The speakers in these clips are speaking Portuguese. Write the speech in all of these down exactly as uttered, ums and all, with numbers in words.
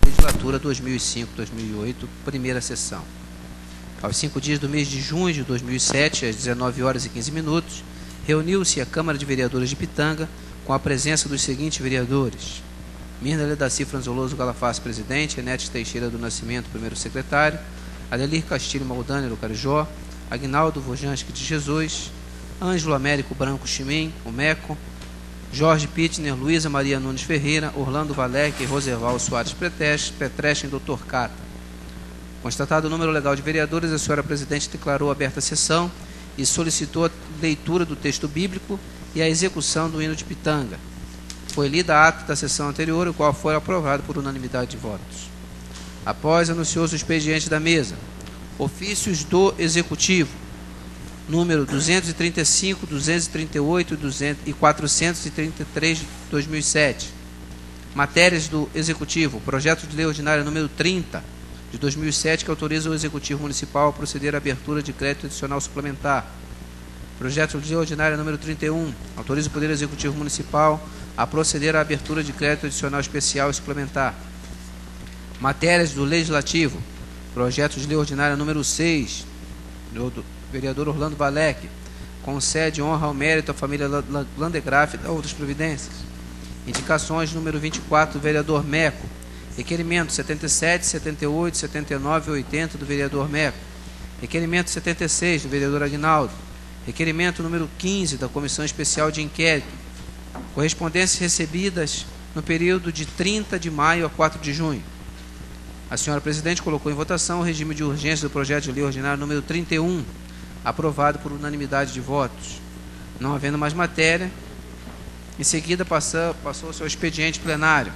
legislatura dois mil e cinco a dois mil e oito, primeira sessão. Aos cinco dias do mês de junho de dois mil e sete, às dezenove horas e quinze minutos, reuniu-se a Câmara de Vereadores de Pitanga com a presença dos seguintes vereadores: Mirna Ledaci Franzoloso Galafaz, presidente; Renete Teixeira do Nascimento, primeiro secretário; Adelir Castilho Maldani, do Carijó; Agnaldo Vojanski de Jesus; Ângelo Américo Branco Chimim, o Meco; Jorge Pittner, Luísa Maria Nunes Ferreira, Orlando Valec e Roserval Soares Petrechen, doutor Cata. Constatado o número legal de vereadores, a senhora presidente declarou aberta a sessão e solicitou a leitura do texto bíblico e a execução do hino de Pitanga. Foi lida a ata da sessão anterior, o qual foi aprovado por unanimidade de votos. Após, anunciou-se o expediente da mesa. Ofícios do Executivo, número duzentos e trinta e cinco, duzentos e trinta e oito e quatrocentos e trinta e três de dois mil e sete. Matérias do Executivo: projeto de lei ordinária número trinta de dois mil e sete, que autoriza o Executivo Municipal a proceder à abertura de crédito adicional suplementar. Projeto de lei ordinária número trinta e um, autoriza o Poder Executivo Municipal a proceder à abertura de crédito adicional especial e suplementar. Matérias do Legislativo: projeto de lei ordinária número seis, do vereador Orlando Valec, concede honra ao mérito à família Landegraf e outras providências. Indicações número vinte e quatro, do vereador Meco. Requerimento setenta e sete, setenta e oito, setenta e nove e oitenta, do vereador Meco. Requerimento setenta e seis, do vereador Agnaldo. Requerimento número quinze, da Comissão Especial de Inquérito. Correspondências recebidas no período de trinta de maio a quatro de junho. A senhora presidente colocou em votação o regime de urgência do projeto de lei ordinário número trinta e um, aprovado por unanimidade de votos. Não havendo mais matéria, em seguida passou, passou-se ao expediente plenário.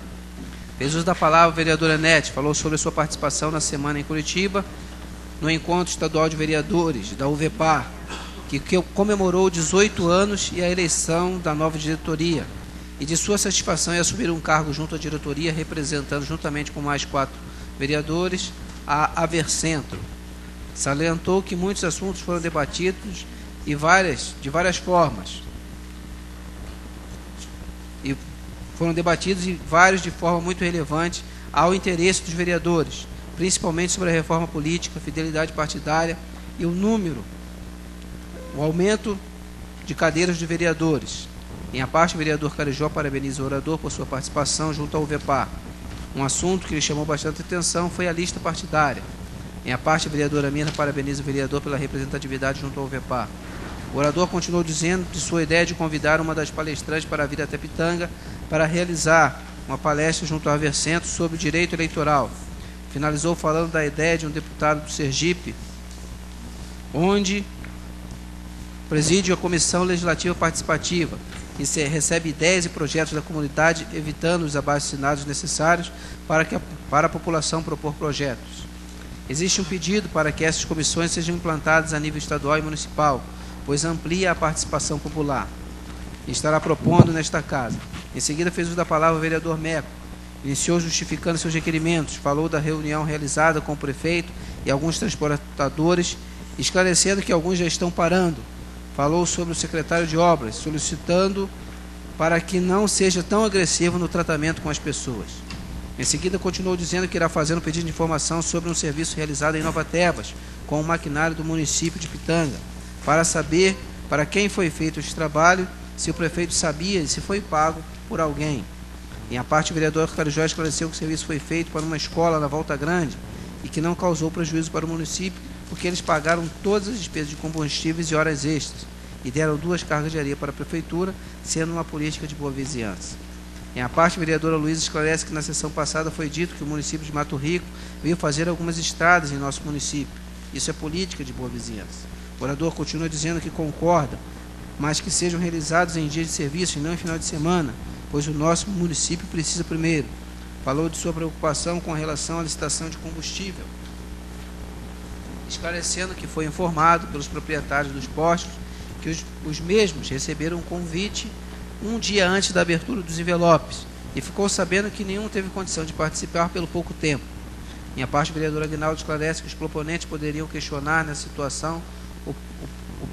Fez uso da palavra o vereador Renete, falou sobre a sua participação na semana em Curitiba, no Encontro Estadual de Vereadores, da U V E P A R, que comemorou dezoito anos e a eleição da nova diretoria, e de sua satisfação em assumir um cargo junto à diretoria, representando, juntamente com mais quatro vereadores, a Avercentro. Salientou que muitos assuntos foram debatidos e várias, de várias formas, e foram debatidos e vários de forma muito relevante ao interesse dos vereadores, principalmente sobre a reforma política, a fidelidade partidária e o número, o aumento de cadeiras de vereadores. Em a parte, o vereador Carijó parabeniza o orador por sua participação junto ao U V E P A R. Um assunto que lhe chamou bastante atenção foi a lista partidária. Em a parte, a vereadora Mirna parabeniza o vereador pela representatividade junto ao U V E P A R. O orador continuou dizendo de sua ideia de convidar uma das palestrantes para vir até Pitanga para realizar uma palestra junto ao Avercentro sobre direito eleitoral. Finalizou falando da ideia de um deputado do Sergipe, onde preside a Comissão Legislativa Participativa, que se recebe ideias e projetos da comunidade, evitando os abaixo-assinados necessários para, que a, para a população propor projetos. Existe um pedido para que essas comissões sejam implantadas a nível estadual e municipal, pois amplia a participação popular. E estará propondo nesta casa. Em seguida, fez uso da palavra o vereador Meco. Iniciou justificando seus requerimentos, falou da reunião realizada com o prefeito e alguns transportadores, esclarecendo que alguns já estão parando. Falou sobre o secretário de obras, solicitando para que não seja tão agressivo no tratamento com as pessoas. Em seguida, continuou dizendo que irá fazer um pedido de informação sobre um serviço realizado em Nova Tebas, com o maquinário do município de Pitanga, para saber para quem foi feito este trabalho, se o prefeito sabia e se foi pago por alguém. Em a parte, o vereador Carijó esclareceu que o serviço foi feito para uma escola na Volta Grande e que não causou prejuízo para o município, porque eles pagaram todas as despesas de combustíveis e horas extras e deram duas cargas de areia para a prefeitura, sendo uma política de boa vizinhança. Em a parte, a vereadora Luísa esclarece que na sessão passada foi dito que o município de Mato Rico veio fazer algumas estradas em nosso município. Isso é política de boa vizinhança. O orador continua dizendo que concorda, mas que sejam realizados em dia de serviço e não em final de semana, pois o nosso município precisa primeiro. Falou de sua preocupação com relação à licitação de combustível, esclarecendo que foi informado pelos proprietários dos postos que os, os mesmos receberam um convite um dia antes da abertura dos envelopes e ficou sabendo que nenhum teve condição de participar pelo pouco tempo. Em a parte, o vereador Agnaldo esclarece que os proponentes poderiam questionar nessa situação o, o, o,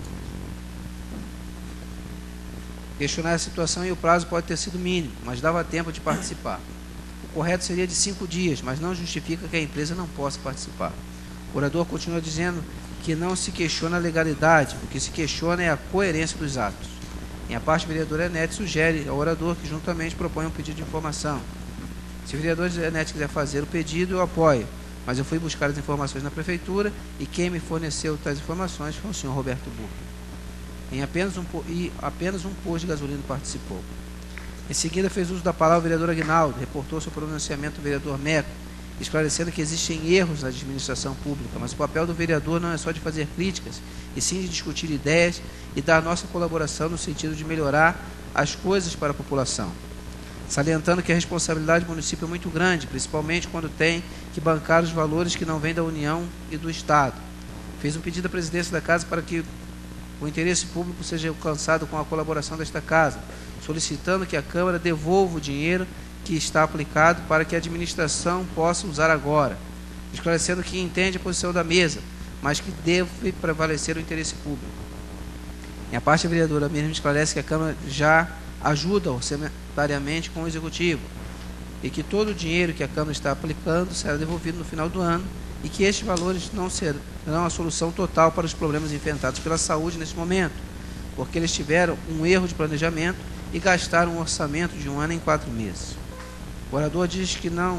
questionar a situação e o prazo pode ter sido mínimo, mas dava tempo de participar. correto seria de cinco dias, mas não justifica que a empresa não possa participar. O orador continua dizendo que não se questiona a legalidade, o que se questiona é a coerência dos atos. Em a parte, o vereador Enete sugere ao orador que juntamente propõe um pedido de informação. Se o vereador Enete quiser fazer o pedido, eu apoio, mas eu fui buscar as informações na prefeitura e quem me forneceu tais informações foi o senhor Roberto Burke. Em apenas um, e apenas um posto de gasolina participou. Em seguida, fez uso da palavra o vereador Aguinaldo, reportou seu pronunciamento do vereador Meco, esclarecendo que existem erros na administração pública, mas o papel do vereador não é só de fazer críticas, e sim de discutir ideias e dar nossa colaboração no sentido de melhorar as coisas para a população. Salientando que a responsabilidade do município é muito grande, principalmente quando tem que bancar os valores que não vêm da União e do Estado. Fez um pedido à presidência da Casa para que o interesse público seja alcançado com a colaboração desta Casa, solicitando que a Câmara devolva o dinheiro que está aplicado para que a administração possa usar agora, esclarecendo que entende a posição da mesa, mas que deve prevalecer o interesse público. Em a parte, a vereadora mesmo esclarece que a Câmara já ajuda orçamentariamente com o Executivo e que todo o dinheiro que a Câmara está aplicando será devolvido no final do ano e que estes valores não serão a solução total para os problemas enfrentados pela saúde nesse momento, porque eles tiveram um erro de planejamento e gastaram um orçamento de um ano em quatro meses. O orador diz que não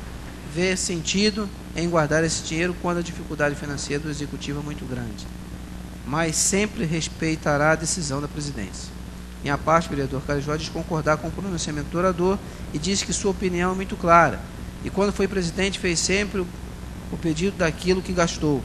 vê sentido em guardar esse dinheiro quando a dificuldade financeira do Executivo é muito grande, mas sempre respeitará a decisão da presidência. Em a parte, o vereador Carijó diz concordar com o pronunciamento do orador e diz que sua opinião é muito clara, e quando foi presidente fez sempre o, o pedido daquilo que gastou,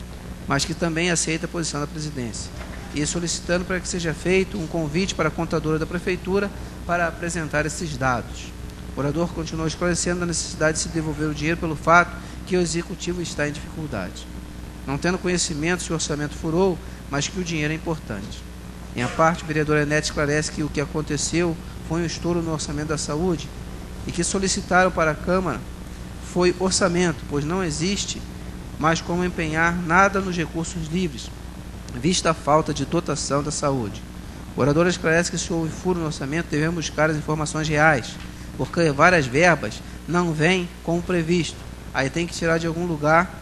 mas que também aceita a posição da presidência, e solicitando para que seja feito um convite para a contadora da prefeitura para apresentar esses dados. O orador continuou esclarecendo a necessidade de se devolver o dinheiro pelo fato que o Executivo está em dificuldade, não tendo conhecimento se o orçamento furou, mas que o dinheiro é importante. Em a parte, o vereador Enete esclarece que o que aconteceu foi um estouro no orçamento da saúde e que solicitaram para a Câmara foi orçamento, pois não existe mais como empenhar nada nos recursos livres, vista a falta de dotação da saúde. O orador esclarece que se houve furo no orçamento, devemos buscar as informações reais, porque várias verbas não vêm como previsto. Aí tem que tirar de algum lugar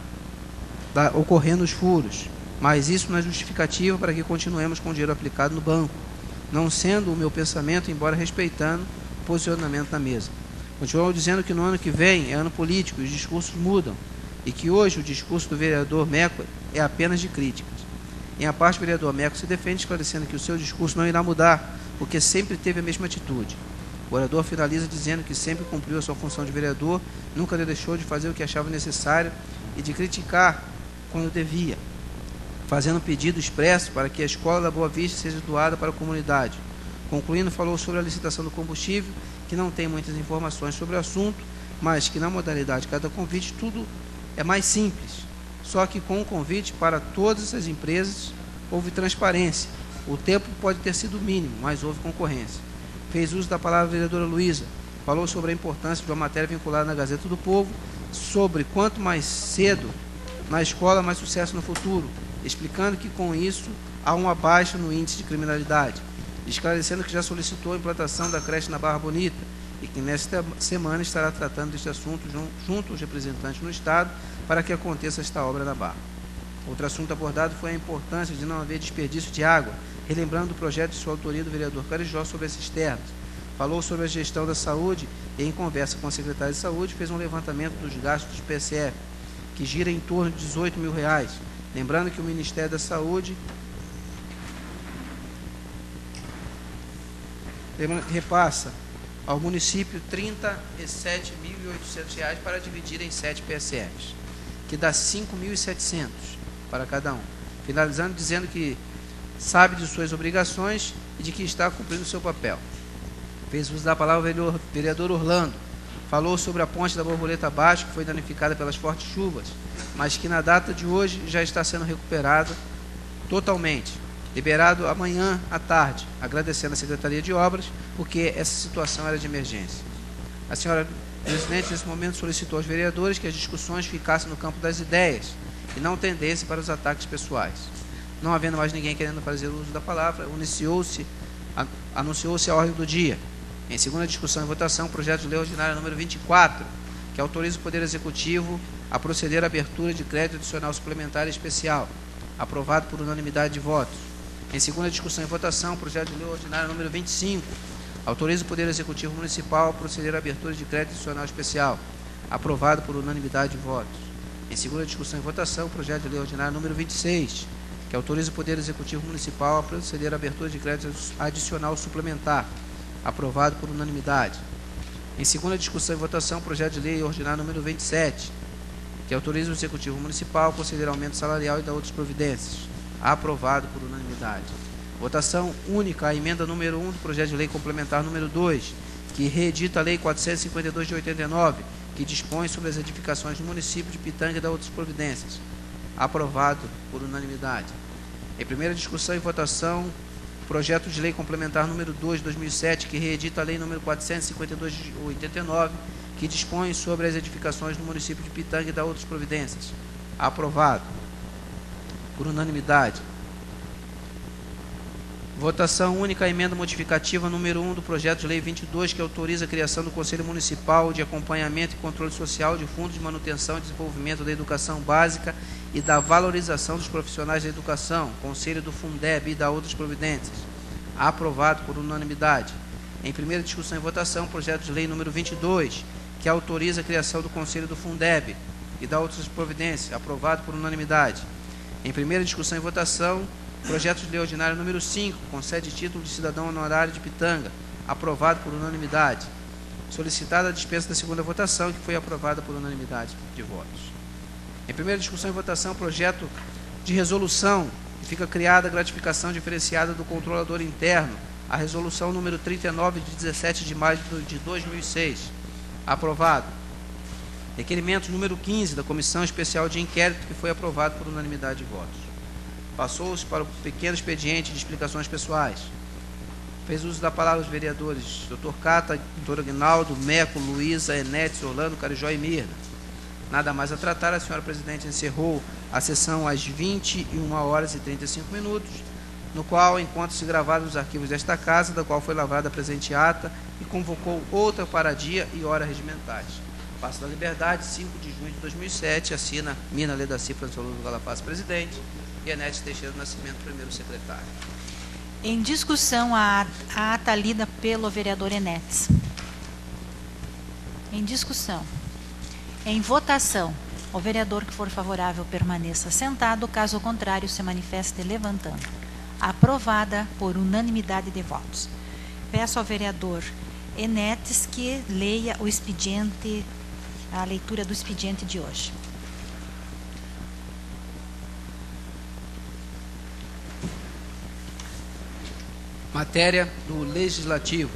da, ocorrendo os furos. Mas isso não é justificativa para que continuemos com o dinheiro aplicado no banco, não sendo o meu pensamento, embora respeitando o posicionamento na mesa. Continuou dizendo que no ano que vem é ano político e os discursos mudam, e que hoje o discurso do vereador Meco é apenas de críticas. Em a parte, o vereador Meco se defende esclarecendo que o seu discurso não irá mudar, porque sempre teve a mesma atitude. O orador finaliza dizendo que sempre cumpriu a sua função de vereador, nunca deixou de fazer o que achava necessário e de criticar quando devia, fazendo um pedido expresso para que a Escola da Boa Vista seja doada para a comunidade. Concluindo, falou sobre a licitação do combustível, que não tem muitas informações sobre o assunto, mas que na modalidade de cada convite tudo é mais simples. Só que com o convite para todas as empresas houve transparência. O tempo pode ter sido mínimo, mas houve concorrência. Fez uso da palavra a vereadora Luísa, falou sobre a importância de uma matéria vinculada na Gazeta do Povo, sobre quanto mais cedo na escola, mais sucesso no futuro, explicando que com isso há uma baixa no índice de criminalidade, esclarecendo que já solicitou a implantação da creche na Barra Bonita e que nesta semana estará tratando deste assunto junto aos representantes no Estado para que aconteça esta obra na Barra. Outro assunto abordado foi a importância de não haver desperdício de água, relembrando o projeto de sua autoria do vereador Carijó sobre as cisternas. Falou sobre a gestão da saúde e, em conversa com a secretária de Saúde, fez um levantamento dos gastos do P S F, que gira em torno de dezoito mil reais. Lembrando que o Ministério da Saúde repassa ao município trinta e sete mil e oitocentos reais para dividir em sete P S Fs, que dá cinco mil e setecentos para cada um. Finalizando dizendo que sabe de suas obrigações e de que está cumprindo o seu papel. Fez uso da palavra o vereador Orlando. Falou sobre a ponte da Borboleta Abaixo, que foi danificada pelas fortes chuvas, mas que na data de hoje já está sendo recuperada totalmente, liberado amanhã à tarde, agradecendo a Secretaria de Obras, porque essa situação era de emergência. A senhora presidente, nesse momento, solicitou aos vereadores que as discussões ficassem no campo das ideias e não tendessem para os ataques pessoais. Não havendo mais ninguém querendo fazer uso da palavra, iniciou-se, anunciou-se a ordem do dia. Em segunda discussão e votação, projeto de lei ordinário número vinte e quatro, que autoriza o Poder Executivo a proceder à abertura de crédito adicional suplementar e especial, aprovado por unanimidade de votos. Em segunda discussão e votação, projeto de lei ordinário número vinte e cinco, autoriza o Poder Executivo Municipal a proceder à abertura de crédito adicional especial, aprovado por unanimidade de votos. Em segunda discussão e votação, projeto de lei ordinário número vinte e seis, que autoriza o Poder Executivo Municipal a proceder à abertura de crédito adicional suplementar, aprovado por unanimidade. Em segunda discussão e votação, projeto de lei ordinário número vinte e sete, que autoriza o Executivo Municipal a conceder aumento salarial e dar outras providências, aprovado por unanimidade. Votação única, a emenda número um do projeto de lei complementar número dois, que reedita a Lei quatrocentos e cinquenta e dois de oitenta e nove, que dispõe sobre as edificações do município de Pitanga e da outras providências, aprovado por unanimidade. Em primeira discussão e votação, projeto de lei complementar número dois de dois mil e sete, que reedita a Lei número quatrocentos e cinquenta e dois de oitenta e nove, que dispõe sobre as edificações do município de Pitanga e da outras providências, aprovado por unanimidade. Votação única, a emenda modificativa número um do projeto de lei vinte e dois, que autoriza a criação do Conselho Municipal de Acompanhamento e Controle Social de Fundos de Manutenção e Desenvolvimento da Educação Básica e da Valorização dos Profissionais da Educação, Conselho do Fundeb e da outras providências, aprovado por unanimidade. Em primeira discussão e votação, projeto de lei número vinte e dois, que autoriza a criação do Conselho do Fundeb e da outras providências, aprovado por unanimidade. Em primeira discussão e votação, projeto de lei ordinário número cinco, concede título de cidadão honorário de Pitanga, aprovado por unanimidade. Solicitada a dispensa da segunda votação, que foi aprovada por unanimidade de votos. Em primeira discussão e votação, projeto de resolução, que fica criada a gratificação diferenciada do controlador interno, a resolução número trinta e nove, de dezessete de maio de dois mil e seis, aprovado. Requerimento número quinze, da Comissão Especial de Inquérito, que foi aprovado por unanimidade de votos. Passou-se para o pequeno expediente de explicações pessoais. Fez uso da palavra os vereadores doutor Cata, doutor Aguinaldo, Meco, Luísa, Enetes, Orlando, Carijó e Mirna. Nada mais a tratar, a senhora presidente encerrou a sessão às vinte e uma horas e trinta e cinco minutos, no qual encontram-se gravados os arquivos desta casa, da qual foi lavrada a presente ata, e convocou outra para dia e hora regimentares. Passo da Liberdade, cinco de junho de dois mil e sete, assina Mina Ledaci Francisco Galapaz, presidente, e Enetes Teixeira do Nascimento, primeiro secretário. Em discussão, a a ata lida pelo vereador Enetes. Em discussão. Em votação, o vereador que for favorável permaneça sentado, caso contrário se manifeste levantando. Aprovada por unanimidade de votos. Peço ao vereador Enetes que leia o expediente, a leitura do expediente de hoje. Matéria do Legislativo.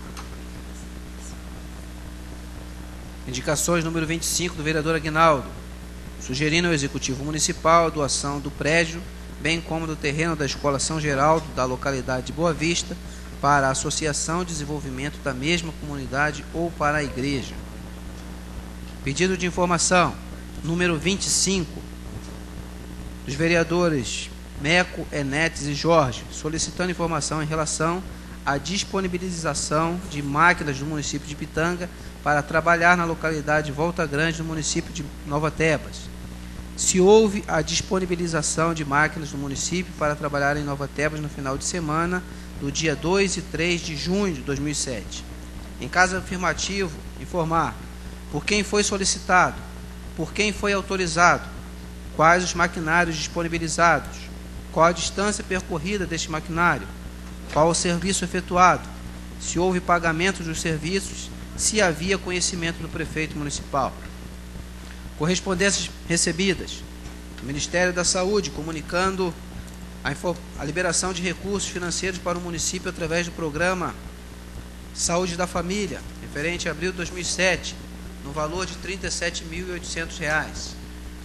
Indicações número vinte e cinco do vereador Aguinaldo, sugerindo ao Executivo Municipal a doação do prédio, bem como do terreno da Escola São Geraldo, da localidade de Boa Vista, para a Associação de Desenvolvimento da mesma comunidade ou para a Igreja. Pedido de informação número vinte e cinco dos vereadores Meco, Enetes e Jorge, solicitando informação em relação à disponibilização de máquinas do município de Pitanga para trabalhar na localidade Volta Grande, no município de Nova Tebas. Se houve a disponibilização de máquinas do município para trabalhar em Nova Tebas no final de semana do dia dois e três de junho de dois mil e sete. Em caso afirmativo, informar por quem foi solicitado, por quem foi autorizado, quais os maquinários disponibilizados, qual a distância percorrida deste maquinário, qual o serviço efetuado, se houve pagamento dos serviços, se havia conhecimento do prefeito municipal. Correspondências recebidas do Ministério da Saúde, comunicando a, a liberação de recursos financeiros para o município através do programa Saúde da Família, referente a abril de dois mil e sete, no valor de trinta e sete mil e oitocentos reais.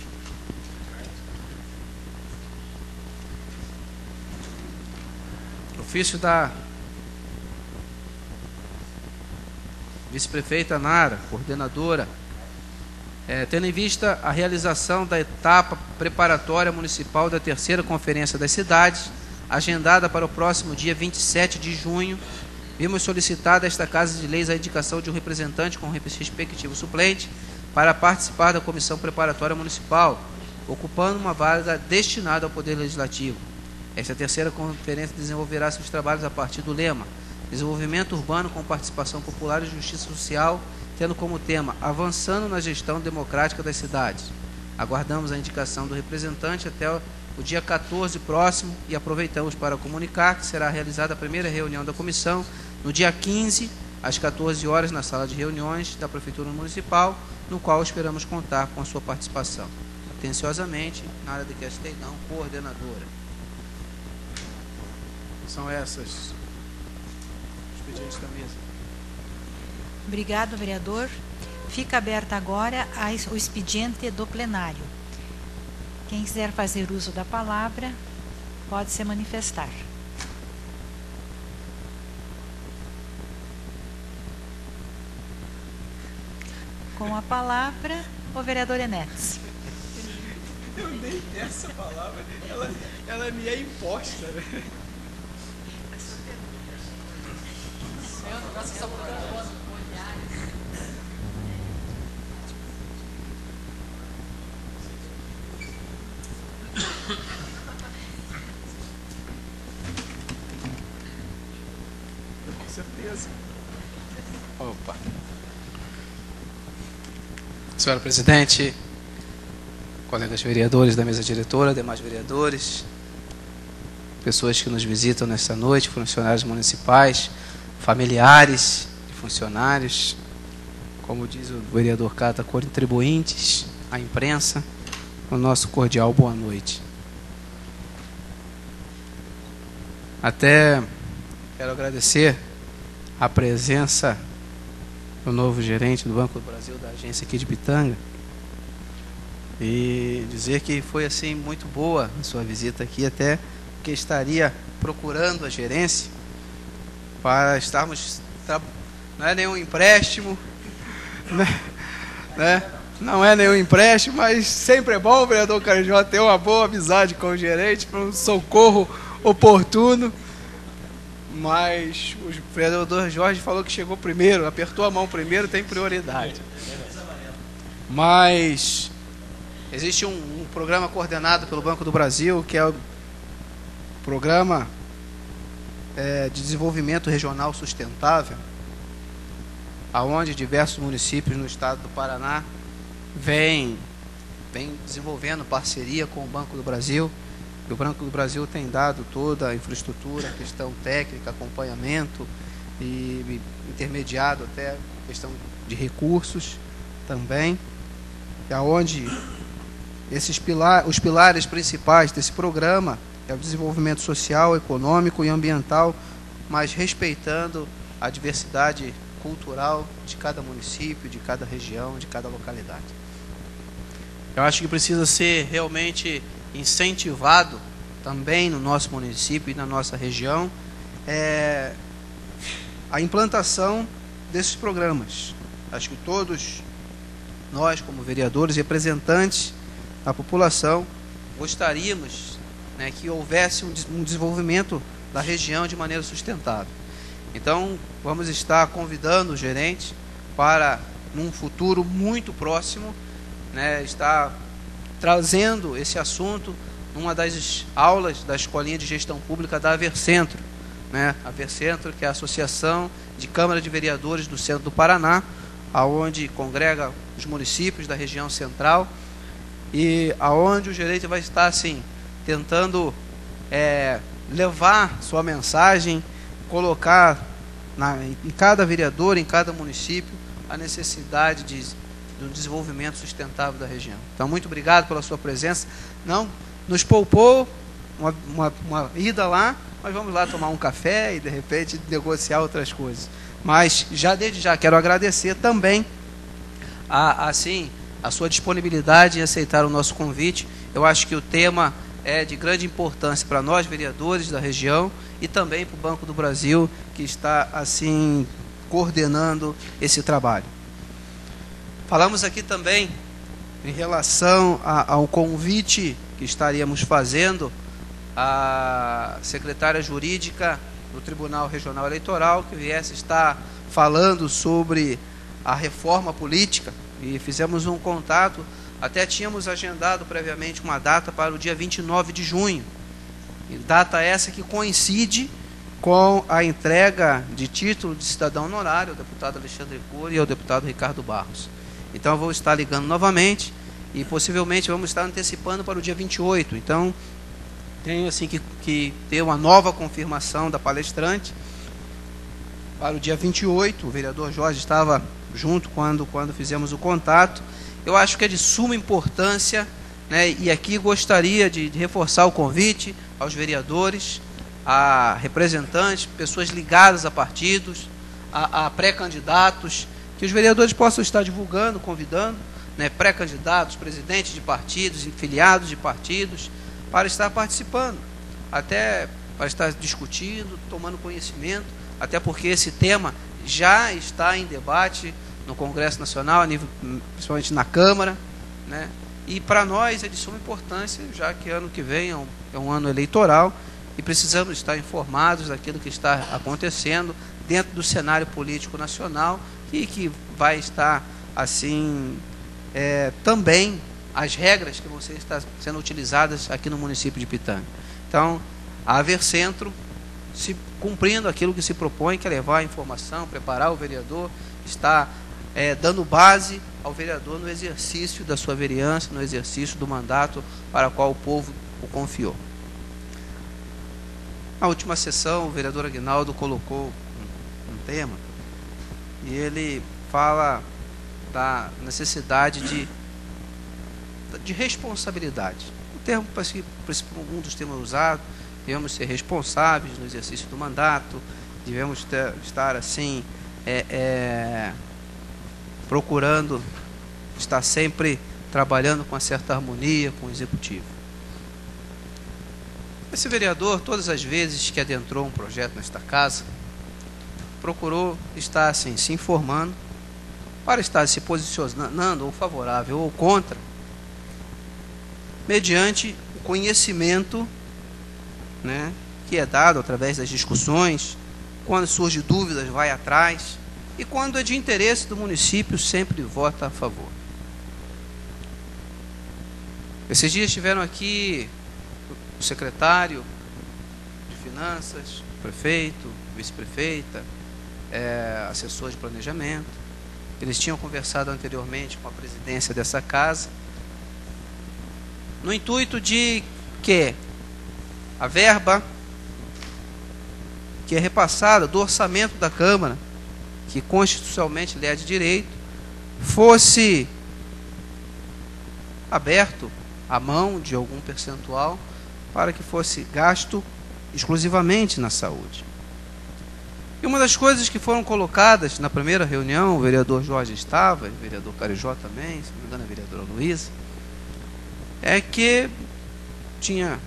Ofício da vice-prefeita Nara, coordenadora, é, tendo em vista a realização da etapa preparatória municipal da terceira Conferência das Cidades, agendada para o próximo dia vinte e sete de junho, vimos solicitada a esta Casa de Leis a indicação de um representante com respectivo suplente para participar da Comissão Preparatória Municipal, ocupando uma vaga destinada ao Poder Legislativo. Esta terceira conferência desenvolverá seus trabalhos a partir do lema Desenvolvimento Urbano com Participação Popular e Justiça Social, tendo como tema Avançando na Gestão Democrática das Cidades. Aguardamos a indicação do representante até o dia quatorze próximo e aproveitamos para comunicar que será realizada a primeira reunião da comissão no dia quinze, às quatorze horas, na sala de reuniões da Prefeitura Municipal, no qual esperamos contar com a sua participação. Atenciosamente, na área de Castelhão, coordenadora. São essas os expedientes da mesa. Obrigado, vereador. Fica aberta agora o expediente do plenário. Quem quiser fazer uso da palavra, pode se manifestar. Com a palavra, o vereador Enéas. Eu nem essa palavra, ela, ela me é imposta, né? Com certeza. Opa. Senhora Presidente, colegas vereadores da mesa diretora, demais vereadores, pessoas que nos visitam nesta noite, funcionários municipais, familiares de funcionários, como diz o vereador Cata, contribuintes, a imprensa, o nosso cordial boa noite. Até quero agradecer a presença do novo gerente do Banco do Brasil, da agência aqui de Pitanga, e dizer que foi assim muito boa a sua visita aqui, até porque estaria procurando a gerência para estarmos, não é nenhum empréstimo, né? né? Não é nenhum empréstimo, mas sempre é bom o vereador Carijó ter uma boa amizade com o gerente para um socorro oportuno. Mas o vereador Jorge falou que chegou primeiro, apertou a mão primeiro, tem prioridade. Mas existe um, um programa coordenado pelo Banco do Brasil, que é o Programa é, de Desenvolvimento Regional Sustentável, aonde diversos municípios no estado do Paraná vêm, vêm desenvolvendo parceria com o Banco do Brasil. E o Banco do Brasil tem dado toda a infraestrutura, questão técnica, acompanhamento e intermediado até questão de recursos também, e aonde esses pilar, os pilares principais desse programa é o desenvolvimento social, econômico e ambiental, mas respeitando a diversidade cultural de cada município, de cada região, de cada localidade. Eu acho que precisa ser realmente incentivado também no nosso município e na nossa região é, a implantação desses programas. Acho que todos nós, como vereadores e representantes da população, gostaríamos, né, que houvesse um, um desenvolvimento da região de maneira sustentável. Então, vamos estar convidando o gerente para, num futuro muito próximo, né, estar trazendo esse assunto numa das aulas da Escolinha de Gestão Pública da Avercentro, né? A Avercentro, que é a Associação de Câmara de Vereadores do Centro do Paraná, aonde congrega os municípios da região central e aonde o gerente vai estar assim tentando é, levar sua mensagem, colocar na, em cada vereador, em cada município, a necessidade de do desenvolvimento sustentável da região. Então, muito obrigado pela sua presença. Não nos poupou uma, uma, uma ida lá, mas vamos lá tomar um café e, de repente, negociar outras coisas. Mas, já desde já, quero agradecer também a, assim, a sua disponibilidade em aceitar o nosso convite. Eu acho que o tema é de grande importância para nós, vereadores da região, e também para o Banco do Brasil, que está, assim, coordenando esse trabalho. Falamos aqui também em relação a, ao convite que estaríamos fazendo à secretária jurídica no Tribunal Regional Eleitoral, que viesse estar falando sobre a reforma política, e fizemos um contato, até tínhamos agendado previamente uma data para o dia vinte e nove de junho, e data essa que coincide com a entrega de título de cidadão honorário ao deputado Alexandre Cury e ao deputado Ricardo Barros. Então eu vou estar ligando novamente e possivelmente vamos estar antecipando para o dia vinte e oito. Então tenho assim que, que ter uma nova confirmação da palestrante para o dia vinte e oito. O vereador Jorge estava junto quando, quando fizemos o contato. Eu acho que é de suma importância, né, e aqui gostaria de, de reforçar o convite aos vereadores, a representantes, pessoas ligadas a partidos, a, a pré-candidatos, que os vereadores possam estar divulgando, convidando, né, pré-candidatos, presidentes de partidos, filiados de partidos, para estar participando, até para estar discutindo, tomando conhecimento, até porque esse tema já está em debate no Congresso Nacional, a nível, principalmente na Câmara, né, e para nós é de suma importância, já que ano que vem é um, é um ano eleitoral, e precisamos estar informados daquilo que está acontecendo dentro do cenário político nacional e que vai estar, assim, é, também as regras que vão ser, estar sendo utilizadas aqui no município de Pitanga. Então, a Avercentro, se cumprindo aquilo que se propõe, que é levar a informação, preparar o vereador, está é, dando base ao vereador no exercício da sua vereança, no exercício do mandato para o qual o povo o confiou. Na última sessão, o vereador Aguinaldo colocou um, um tema e ele fala da necessidade de, de responsabilidade. O termo, um dos temas usados, devemos ser responsáveis no exercício do mandato, devemos ter, estar assim, é, é, procurando estar sempre trabalhando com uma certa harmonia com o executivo. Esse vereador, todas as vezes que adentrou um projeto nesta casa, procurou estar assim, se informando, para estar se posicionando ou favorável ou contra, mediante o conhecimento, né, que é dado através das discussões, quando surge dúvidas, vai atrás, e quando é de interesse do município, sempre vota a favor. Esses dias estiveram aqui o secretário de Finanças, o prefeito, vice-prefeita, é, assessor de planejamento. Eles tinham conversado anteriormente com a presidência dessa casa, no intuito de que a verba que é repassada do orçamento da Câmara, que constitucionalmente lhe é de direito, fosse aberto à mão de algum percentual para que fosse gasto exclusivamente na saúde. E uma das coisas que foram colocadas na primeira reunião, o vereador Jorge estava, o vereador Carijó também, se não me engano a vereadora Luísa, é que tinha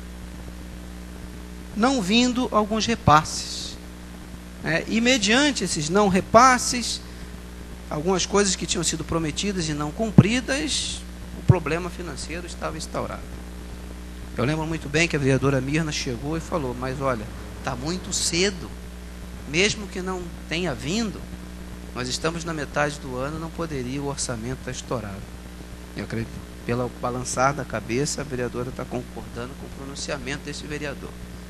não vindo alguns repasses. É, e mediante esses não repasses, algumas coisas que tinham sido prometidas e não cumpridas, o problema financeiro estava instaurado. Eu lembro muito bem que a vereadora Mirna chegou e falou, mas olha, está muito cedo, mesmo que não tenha vindo, nós estamos na metade do ano, não poderia o orçamento estar estourado. Eu acredito, pelo balançar da cabeça, a vereadora está concordando com o pronunciamento desse vereador.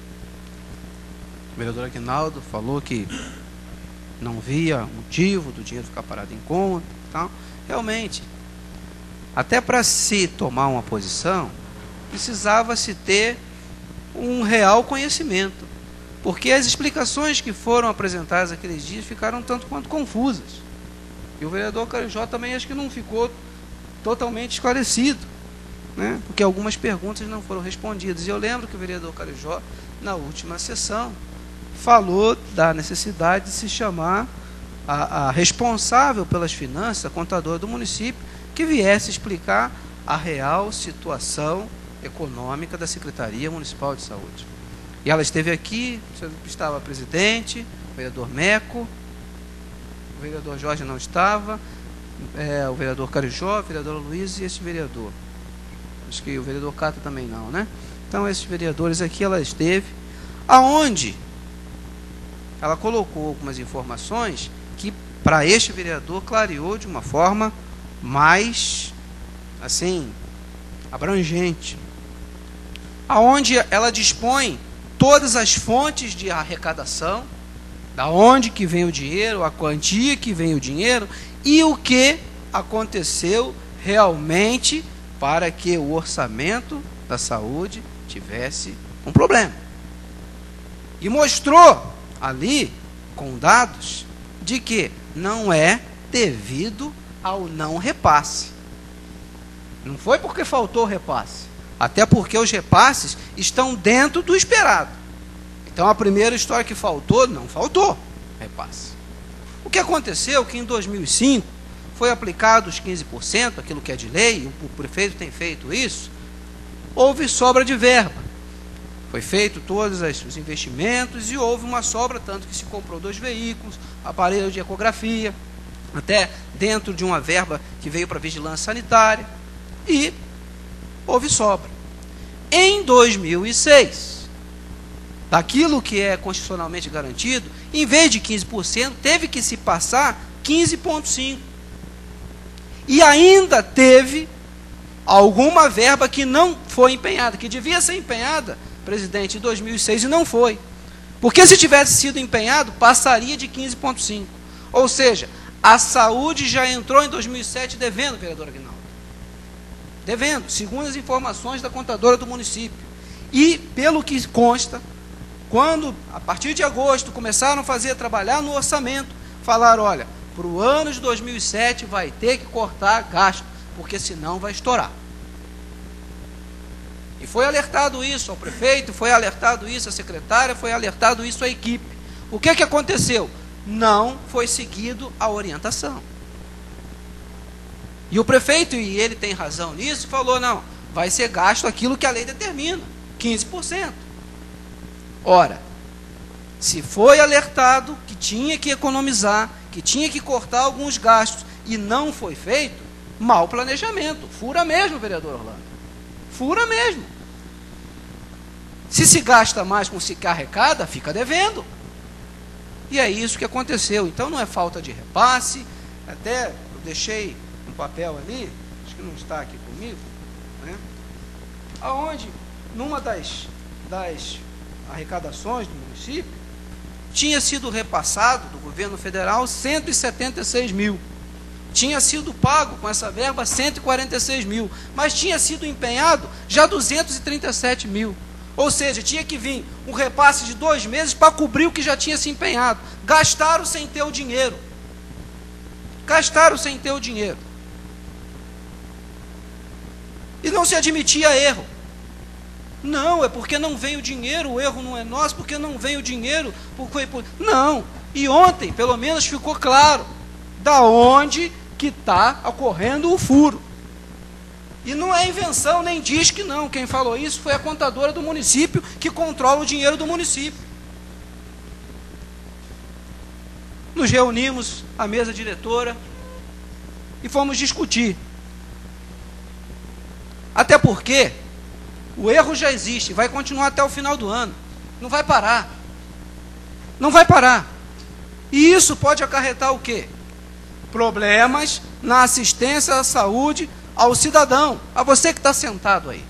O vereador Aguinaldo falou que não via motivo do dinheiro ficar parado em conta. Então, realmente, até para se tomar uma posição, precisava-se ter um real conhecimento, porque as explicações que foram apresentadas aqueles dias ficaram tanto quanto confusas. E o vereador Carijó também acho que não ficou totalmente esclarecido, né? Porque algumas perguntas não foram respondidas. E eu lembro que o vereador Carijó, na última sessão, falou da necessidade de se chamar a, a responsável pelas finanças, a contadora do município, que viesse explicar a real situação econômica da Secretaria Municipal de Saúde. E ela esteve aqui, estava a presidente, o vereador Meco, o vereador Jorge não estava, é, o vereador Carijó, a vereadora Luiz e esse vereador. Acho que o vereador Cata também não, né? Então, esses vereadores aqui, ela esteve, aonde ela colocou algumas informações que, para este vereador, clareou de uma forma mais, assim, abrangente. Aonde ela dispõe todas as fontes de arrecadação, da onde que vem o dinheiro, a quantia que vem o dinheiro e o que aconteceu realmente para que o orçamento da saúde tivesse um problema. E mostrou ali, com dados, de que não é devido ao não repasse. Não foi porque faltou repasse, até porque os repasses estão dentro do esperado. Então a primeira história que faltou, não faltou repasse. O que aconteceu é que em dois mil e cinco foi aplicado os quinze por cento, aquilo que é de lei, o prefeito tem feito isso, houve sobra de verba. Foi feito todos os investimentos e houve uma sobra, tanto que se comprou dois veículos, aparelho de ecografia, até dentro de uma verba que veio para vigilância sanitária, e houve sobra. Em dois mil e seis, daquilo que é constitucionalmente garantido, em vez de quinze por cento, teve que se passar quinze vírgula cinco por cento. E ainda teve alguma verba que não foi empenhada, que devia ser empenhada, presidente, em dois mil e seis, e não foi. Porque se tivesse sido empenhado, passaria de quinze vírgula cinco por cento. Ou seja, a saúde já entrou em dois mil e sete devendo, vereador Aguinaldo. Devendo, segundo as informações da contadora do município. E, pelo que consta, quando, a partir de agosto, começaram a fazer, trabalhar no orçamento, falaram, olha, para o ano de dois mil e sete vai ter que cortar gasto, porque senão vai estourar. E foi alertado isso ao prefeito, foi alertado isso à secretária, foi alertado isso à equipe. O que que aconteceu? Não foi seguido a orientação. E o prefeito, e ele tem razão nisso, falou, não, vai ser gasto aquilo que a lei determina, quinze por cento. Ora, se foi alertado que tinha que economizar, que tinha que cortar alguns gastos, e não foi feito, mau planejamento. Fura mesmo, vereador Orlando. Fura mesmo. Se se gasta mais com se arrecada, fica devendo. E é isso que aconteceu. Então não é falta de repasse, até eu deixei um papel ali, acho que não está aqui comigo, né? Aonde, numa das, das arrecadações do município, tinha sido repassado do governo federal cento e setenta e seis mil. Tinha sido pago com essa verba cento e quarenta e seis mil, mas tinha sido empenhado já duzentos e trinta e sete mil. Ou seja, tinha que vir um repasse de dois meses para cobrir o que já tinha se empenhado. Gastaram sem ter o dinheiro. Gastaram sem ter o dinheiro. E não se admitia erro. Não, é porque não vem o dinheiro, o erro não é nosso, porque não vem o dinheiro. Porque, por... Não. E ontem, pelo menos, ficou claro da onde que está ocorrendo o furo. E não é invenção, nem diz que não. Quem falou isso foi a contadora do município, que controla o dinheiro do município. Nos reunimos, a mesa diretora, e fomos discutir. Até porque o erro já existe, vai continuar até o final do ano. Não vai parar. Não vai parar. E isso pode acarretar o quê? Problemas na assistência à saúde ao cidadão, a você que está sentado aí.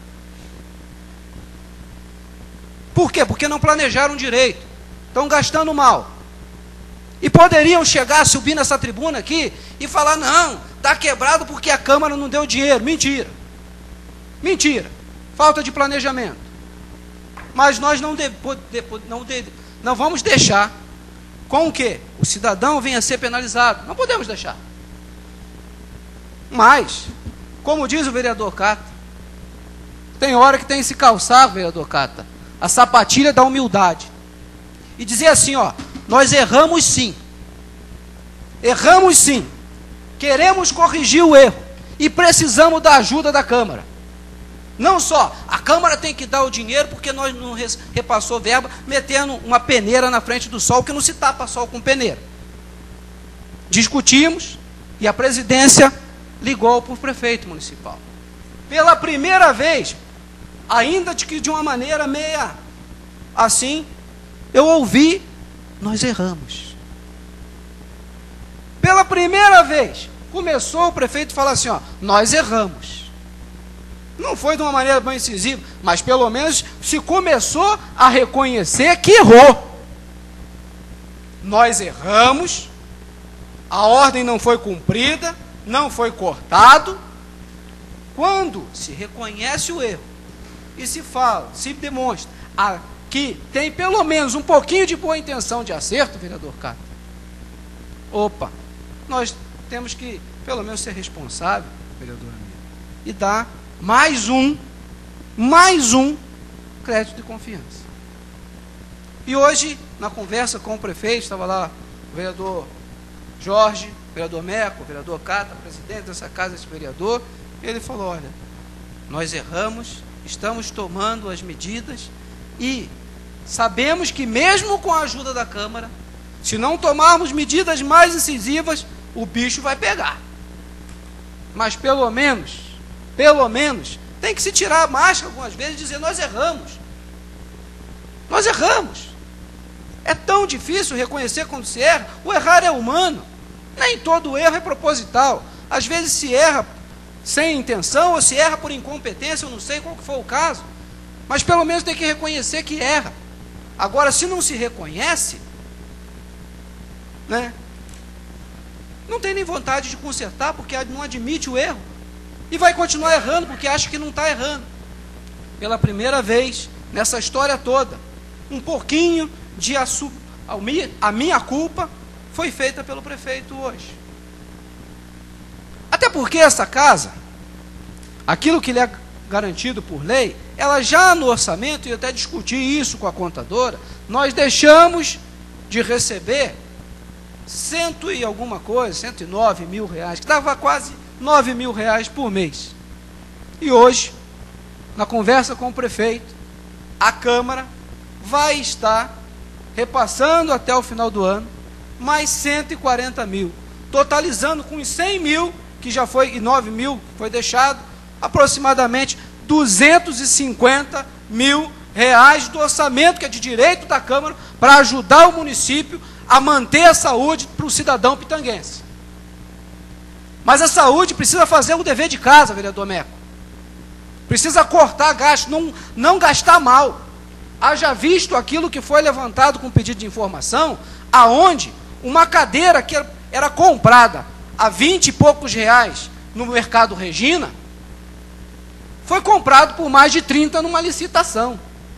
Por quê? Porque não planejaram direito. Estão gastando mal. E poderiam chegar, subir nessa tribuna aqui e falar, não, está quebrado porque a Câmara não deu dinheiro. Mentira. Mentira. Falta de planejamento. Mas nós não, de, de, não, de, não vamos deixar com o quê? O cidadão venha a ser penalizado. Não podemos deixar. Mas, como diz o vereador Cata, tem hora que tem que se calçar, vereador Cata, a sapatilha da humildade. E dizer assim, ó, nós erramos sim. Erramos sim. Queremos corrigir o erro. E precisamos da ajuda da Câmara. Não só, a Câmara tem que dar o dinheiro porque nós não repassou verba, metendo uma peneira na frente do sol, que não se tapa sol com peneira. Discutimos e a presidência ligou para o prefeito municipal. Pela primeira vez, ainda de que de uma maneira meia assim, eu ouvi nós erramos. Pela primeira vez, começou o prefeito a falar assim, ó, nós erramos. Não foi de uma maneira bem incisiva, mas pelo menos se começou a reconhecer que errou. Nós erramos, a ordem não foi cumprida, não foi cortado. Quando se reconhece o erro e se fala, se demonstra a, que tem pelo menos um pouquinho de boa intenção de acerto, vereador Cata, opa, nós temos que pelo menos ser responsável, vereador amigo, e dar mais um, mais um crédito de confiança. E hoje, na conversa com o prefeito, estava lá o vereador Jorge, o vereador Meco, o vereador Cata, presidente dessa casa, esse vereador, ele falou, olha, nós erramos, estamos tomando as medidas e sabemos que mesmo com a ajuda da Câmara, se não tomarmos medidas mais incisivas, o bicho vai pegar. Mas pelo menos, pelo menos, tem que se tirar a máscara algumas vezes e dizer, nós erramos. Nós erramos. É tão difícil reconhecer quando se erra. O errar é humano. Nem todo erro é proposital. Às vezes se erra sem intenção, ou se erra por incompetência, eu não sei qual que foi o caso. Mas pelo menos tem que reconhecer que erra. Agora, se não se reconhece, né, não tem nem vontade de consertar, porque não admite o erro. E vai continuar errando, porque acha que não está errando. Pela primeira vez, nessa história toda, um pouquinho de assu- a minha culpa foi feita pelo prefeito hoje. Até porque essa casa, aquilo que lhe é garantido por lei, ela já no orçamento, e eu até discuti isso com a contadora, nós deixamos de receber cento e alguma coisa, cento e nove mil reais, que dava quase nove mil reais por mês. E hoje, na conversa com o prefeito, a Câmara vai estar repassando até o final do ano mais cento e quarenta mil, totalizando com os cem mil que já foi, e nove mil foi deixado, aproximadamente duzentos e cinquenta mil reais do orçamento, que é de direito da Câmara, para ajudar o município a manter a saúde para o cidadão pitanguense. Mas a saúde precisa fazer o dever de casa, vereador Meco. Precisa cortar gasto, não, não gastar mal. Haja visto aquilo que foi levantado com pedido de informação, aonde uma cadeira que era comprada a vinte e poucos reais no Mercado Regina, foi comprado por mais de trinta numa licitação.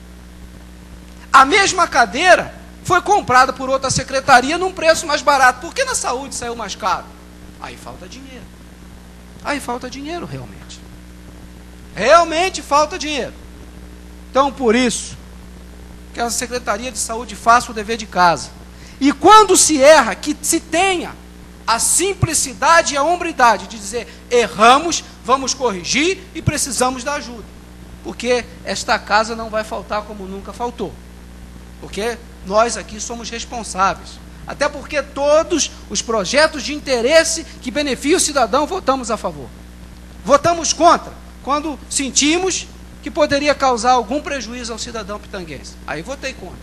A mesma cadeira foi comprada por outra secretaria num preço mais barato. Por que na saúde saiu mais caro? Aí falta dinheiro. Aí falta dinheiro, realmente. Realmente falta dinheiro. Então, por isso, que a Secretaria de Saúde faça o dever de casa. E quando se erra, que se tenha a simplicidade e a hombridade de dizer, erramos, vamos corrigir e precisamos da ajuda. Porque esta casa não vai faltar como nunca faltou. Porque nós aqui somos responsáveis. Até porque todos os projetos de interesse que beneficiam o cidadão, votamos a favor. Votamos contra, quando sentimos que poderia causar algum prejuízo ao cidadão pitanguense. Aí votei contra.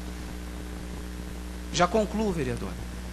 Já concluo, vereador.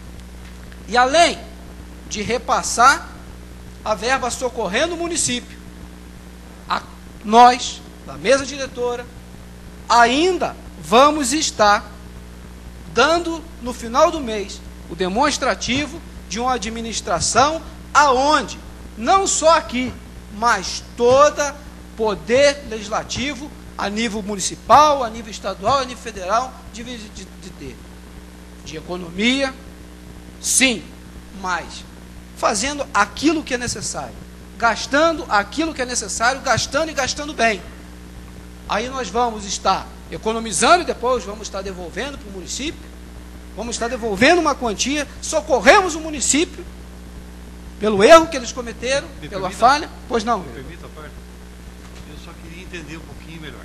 E além de repassar a verba socorrendo o município, a, nós, da mesa diretora, ainda vamos estar dando, no final do mês, o demonstrativo de uma administração aonde, não só aqui, mas toda poder legislativo, a nível municipal, a nível estadual, a nível federal, de, de, de ter. De economia, sim, mas fazendo aquilo que é necessário, gastando aquilo que é necessário, gastando e gastando bem. Aí nós vamos estar economizando e depois vamos estar devolvendo para o município, vamos estar devolvendo uma quantia, socorremos o município pelo erro que eles cometeram, me pela permita, falha. Pois não. Me permita a parte. Eu só queria entender um pouquinho melhor.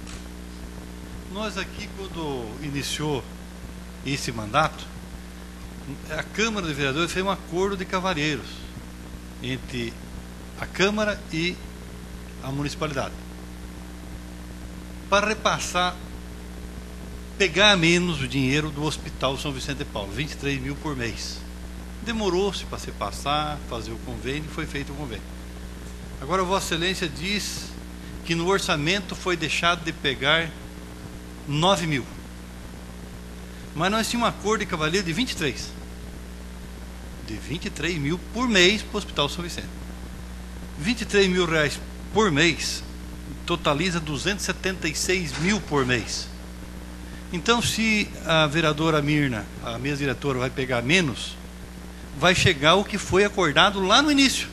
Nós aqui, quando iniciou esse mandato, a Câmara de Vereadores fez um acordo de cavalheiros entre a Câmara e a municipalidade para repassar pegar menos o dinheiro do Hospital São Vicente de Paulo, vinte e três mil por mês. Demorou-se para se passar, fazer o convênio, foi feito o convênio. Agora, Vossa Excelência diz que no orçamento foi deixado de pegar nove mil. Mas nós tínhamos um acordo de cavalheiro de vinte e três. De vinte e três mil por mês para o Hospital São Vicente. vinte e três mil reais por mês totaliza duzentos e setenta e seis mil por mês. Então, se a vereadora Mirna, a mesa diretora, vai pegar menos, vai chegar o que foi acordado lá no início.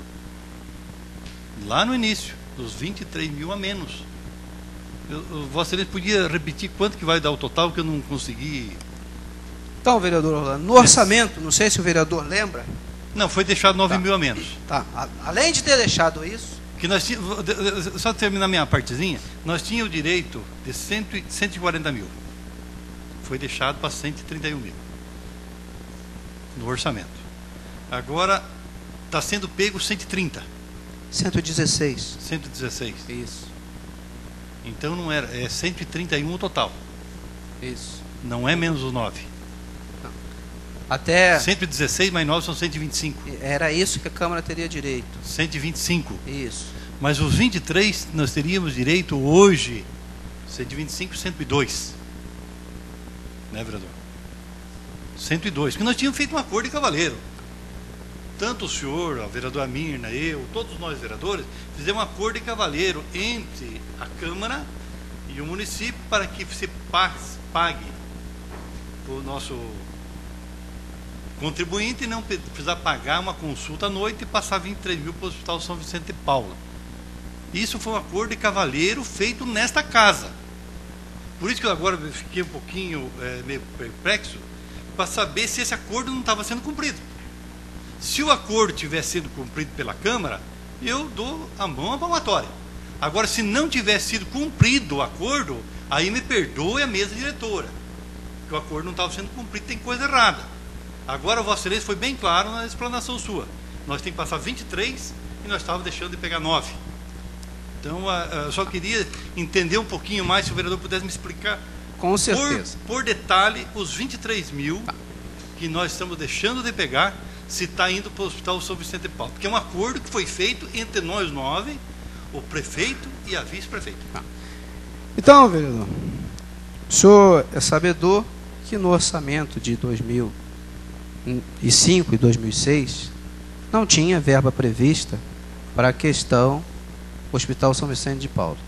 Lá no início, dos vinte e três mil a menos. Eu, eu, Vossa Excelência podia repetir quanto que vai dar o total, que eu não consegui. Então, vereador Orlando, no orçamento, não sei se o vereador lembra. Não, foi deixado nove Tá. mil a menos. Tá. A- além de ter deixado isso, Que nós tínhamos, só terminar minha partezinha, nós tínhamos o direito de cem, cento e quarenta mil. Foi deixado para cento e trinta e um mil no orçamento. Agora está sendo pego cento e trinta, cento e dezesseis. cento e dezesseis. Isso, Então não era, é cento e trinta e um o total. isso. Não é menos os nove. Até cento e dezesseis mais nove são cento e vinte e cinco. era isso que a Câmara teria direito. cento e vinte e cinco. Isso. Mas os vinte e três nós teríamos direito hoje, cento e vinte e cinco, cento e dois. Né, vereador? cento e dois. Porque nós tínhamos feito um acordo de cavaleiro. Tanto o senhor, a vereadora Mirna, eu, todos nós vereadores, fizemos um acordo de cavaleiro entre a Câmara e o município para que se pague o nosso contribuinte e não precisar pagar uma consulta à noite e passar vinte e três mil para o Hospital São Vicente de Paulo. Isso foi um acordo de cavaleiro feito nesta casa. Por isso que eu agora fiquei um pouquinho é, meio perplexo para saber se esse acordo não estava sendo cumprido. Se o acordo tivesse sido cumprido pela Câmara, eu dou a mão à palmatória. Agora, se não tivesse sido cumprido o acordo, aí me perdoe a mesa diretora, que o acordo não estava sendo cumprido, tem coisa errada. Agora, Vossa Excelência foi bem claro na explanação sua. Nós temos que passar vinte e três e nós estávamos deixando de pegar nove. Então, eu só queria entender um pouquinho mais, se o vereador pudesse me explicar, Com certeza. por, por detalhe, os vinte e três mil que nós estamos deixando de pegar, se está indo para o Hospital São Vicente de Paulo. Porque é um acordo que foi feito entre nós nove, o prefeito e a vice-prefeita. Então, vereador, o senhor é sabedor que no orçamento de dois mil e cinco e dois mil e seis não tinha verba prevista para a questão Hospital São Vicente de Paulo.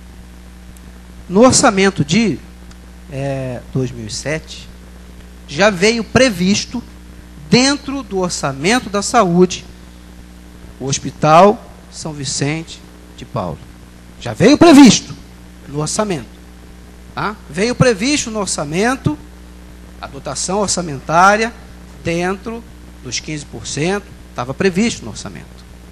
No orçamento de é, dois mil e sete, já veio previsto, dentro do orçamento da saúde, o Hospital São Vicente de Paulo. Já veio previsto no orçamento. Tá? Veio previsto no orçamento a dotação orçamentária dentro dos quinze por cento, estava previsto no orçamento.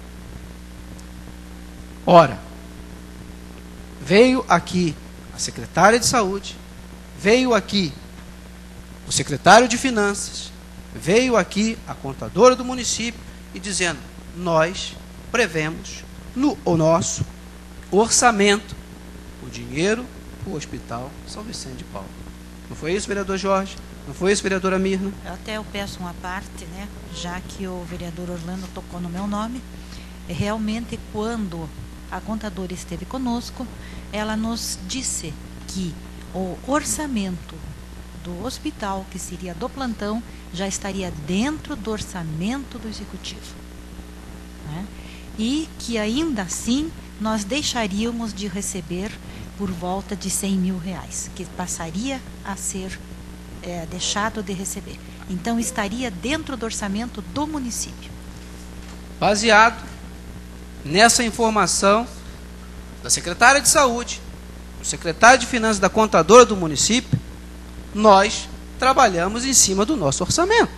Ora, veio aqui a secretária de saúde, veio aqui o secretário de finanças, veio aqui a contadora do município e dizendo: nós prevemos no o nosso orçamento o dinheiro para o Hospital São Vicente de Paulo. Não foi isso, vereador Jorge? Não foi isso, vereadora Mirna? Eu até eu peço uma parte, né, já que o vereador Orlando tocou no meu nome. Realmente, quando a contadora esteve conosco, ela nos disse que o orçamento do hospital, que seria do plantão, já estaria dentro do orçamento do executivo, né? E que ainda assim nós deixaríamos de receber por volta de cem mil reais, que passaria a ser é, deixado de receber. Então estaria dentro do orçamento do município. Baseado nessa informação da secretária de saúde, do secretário de finanças, da contadora do município, nós trabalhamos em cima do nosso orçamento.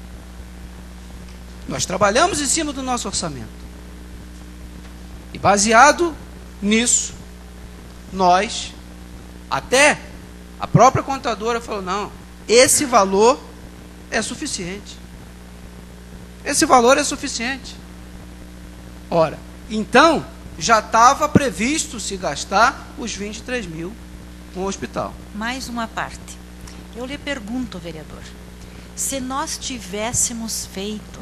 Nós trabalhamos em cima do nosso orçamento. E baseado nisso, nós, até a própria contadora falou: não, esse valor é suficiente. Esse valor é suficiente. Ora, então, já estava previsto se gastar os vinte e três mil. um hospital. Mais uma parte. Eu lhe pergunto, vereador, se nós tivéssemos feito,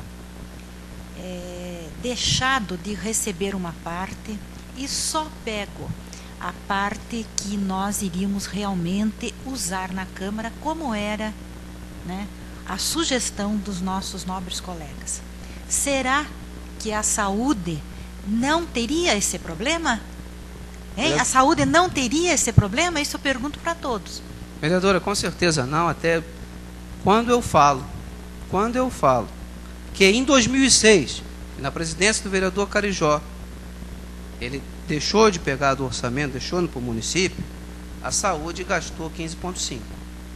é, deixado de receber uma parte e só pego a parte que nós iríamos realmente usar na Câmara, como era, né, a sugestão dos nossos nobres colegas, será que a saúde não teria esse problema? Hein? A saúde não teria esse problema? Isso eu pergunto para todos. Vereadora, com certeza não, até quando eu falo, quando eu falo que em dois mil e seis, na presidência do vereador Carijó, ele deixou de pegar do orçamento, deixou para o município, a saúde gastou quinze vírgula cinco.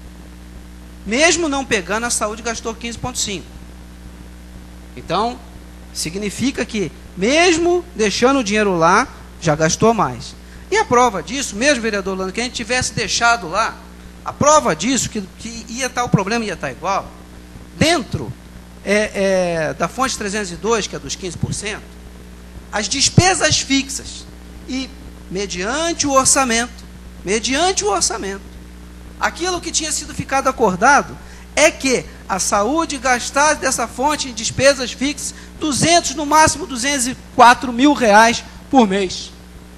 Mesmo não pegando, a saúde gastou quinze vírgula cinco. Então, significa que, mesmo deixando o dinheiro lá, já gastou mais. E a prova disso, mesmo, vereador Orlando, que a gente tivesse deixado lá, a prova disso, que, que ia estar o problema, ia estar igual, dentro é, é, da fonte trezentos e dois, que é dos quinze por cento, as despesas fixas, e mediante o orçamento, mediante o orçamento, aquilo que tinha sido ficado acordado é que a saúde gastasse dessa fonte em despesas fixas duzentos, no máximo duzentos e quatro mil reais por mês.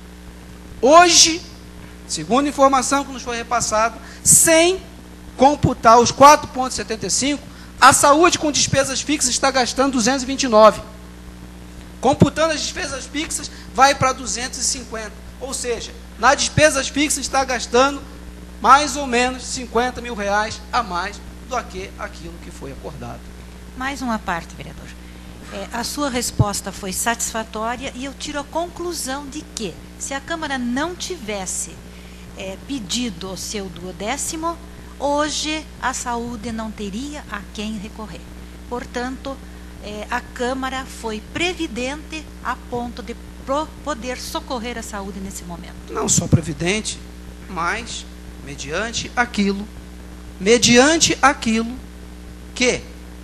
Hoje, segundo a informação que nos foi repassada, sem computar os quatro vírgula setenta e cinco, a saúde com despesas fixas está gastando duzentos e vinte e nove. Computando as despesas fixas, vai para duzentos e cinquenta. Ou seja, nas despesas fixas está gastando mais ou menos cinquenta mil reais a mais do que aquilo que foi acordado. Mais uma parte, vereador. É, a sua resposta foi satisfatória e eu tiro a conclusão de que, se a Câmara não tivesse é, pedido o seu duodécimo, hoje a saúde não teria a quem recorrer. Portanto, é, a Câmara foi previdente a ponto de pro poder socorrer a saúde nesse momento. Não só previdente, mas mediante aquilo, mediante aquilo que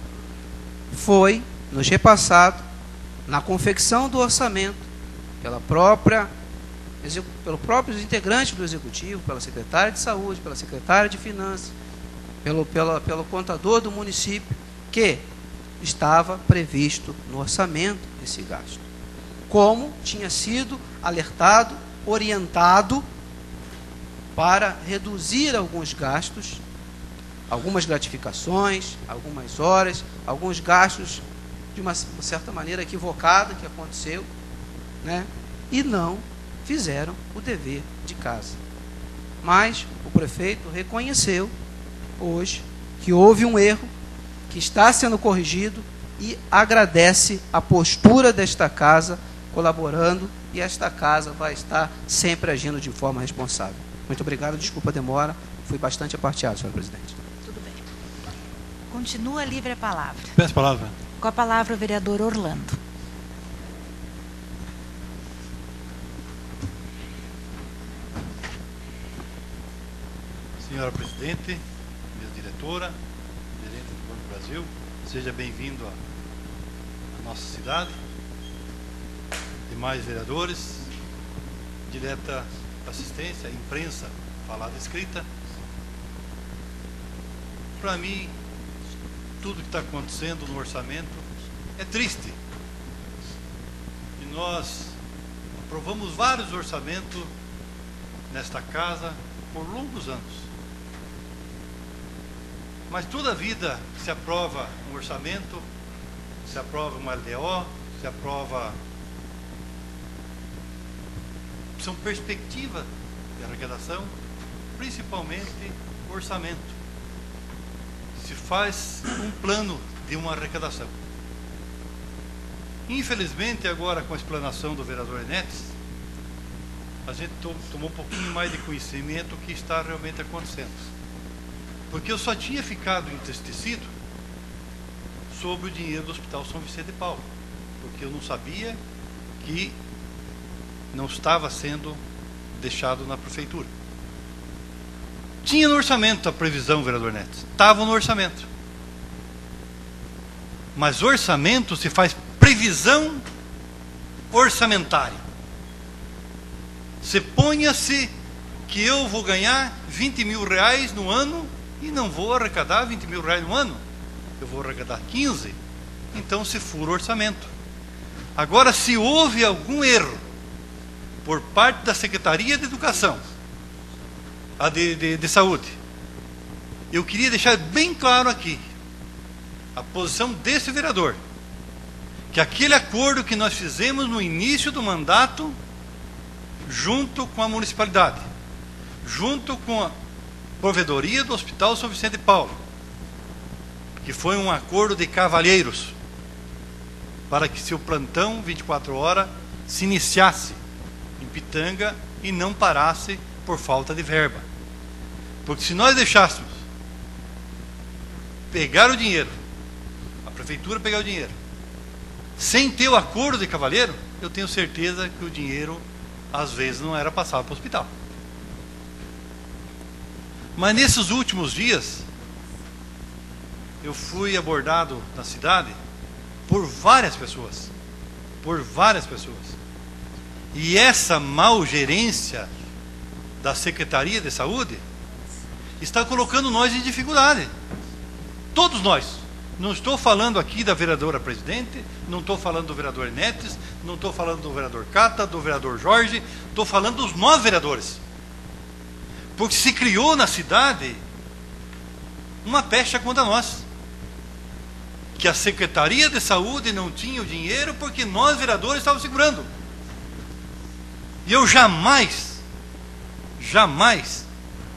foi nos repassado na confecção do orçamento pela própria, pelo próprios integrantes do Executivo, pela secretária de Saúde, pela secretária de Finanças, pelo, pela, pelo contador do município, que estava previsto no orçamento esse gasto. Como tinha sido alertado, orientado para reduzir alguns gastos, algumas gratificações, algumas horas, alguns gastos de uma certa maneira equivocada que aconteceu, né? E não fizeram o dever de casa. Mas o prefeito reconheceu hoje que houve um erro, que está sendo corrigido e agradece a postura desta casa colaborando, e esta casa vai estar sempre agindo de forma responsável. Muito obrigado, desculpa a demora, fui bastante aparteado, senhora presidente. Tudo bem. Continua livre a palavra. Peço a palavra. Com a palavra o vereador Orlando. Senhora presidente, minha diretora, gerente do Banco do Brasil, seja bem-vindo à, à nossa cidade. Demais vereadores, direta assistência, imprensa, falada escrita. Para mim, tudo que está acontecendo no orçamento é triste. E nós aprovamos vários orçamentos nesta casa por longos anos. Mas toda a vida se aprova um orçamento, se aprova uma L D O, se aprova... São perspectivas de arrecadação, principalmente o orçamento. Se faz um plano de uma arrecadação. Infelizmente, agora com a explanação do vereador Enetes, a gente tomou um pouquinho mais de conhecimento do que está realmente acontecendo. Porque eu só tinha ficado entristecido sobre o dinheiro do Hospital São Vicente de Paulo, porque eu não sabia que não estava sendo deixado na prefeitura. Tinha no orçamento a previsão, vereador Neto. Estava no orçamento. Mas orçamento se faz previsão orçamentária. Se ponha-se que eu vou ganhar vinte mil reais no ano e não vou arrecadar vinte mil reais no ano, eu vou arrecadar quinze, então se fura o orçamento. Agora, se houve algum erro por parte da Secretaria de Educação, a de, de, de Saúde, eu queria deixar bem claro aqui a posição desse vereador, que aquele acordo que nós fizemos no início do mandato, junto com a municipalidade, junto com a provedoria do Hospital São Vicente de Paulo, que foi um acordo de cavalheiros, para que seu plantão vinte e quatro horas se iniciasse em Pitanga e não parasse por falta de verba. Porque se nós deixássemos pegar o dinheiro, a prefeitura pegar o dinheiro, sem ter o acordo de cavalheiro, eu tenho certeza que o dinheiro às vezes não era passado para o hospital. Mas nesses últimos dias, eu fui abordado na cidade por várias pessoas, por várias pessoas. E essa mal gerência da Secretaria de Saúde está colocando nós em dificuldade. Todos nós. Não estou falando aqui da vereadora presidente, não estou falando do vereador Netes, não estou falando do vereador Cata, do vereador Jorge, estou falando dos nove vereadores. Porque se criou na cidade uma pecha contra nós. Que a Secretaria de Saúde não tinha o dinheiro porque nós, vereadores, estávamos segurando. E eu jamais, jamais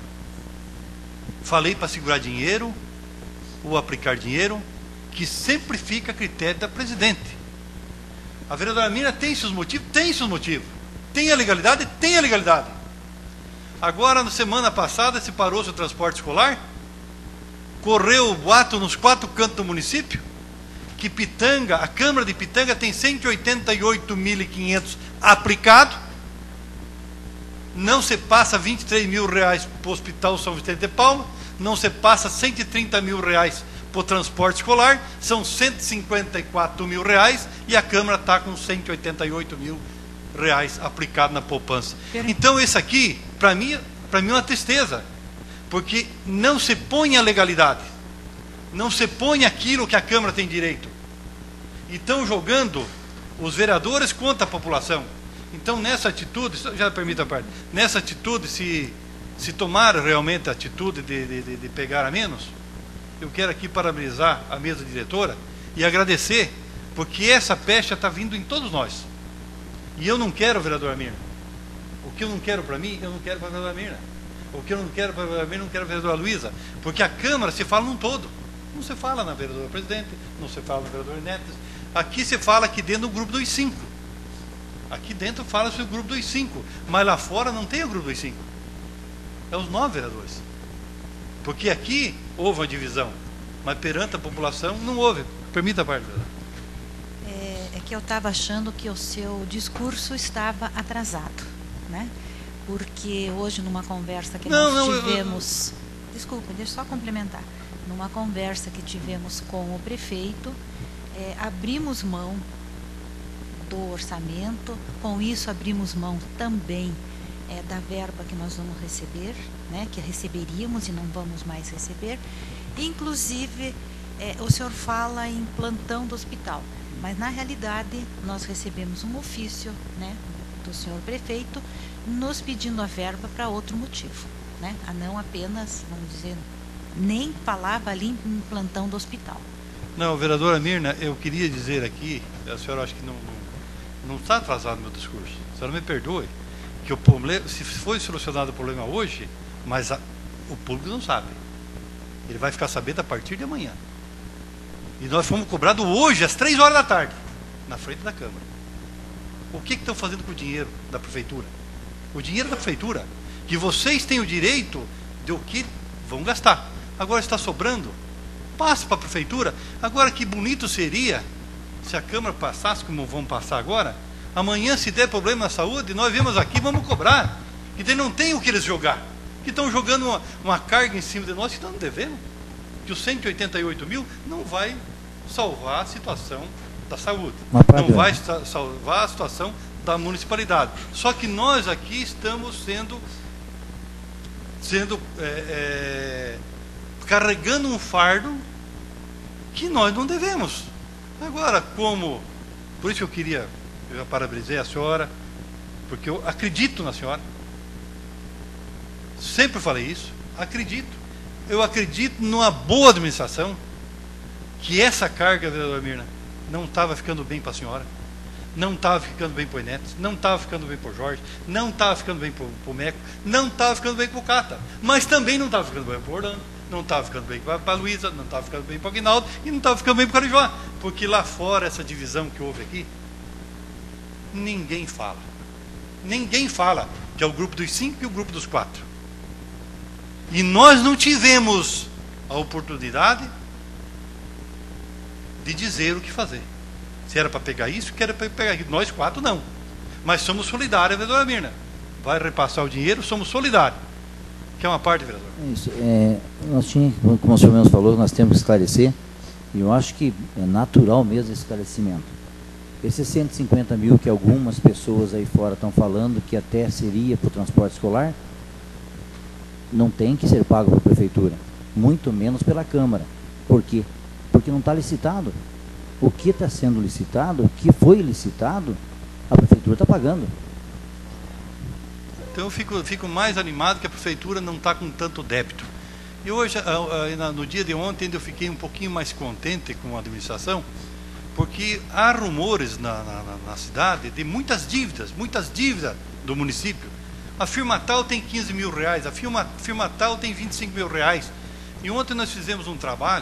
falei para segurar dinheiro ou aplicar dinheiro, que sempre fica a critério da presidente. A vereadora Mirna tem seus motivos? Tem seus motivos. Tem a legalidade? Tem a legalidade. Agora, na semana passada, se parou seu transporte escolar, correu o boato nos quatro cantos do município, que Pitanga, a Câmara de Pitanga tem cento e oitenta e oito mil e quinhentos aplicado, não se passa vinte e três mil reais para o Hospital São Vicente de Paulo, não se passa cento e trinta mil reais para o transporte escolar, são cento e cinquenta e quatro mil reais e a Câmara está com cento e oitenta e oito mil reais aplicado na poupança. Então esse aqui, para mim, para mim é uma tristeza, porque não se põe a legalidade, não se põe aquilo que a Câmara tem direito. E estão jogando os vereadores contra a população. Então nessa atitude, já permita a parte, nessa atitude, se, se tomar realmente a atitude de, de, de pegar a menos, eu quero aqui parabenizar a mesa diretora e agradecer, porque essa pecha está vindo em todos nós. E eu não quero, vereadora Mirna, o que eu não quero para mim, eu não quero para a vereadora Mirna. O que eu não quero para a vereadora Mirna, eu não quero para a vereadora Luísa, porque a Câmara se fala num todo. Não se fala na vereadora presidente, não se fala na vereadora Netes. Aqui se fala aqui dentro do grupo dos cinco. Aqui dentro fala sobre o grupo dos cinco, mas lá fora não tem o grupo dos cinco. É os nove vereadores. Porque aqui houve uma divisão, mas perante a população não houve. Permita a parte, vereadora. É, é que eu estava achando que o seu discurso estava atrasado, né? Porque hoje, numa conversa que não, nós não, tivemos... Eu, eu... Desculpa, deixa eu só complementar. Numa conversa que tivemos com o prefeito, é, abrimos mão do orçamento, com isso abrimos mão também é, da verba que nós vamos receber, né, que receberíamos e não vamos mais receber. Inclusive, é, o senhor fala em plantão do hospital, mas na realidade nós recebemos um ofício, né, do senhor prefeito nos pedindo a verba para outro motivo, né, a não apenas, vamos dizer, nem falava ali em plantão do hospital. Não, vereadora Mirna, eu queria dizer aqui, a senhora acha que não, não, não está atrasado no meu discurso, a senhora me perdoe, que o problema, se foi solucionado o problema hoje, mas a, o público não sabe. Ele vai ficar sabendo a partir de amanhã. E nós fomos cobrados hoje, às três horas da tarde, na frente da Câmara. O que, que estão fazendo com o dinheiro da prefeitura? O dinheiro da prefeitura, que vocês têm o direito de o que vão gastar. Agora está sobrando, passe para a prefeitura. Agora, que bonito seria se a Câmara passasse, como vão passar agora, amanhã, se der problema na saúde, nós viemos aqui, vamos cobrar. E daí não tem o que eles jogar. Que estão jogando uma, uma carga em cima de nós que estão devendo. Que os cento e oitenta e oito mil não vai salvar a situação da saúde. Não vai salvar a situação da municipalidade. Só que nós aqui estamos sendo sendo é, é, carregando um fardo que nós não devemos. Agora, como, por isso eu queria, eu já parabenizei a senhora, porque eu acredito na senhora, sempre falei isso, acredito, eu acredito numa boa administração, que essa carga, vereadora Mirna, não estava ficando bem para a senhora, não estava ficando bem para o Enetes, não estava ficando bem para o Jorge, não estava ficando bem para o Meco, não estava ficando bem para o Cata, mas também não estava ficando bem para o Orlando, não estava ficando bem para a Luísa, não estava ficando bem para o Aguinaldo e não estava ficando bem para o Carijoá, porque lá fora, essa divisão que houve aqui, ninguém fala. Ninguém fala que é o grupo dos cinco e o grupo dos quatro. E nós não tivemos a oportunidade de dizer o que fazer. Se era para pegar isso, que era para pegar isso. Nós quatro não. Mas somos solidários, vereadora Mirna. Vai repassar o dinheiro, somos solidários. Que é uma parte, vereador. Isso. É, nós tínhamos, como o senhor mesmo falou, nós temos que esclarecer. E eu acho que é natural mesmo esse esclarecimento. Esses cento e cinquenta mil que algumas pessoas aí fora estão falando que até seria para o transporte escolar, não tem que ser pago pela prefeitura, muito menos pela Câmara. Por quê? Porque não está licitado. O que está sendo licitado, o que foi licitado, a prefeitura está pagando. Então eu fico, fico mais animado que a prefeitura não está com tanto débito. E hoje, no dia de ontem, eu fiquei um pouquinho mais contente com a administração, porque há rumores na, na, na cidade de muitas dívidas, muitas dívidas do município. A firma tal tem quinze mil reais, a firma, firma tal tem vinte e cinco mil reais. E ontem nós fizemos um trabalho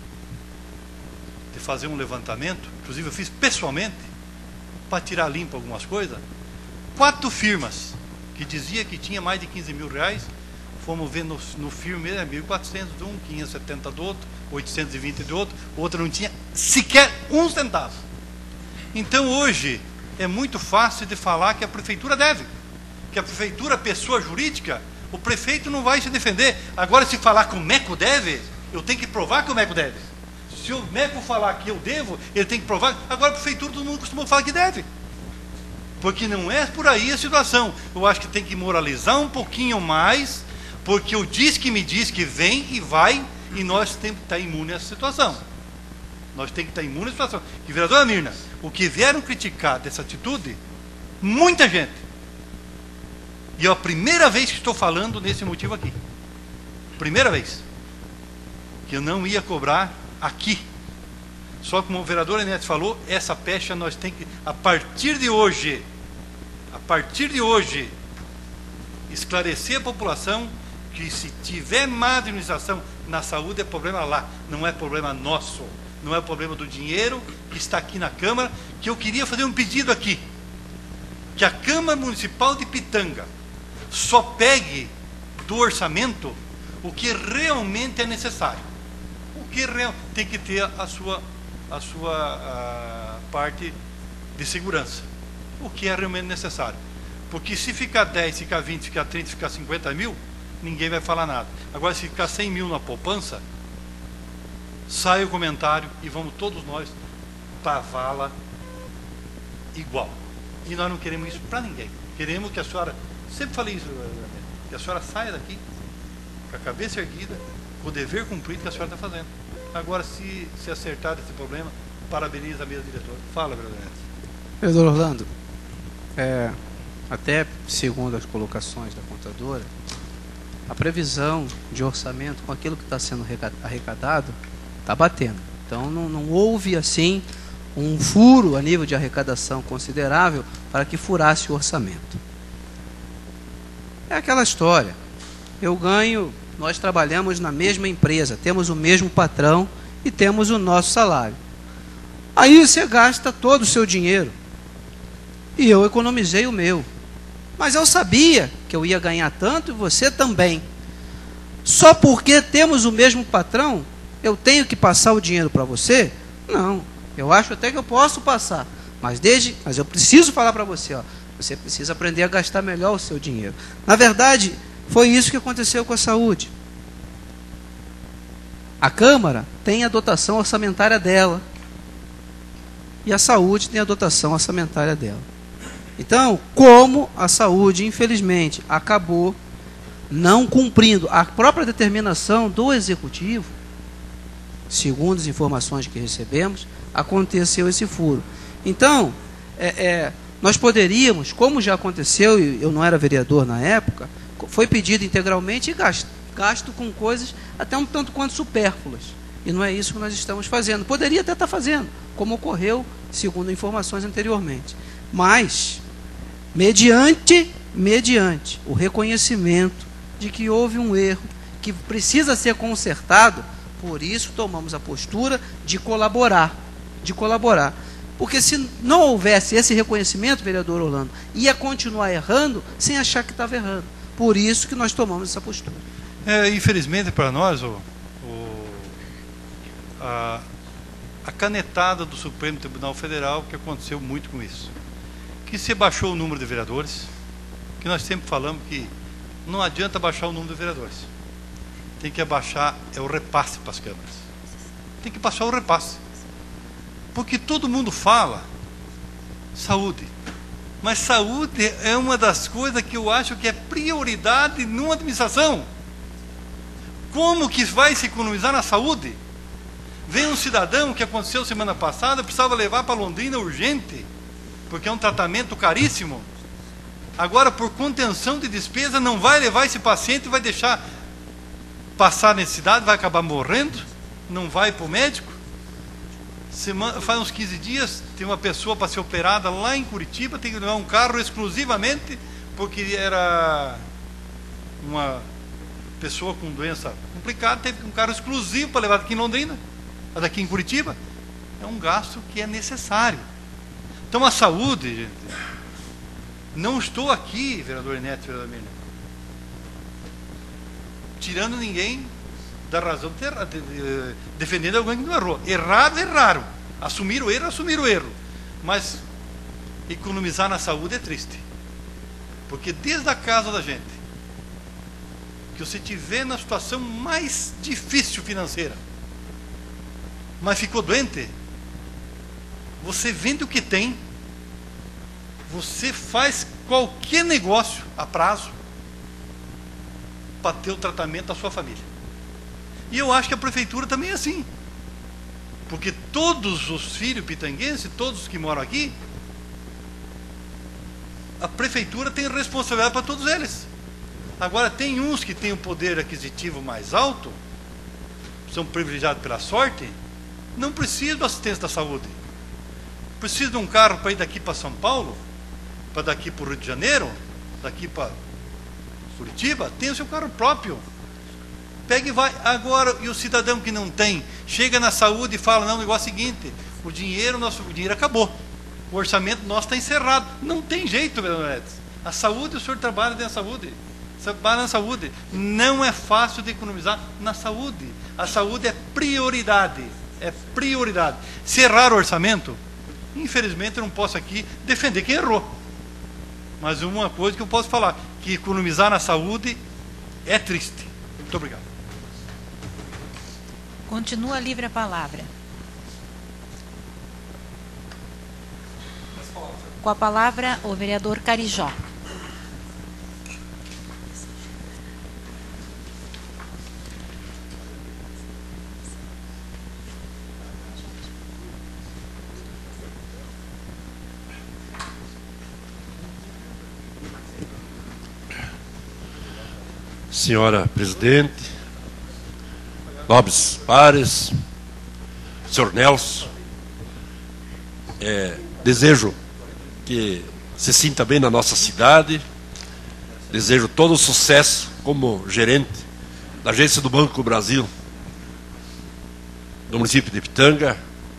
de fazer um levantamento, inclusive eu fiz pessoalmente, para tirar limpo algumas coisas. Quatro firmas que dizia que tinha mais de quinze mil reais, fomos ver no, no filme, é mil e quatrocentos de um, quinhentos e setenta do outro, oitocentos e vinte do outro, o outro não tinha sequer um centavo. Então hoje é muito fácil de falar que a prefeitura deve, que a prefeitura, pessoa jurídica, o prefeito não vai se defender. Agora, se falar que o Meco deve, eu tenho que provar que o Meco deve. Se o Meco falar que eu devo, ele tem que provar. Agora a prefeitura, todo mundo costuma falar que deve, porque não é por aí a situação. Eu acho que tem que moralizar um pouquinho mais, porque o diz que me diz que vem e vai, e nós temos que estar imunes a essa situação. Nós temos que estar imunes a essa situação. E, vereadora Mirna, o que vieram criticar dessa atitude, muita gente. E é a primeira vez que estou falando nesse motivo aqui. Primeira vez. Que eu não ia cobrar aqui. Só como o vereador Enetes falou, essa pecha nós temos que, a partir de hoje, a partir de hoje, esclarecer a população que se tiver má administração na saúde é problema lá, não é problema nosso, não é problema do dinheiro que está aqui na Câmara, que eu queria fazer um pedido aqui, que a Câmara Municipal de Pitanga só pegue do orçamento o que realmente é necessário, o que real, tem que ter a sua, a sua a parte de segurança, o que é realmente necessário, porque se ficar dez, ficar vinte, ficar trinta, ficar cinquenta mil, ninguém vai falar nada. Agora, se ficar cem mil na poupança, sai o comentário e vamos todos nós para a vala igual. E nós não queremos isso para ninguém. Queremos que a senhora, sempre falei isso, que a senhora saia daqui com a cabeça erguida, com o dever cumprido que a senhora está fazendo. Agora, se, se acertar desse problema, parabeniza a mesa diretora. Fala, vereador Neto. Vereador Orlando, é, até segundo as colocações da contadora, a previsão de orçamento com aquilo que está sendo arrecadado está batendo. Então não, não houve assim um furo a nível de arrecadação considerável para que furasse o orçamento. É aquela história. Eu ganho, nós trabalhamos na mesma empresa, temos o mesmo patrão e temos o nosso salário. Aí você gasta todo o seu dinheiro. E eu economizei o meu. Mas eu sabia que eu ia ganhar tanto e você também. Só porque temos o mesmo patrão, eu tenho que passar o dinheiro para você? Não. Eu acho até que eu posso passar. Mas, desde, mas eu preciso falar para você, ó, você precisa aprender a gastar melhor o seu dinheiro. Na verdade, foi isso que aconteceu com a saúde. A Câmara tem a dotação orçamentária dela. E a saúde tem a dotação orçamentária dela. Então, como a saúde, infelizmente, acabou não cumprindo a própria determinação do Executivo, segundo as informações que recebemos, aconteceu esse furo. Então, é, é, nós poderíamos, como já aconteceu, e eu não era vereador na época, foi pedido integralmente e gasto, gasto com coisas até um tanto quanto supérfluas. E não é isso que nós estamos fazendo. Poderia até estar fazendo, como ocorreu, segundo informações anteriormente. Mas, mediante, mediante o reconhecimento de que houve um erro, que precisa ser consertado, por isso tomamos a postura de colaborar, de colaborar. Porque se não houvesse esse reconhecimento, vereador Orlando, ia continuar errando sem achar que estava errando. Por isso que nós tomamos essa postura. É, infelizmente para nós, o, o, a, a canetada do Supremo Tribunal Federal, que aconteceu muito com isso. Que se baixou o número de vereadores, que nós sempre falamos que não adianta baixar o número de vereadores. Tem que abaixar é o repasse para as câmaras. Tem que baixar o repasse. Porque todo mundo fala saúde. Mas saúde é uma das coisas que eu acho que é prioridade numa administração. Como que vai se economizar na saúde? Vem um cidadão que aconteceu semana passada, precisava levar para Londrina urgente, porque é um tratamento caríssimo. Agora, por contenção de despesa, não vai levar esse paciente, vai deixar passar necessidade, vai acabar morrendo, não vai para o médico. Semana, faz uns quinze dias, tem uma pessoa para ser operada lá em Curitiba, tem que levar um carro exclusivamente, porque era uma pessoa com doença complicada, teve um carro exclusivo para levar daqui em Londrina, daqui em Curitiba. É um gasto que é necessário. Então a saúde, gente, não estou aqui, vereador Neto, vereador Miller, tirando ninguém da razão de, de, de, defendendo alguém que não errou. Errado, erraram. Assumir o erro, assumir o erro. Mas economizar na saúde é triste. Porque desde a casa da gente, que você tiver na situação mais difícil financeira, mas ficou doente, você vende o que tem, você faz qualquer negócio a prazo para ter o tratamento da sua família. E eu acho que a prefeitura também é assim. Porque todos os filhos pitanguenses, todos os que moram aqui, a prefeitura tem responsabilidade para todos eles. Agora, tem uns que têm um poder aquisitivo mais alto, são privilegiados pela sorte, não precisam da assistência da saúde. Precisa de um carro para ir daqui para São Paulo, para daqui para o Rio de Janeiro, daqui para Curitiba, tem o seu carro próprio. Pega e vai. Agora, e o cidadão que não tem, chega na saúde e fala, não, o negócio é o seguinte, o dinheiro, nosso, o dinheiro acabou. O orçamento nosso está encerrado. Não tem jeito, vereador Edson. A saúde, o senhor trabalha dentro da saúde. Trabalha na saúde. Não é fácil de economizar na saúde. A saúde é prioridade. É prioridade. Se errar o orçamento, infelizmente eu não posso aqui defender quem errou. Mas uma coisa que eu posso falar, que economizar na saúde é triste. Muito obrigado. Continua livre a palavra. Com a palavra, o vereador Carijó. Senhora presidente, nobres pares, senhor Nelson, é, desejo que se sinta bem na nossa cidade, desejo todo o sucesso como gerente da agência do Banco do Brasil, do município de Pitanga.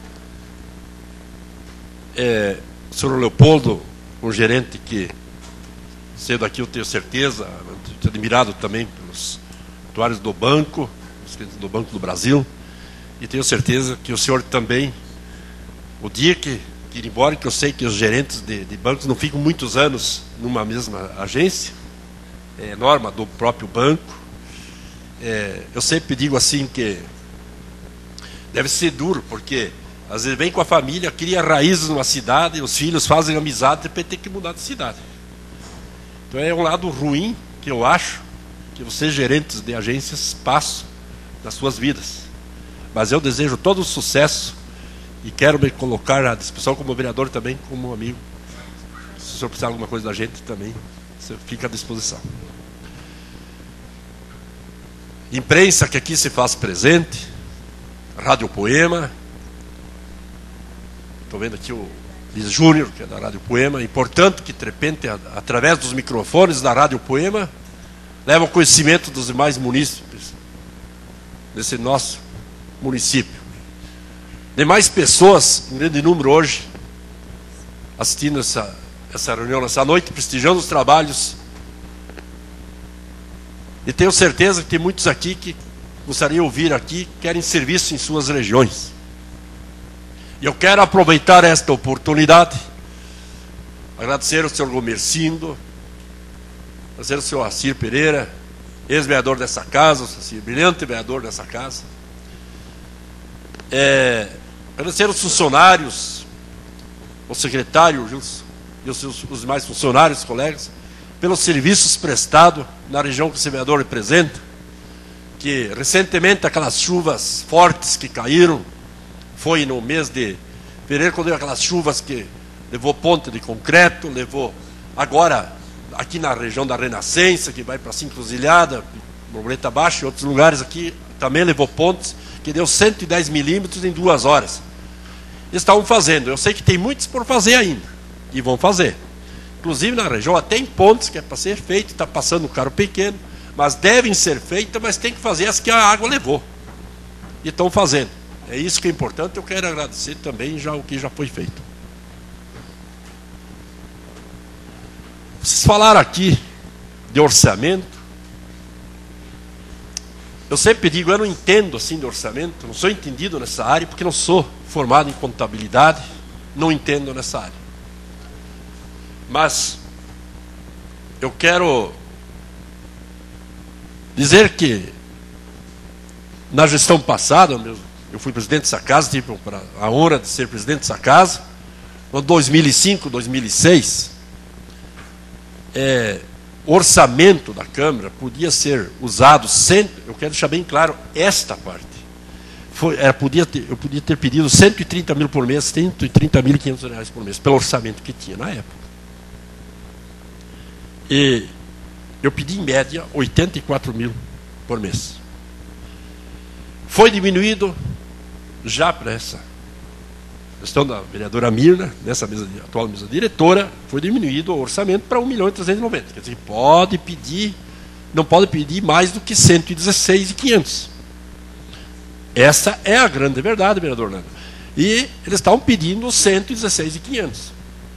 É, senhor Leopoldo, um gerente que, sendo aqui eu tenho certeza, estou admirado também pelos atuários do banco, do Banco do Brasil, e tenho certeza que o senhor também, o dia que, que ir embora, que eu sei que os gerentes de, de bancos não ficam muitos anos numa mesma agência, é norma do próprio banco, é, eu sempre digo assim que deve ser duro, porque às vezes vem com a família, cria raízes numa cidade, os filhos fazem amizade, depois tem que mudar de cidade. Então é um lado ruim, que eu acho, que vocês, gerentes de agências, passam nas suas vidas. Mas eu desejo todo o sucesso e quero me colocar à disposição como vereador também, como amigo. Se o senhor precisar de alguma coisa da gente também, você fica à disposição. Imprensa que aqui se faz presente, Rádio Poema, estou vendo aqui o Luiz Júnior, que é da Rádio Poema, importante que de repente, através dos microfones da Rádio Poema, leva ao conhecimento dos demais munícipes desse nosso município. Demais pessoas, em grande número hoje, assistindo essa, essa reunião nessa noite, prestigiando os trabalhos. E tenho certeza que tem muitos aqui que gostariam de ouvir aqui, querem serviço em suas regiões. E eu quero aproveitar esta oportunidade, agradecer ao senhor Gomercindo, agradecer ao senhor Assir Pereira, ex-vereador dessa casa, assim, brilhante vereador dessa casa. É, agradecer aos funcionários, ao secretário Gilson, e os, seus, os demais funcionários, colegas, pelos serviços prestados na região que o vereador representa, que recentemente aquelas chuvas fortes que caíram, foi no mês de fevereiro, quando deu aquelas chuvas que levou ponte de concreto, levou agora aqui na região da Renascença, que vai para Cinco Encruzilhada, Borboleta Baixa e outros lugares aqui, também levou pontes, que deu cento e dez milímetros em duas horas. Eles estavam fazendo, eu sei que tem muitos por fazer ainda, e vão fazer. Inclusive na região até tem pontes que é para ser feito, está passando um carro pequeno, mas devem ser feitas, mas tem que fazer as que a água levou. E estão fazendo. É isso que é importante, eu quero agradecer também já o que já foi feito. Vocês falaram aqui de orçamento. Eu sempre digo, eu não entendo assim de orçamento, não sou entendido nessa área, porque não sou formado em contabilidade, não entendo nessa área. Mas eu quero dizer que na gestão passada, eu fui presidente dessa casa, tive a honra de ser presidente dessa casa, no dois mil e cinco, dois mil e seis, é, o orçamento da Câmara podia ser usado sempre, eu quero deixar bem claro esta parte, foi, era, podia ter, eu podia ter pedido cento e trinta mil por mês, cento e trinta mil e quinhentos reais por mês, pelo orçamento que tinha na época. E eu pedi em média oitenta e quatro mil por mês. Foi diminuído já para essa questão da vereadora Mirna, nessa mesa, atual mesa diretora, foi diminuído o orçamento para um milhão e trezentos e noventa. Quer dizer, pode pedir, não pode pedir mais do que cento e dezesseis mil e quinhentos. Essa é a grande verdade, vereador Nando. E eles estavam pedindo cento e dezesseis mil e quinhentos.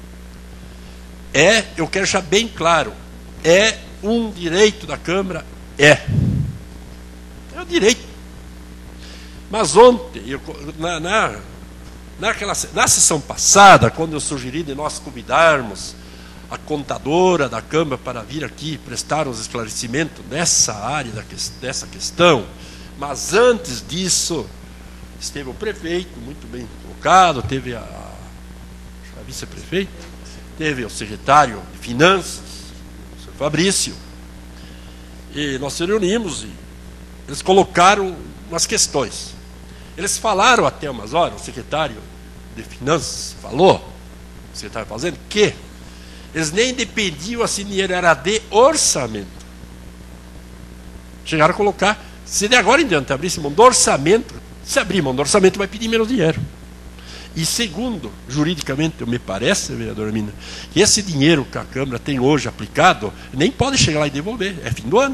É, eu quero deixar bem claro, é um direito da Câmara? É. É um direito. Mas ontem, eu, na, na, naquela, na sessão passada, quando eu sugeri de nós convidarmos a contadora da Câmara para vir aqui prestar os esclarecimentos nessa área, da, dessa questão, mas antes disso, esteve o prefeito, muito bem colocado, teve a, a vice-prefeita, teve o secretário de Finanças, o senhor Fabrício, e nós se reunimos e eles colocaram umas questões. Eles falaram até umas horas, o secretário de Finanças falou, o secretário fazendo, que eles nem dependiam assim dinheiro, era de orçamento. Chegaram a colocar, se de agora em diante abrisse mão do orçamento, se abrir mão do orçamento vai pedir menos dinheiro. E segundo, juridicamente, me parece, vereadora Mina, que esse dinheiro que a Câmara tem hoje aplicado, nem pode chegar lá e devolver, é fim do ano.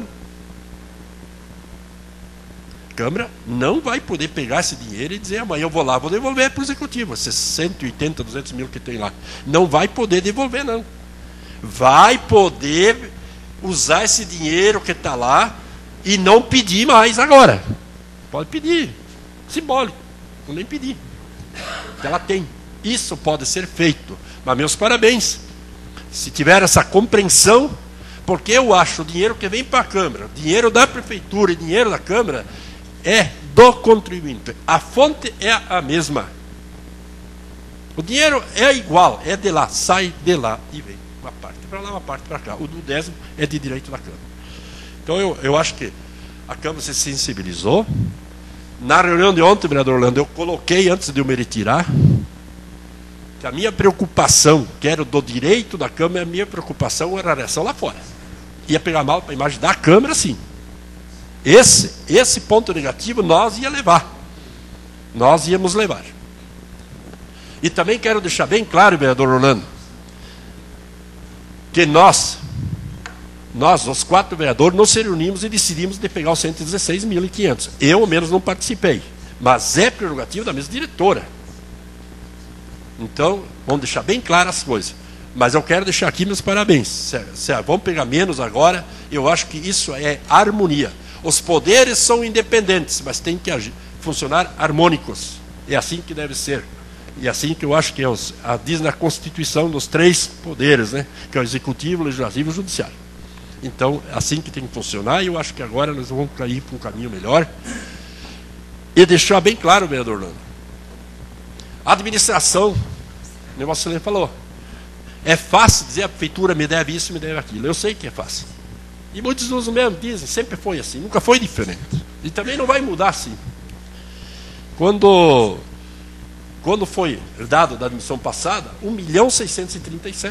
A Câmara não vai poder pegar esse dinheiro e dizer, amanhã eu vou lá, vou devolver para o Executivo, esses cento e oitenta, duzentos mil que tem lá. Não vai poder devolver, não. Vai poder usar esse dinheiro que está lá e não pedir mais agora. Pode pedir, simbólico, não nem pedir. Ela tem. Isso pode ser feito. Mas meus parabéns. Se tiver essa compreensão, porque eu acho o dinheiro que vem para a Câmara, dinheiro da Prefeitura e dinheiro da Câmara, é do contribuinte. A fonte é a mesma. O dinheiro é igual, é de lá, sai de lá e vem. Uma parte para lá, uma parte para cá. O do décimo é de direito da Câmara. Então eu, eu acho que a Câmara se sensibilizou. Na reunião de ontem, vereador Orlando, eu coloquei, antes de eu me retirar, que a minha preocupação, que era do direito da Câmara, a minha preocupação era a reação lá fora. Ia pegar mal para a imagem da Câmara, sim. Esse, esse ponto negativo nós ia levar. Nós íamos levar. E também quero deixar bem claro, vereador Orlando, que nós, nós, os quatro vereadores, nos reunimos e decidimos de pegar os cento e dezesseis mil e quinhentos. Eu, ao menos, não participei. Mas é prerrogativa da mesa diretora. Então, vamos deixar bem claras as coisas. Mas eu quero deixar aqui meus parabéns. Se, se vamos pegar menos agora, eu acho que isso é harmonia. Os poderes são independentes, mas tem que agir, funcionar harmônicos. É assim que deve ser. E é assim que eu acho que é os, a, diz na Constituição dos três poderes, né? Que é o Executivo, o Legislativo e o Judiciário. Então, é assim que tem que funcionar, e eu acho que agora nós vamos cair para um caminho melhor. E deixar bem claro, vereador Orlando, a administração, o negócio que você falou, é fácil dizer a prefeitura me deve isso, me deve aquilo. Eu sei que é fácil. E muitos dos mesmos dizem, sempre foi assim, nunca foi diferente. E também não vai mudar assim. Quando, quando foi dado da admissão passada, um milhão seiscentos e trinta e sete.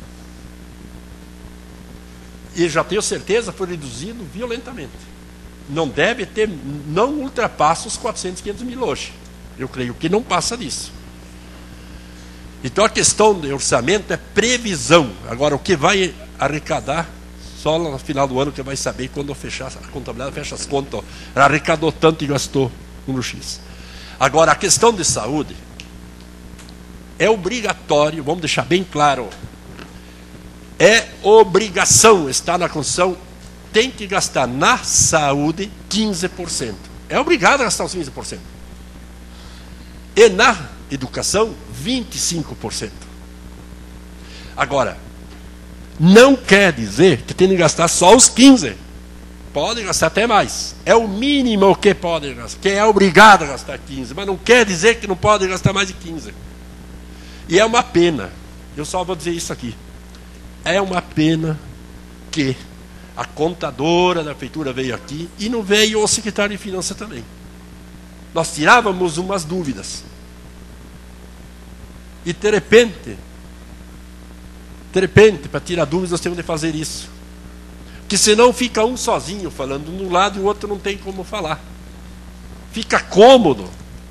E já tenho certeza, foi reduzido violentamente. Não deve ter, não ultrapassa os quatrocentos, quinhentos mil hoje. Eu creio que não passa disso. Então a questão do orçamento é previsão. Agora, o que vai arrecadar, só no final do ano que vai saber, quando fechar a contabilidade, fecha as contas, ó, arrecadou tanto e gastou no X. Agora, a questão de saúde é obrigatório, vamos deixar bem claro, é obrigação, está na Constituição, tem que gastar na saúde quinze por cento. É obrigado a gastar os quinze por cento. E na educação, vinte e cinco por cento. Agora, não quer dizer que tem que gastar só os quinze por cento. Pode gastar até mais. É o mínimo que pode gastar, que é obrigado a gastar quinze por cento, mas não quer dizer que não pode gastar mais de quinze por cento. E é uma pena, eu só vou dizer isso aqui, é uma pena que a contadora da prefeitura veio aqui e não veio o secretário de Finanças também. Nós tirávamos umas dúvidas. E de repente, de repente, para tirar dúvidas, nós temos de fazer isso. Porque senão fica um sozinho falando de um lado e o outro não tem como falar. Fica cômodo.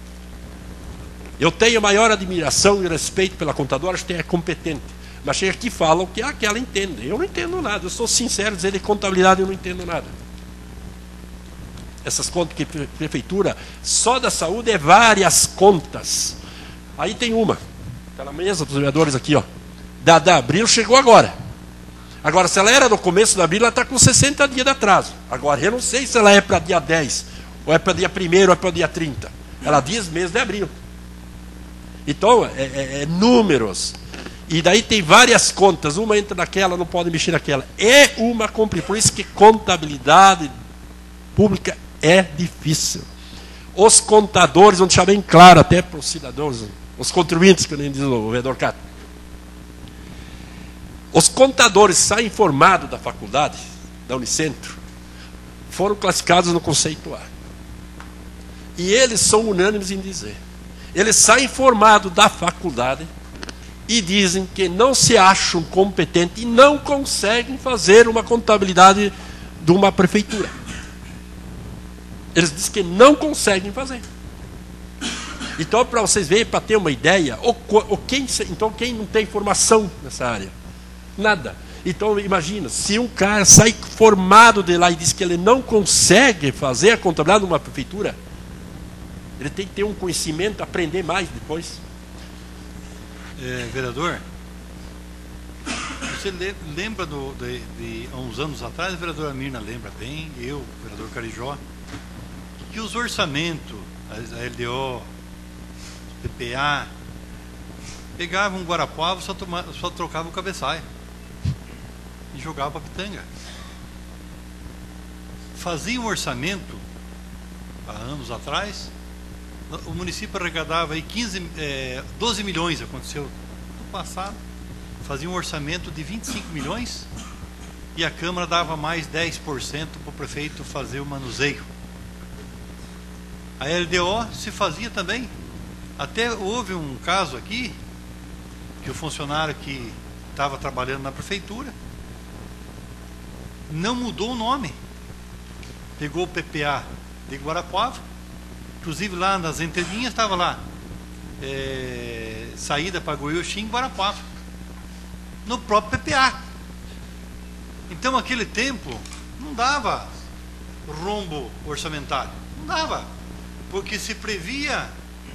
Eu tenho maior admiração e respeito pela contadora, acho que é competente. Mas chega aqui e fala o que ela entende. Eu não entendo nada, eu sou sincero, dizer de contabilidade eu não entendo nada. Essas contas que a prefeitura, só da saúde é várias contas. Aí tem uma, está na mesa dos vereadores aqui, ó. Da, da abril chegou agora. Agora, se ela era no começo de abril, ela está com sessenta dias de atraso. Agora, eu não sei se ela é para dia dez, ou é para dia primeiro, ou é para dia trinta. Ela diz mês de abril. Então, é, é, é números. E daí tem várias contas, uma entra naquela, não pode mexer naquela. É uma complicação. Por isso que contabilidade pública é difícil. Os contadores, vão deixar bem claro até para os cidadãos, os contribuintes, que nem diz o vereador Cato. Os contadores saem formados da faculdade, da Unicentro, foram classificados no conceito A. E eles são unânimes em dizer. Eles saem formados da faculdade e dizem que não se acham competentes e não conseguem fazer uma contabilidade de uma prefeitura. Eles dizem que não conseguem fazer. Então, para vocês verem, para ter uma ideia, o, o quem, então quem não tem formação nessa área? Nada. Então, imagina, se um cara sai formado de lá e diz que ele não consegue fazer a contabilidade de uma prefeitura, ele tem que ter um conhecimento, aprender mais depois. É, vereador, você lembra do, de, de há uns anos atrás, a vereadora Mirna lembra bem, eu, o vereador Carijó, que os orçamentos, a L D O, P P A, pegavam um Guarapuava, só, só trocavam o cabeçalho e jogavam para a pitanga. Faziam um orçamento, há anos atrás, o município arrecadava aí quinze, é, doze milhões, aconteceu no passado, fazia um orçamento de vinte e cinco milhões e a Câmara dava mais dez por cento para o prefeito fazer o manuseio. A L D O se fazia também. Até houve um caso aqui, que o funcionário que estava trabalhando na prefeitura não mudou o nome. Pegou o P P A de Guarapuava, inclusive lá nas entrelinhas estava lá, é, saída para Goiuxim, Guarapuava, no próprio P P A. Então, aquele tempo, não dava rombo orçamentário, não dava, porque se previa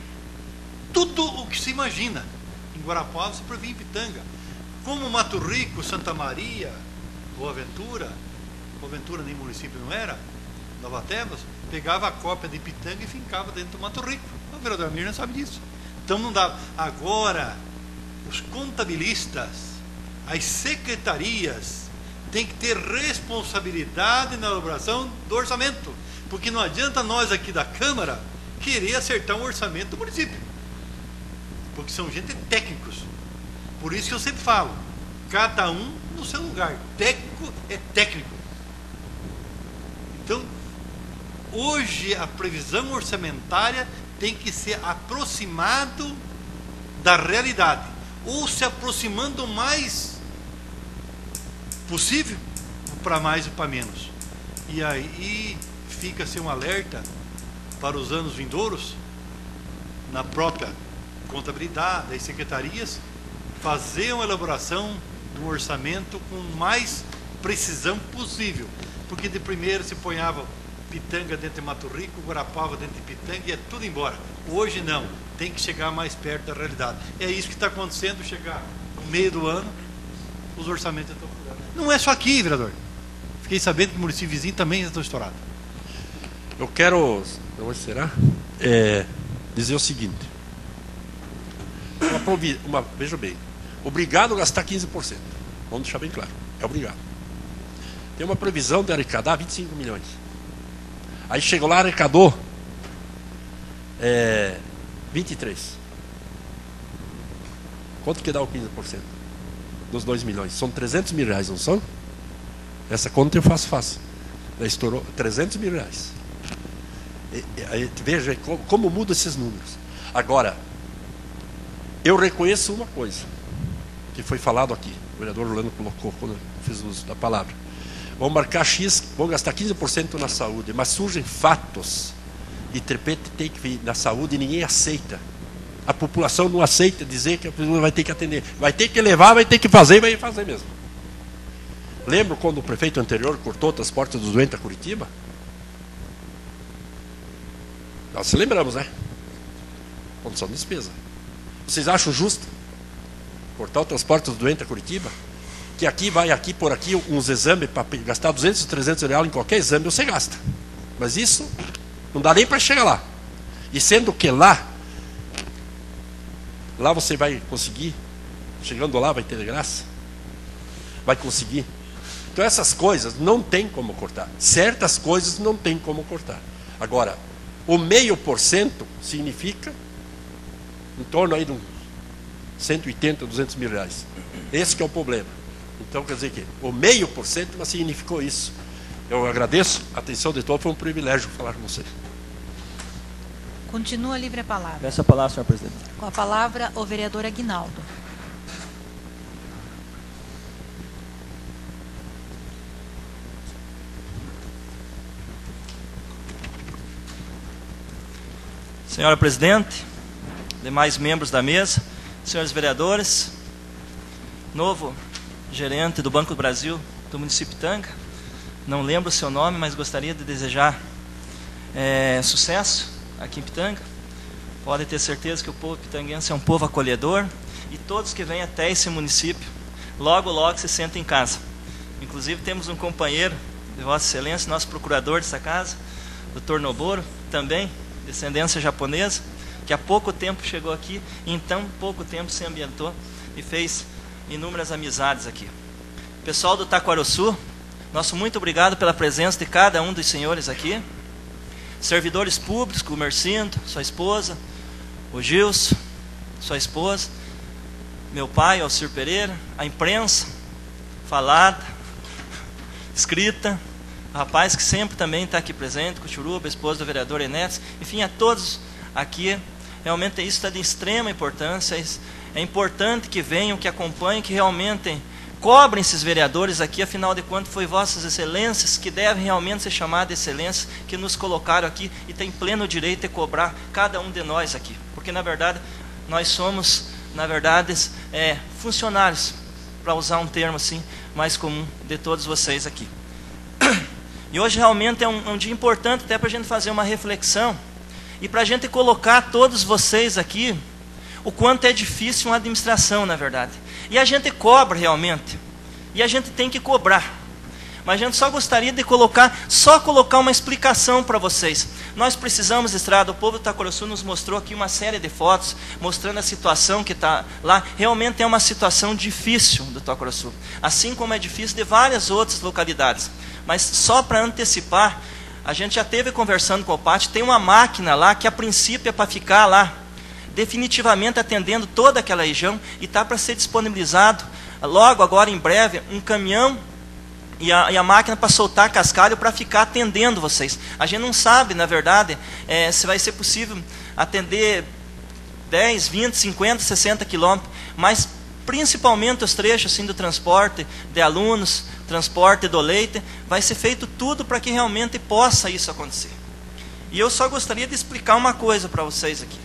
tudo o que se imagina. Em Guarapuava se previa em Pitanga. Como Mato Rico, Santa Maria, Boa Ventura, Boa Ventura nem município não era, Nova Tebas, pegava a cópia de Pitanga e fincava dentro do Mato Rico. O vereador Mirna sabe disso. Então não dava. Agora, os contabilistas, as secretarias, têm que ter responsabilidade na elaboração do orçamento. Porque não adianta nós aqui da Câmara querer acertar um orçamento do município. Porque são gente técnicos. Por isso que eu sempre falo, cada um no seu lugar. Técnico é técnico. Então, hoje a previsão orçamentária tem que ser aproximado da realidade, ou se aproximando o mais possível, para mais e para menos. E aí fica-se um alerta para os anos vindouros, na própria contabilidade, das secretarias, fazer uma elaboração do orçamento com mais precisão possível, porque de primeiro se ponhava Pitanga dentro de Mato Rico, Guarapuava dentro de Pitanga e é tudo embora. Hoje não, tem que chegar mais perto da realidade. É isso que está acontecendo, chegar no meio do ano, os orçamentos estão furados. Não é só aqui, vereador. Fiquei sabendo que o município vizinho também está estourado. Eu quero, não será? É, dizer o seguinte. Uma, provi, uma, veja bem, obrigado a gastar quinze por cento. Vamos deixar bem claro, é obrigado. Tem uma previsão de arrecadar vinte e cinco milhões. Aí chegou lá, arrecadou é, vinte e três. Quanto que dá o quinze por cento? Dos dois milhões. São trezentos mil reais, não são? Essa conta eu faço fácil. Já estourou trezentos mil reais. E, e, veja como, como muda esses números. Agora, eu reconheço uma coisa que foi falado aqui. O vereador Rolando colocou quando fiz uso da palavra. Vão marcar X, vão gastar quinze por cento na saúde, mas surgem fatos e de repente tem que vir na saúde e ninguém aceita. A população não aceita dizer que a pessoa vai ter que atender. Vai ter que levar, vai ter que fazer, vai fazer mesmo. Lembro quando o prefeito anterior cortou o transporte dos doentes a Curitiba? Nós se lembramos, né? Condição de despesa. Vocês acham justo cortar o transporte dos doentes a Curitiba? Que aqui vai aqui por aqui uns exames para gastar duzentos, trezentos reais em qualquer exame você gasta. Mas isso não dá nem para chegar lá. E sendo que lá, lá você vai conseguir, chegando lá vai ter de graça, vai conseguir. Então essas coisas não tem como cortar. Certas coisas não tem como cortar. Agora, o meio por cento significa em torno aí de uns cento e oitenta, duzentos mil reais. Esse que é o problema. Então, quer dizer que o meio por cento não significou isso. Eu agradeço a atenção de todos, foi um privilégio falar com vocês. Continua livre a palavra. Peço a palavra, senhor presidente. Com a palavra, o vereador Aguinaldo. Senhora presidente, demais membros da mesa, senhores vereadores, novo gerente do Banco do Brasil do município de Pitanga, não lembro o seu nome, mas gostaria de desejar é, sucesso aqui em Pitanga. Pode ter certeza que o povo pitanguense é um povo acolhedor e todos que vêm até esse município, logo, logo se sentem em casa. Inclusive temos um companheiro de Vossa Excelência, nosso procurador dessa casa, doutor Noboro, também descendência japonesa, que há pouco tempo chegou aqui e em tão pouco tempo se ambientou e fez inúmeras amizades aqui. Pessoal do Taquarussu, nosso muito obrigado pela presença de cada um dos senhores aqui. Servidores públicos, o Mercindo, sua esposa, o Gilson, sua esposa, meu pai, Alcir Pereira, a imprensa, falada, escrita, o rapaz que sempre também está aqui presente, com o Churuba, esposa do vereador Enéas, enfim, a todos aqui. Realmente isso está de extrema importância. É importante que venham, que acompanhem, que realmente cobrem esses vereadores aqui. Afinal de contas, foi vossas excelências que devem realmente ser chamadas de excelências, que nos colocaram aqui e têm pleno direito de cobrar cada um de nós aqui. Porque, na verdade, nós somos, na verdade, é, funcionários, para usar um termo assim, mais comum de todos vocês aqui. E hoje realmente é um, um dia importante até para a gente fazer uma reflexão e para a gente colocar todos vocês aqui o quanto é difícil uma administração, na verdade. E a gente cobra realmente, e a gente tem que cobrar. Mas a gente só gostaria de colocar, só colocar uma explicação para vocês. Nós precisamos, Estrada, o povo do Itaquaquecetuba nos mostrou aqui uma série de fotos, mostrando a situação que está lá. Realmente é uma situação difícil do Itaquaquecetuba, assim como é difícil de várias outras localidades. Mas só para antecipar, a gente já teve conversando com o Pátio, tem uma máquina lá que a princípio é para ficar lá, definitivamente atendendo toda aquela região, e está para ser disponibilizado, logo agora em breve, um caminhão e a, e a máquina para soltar cascalho para ficar atendendo vocês. A gente não sabe, na verdade, é, se vai ser possível atender dez, vinte, cinquenta, sessenta quilômetros, mas principalmente os trechos assim, do transporte de alunos, transporte do leite, vai ser feito tudo para que realmente possa isso acontecer. E eu só gostaria de explicar uma coisa para vocês aqui,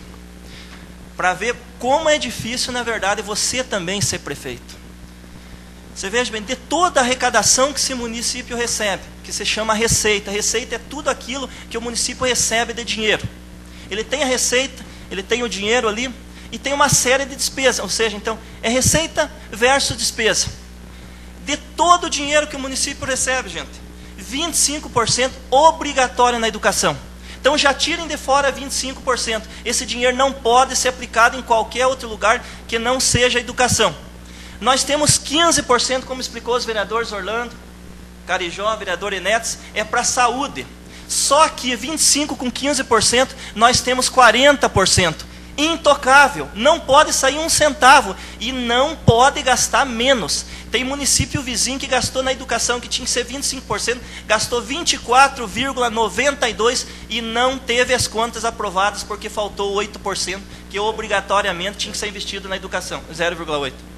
para ver como é difícil, na verdade, você também ser prefeito. Você veja bem, de toda a arrecadação que esse município recebe, que se chama receita. Receita é tudo aquilo que o município recebe de dinheiro. Ele tem a receita, ele tem o dinheiro ali, e tem uma série de despesas. Ou seja, então, é receita versus despesa. De todo o dinheiro que o município recebe, gente, vinte e cinco por cento obrigatório na educação. Então já tirem de fora vinte e cinco por cento. Esse dinheiro não pode ser aplicado em qualquer outro lugar que não seja a educação. Nós temos quinze por cento, como explicou os vereadores Orlando, Carijó, vereador Enéas, é para a saúde. Só que vinte e cinco por cento com quinze por cento, nós temos quarenta por cento. Intocável, não pode sair um centavo e não pode gastar menos. Tem município vizinho que gastou na educação, que tinha que ser vinte e cinco por cento, gastou vinte e quatro vírgula noventa e dois por cento e não teve as contas aprovadas porque faltou oito por cento, que obrigatoriamente tinha que ser investido na educação, zero vírgula oito por cento.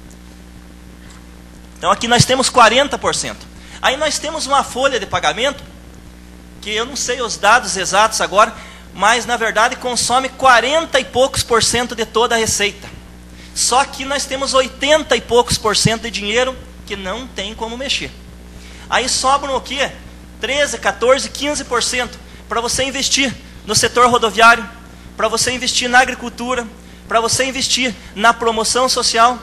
Então aqui nós temos quarenta por cento. Aí nós temos uma folha de pagamento, que eu não sei os dados exatos agora, mas na verdade consome quarenta e poucos por cento de toda a receita. Só que nós temos oitenta e poucos por cento de dinheiro que não tem como mexer. Aí sobram o quê? treze, quatorze, quinze por cento para você investir no setor rodoviário, para você investir na agricultura, para você investir na promoção social.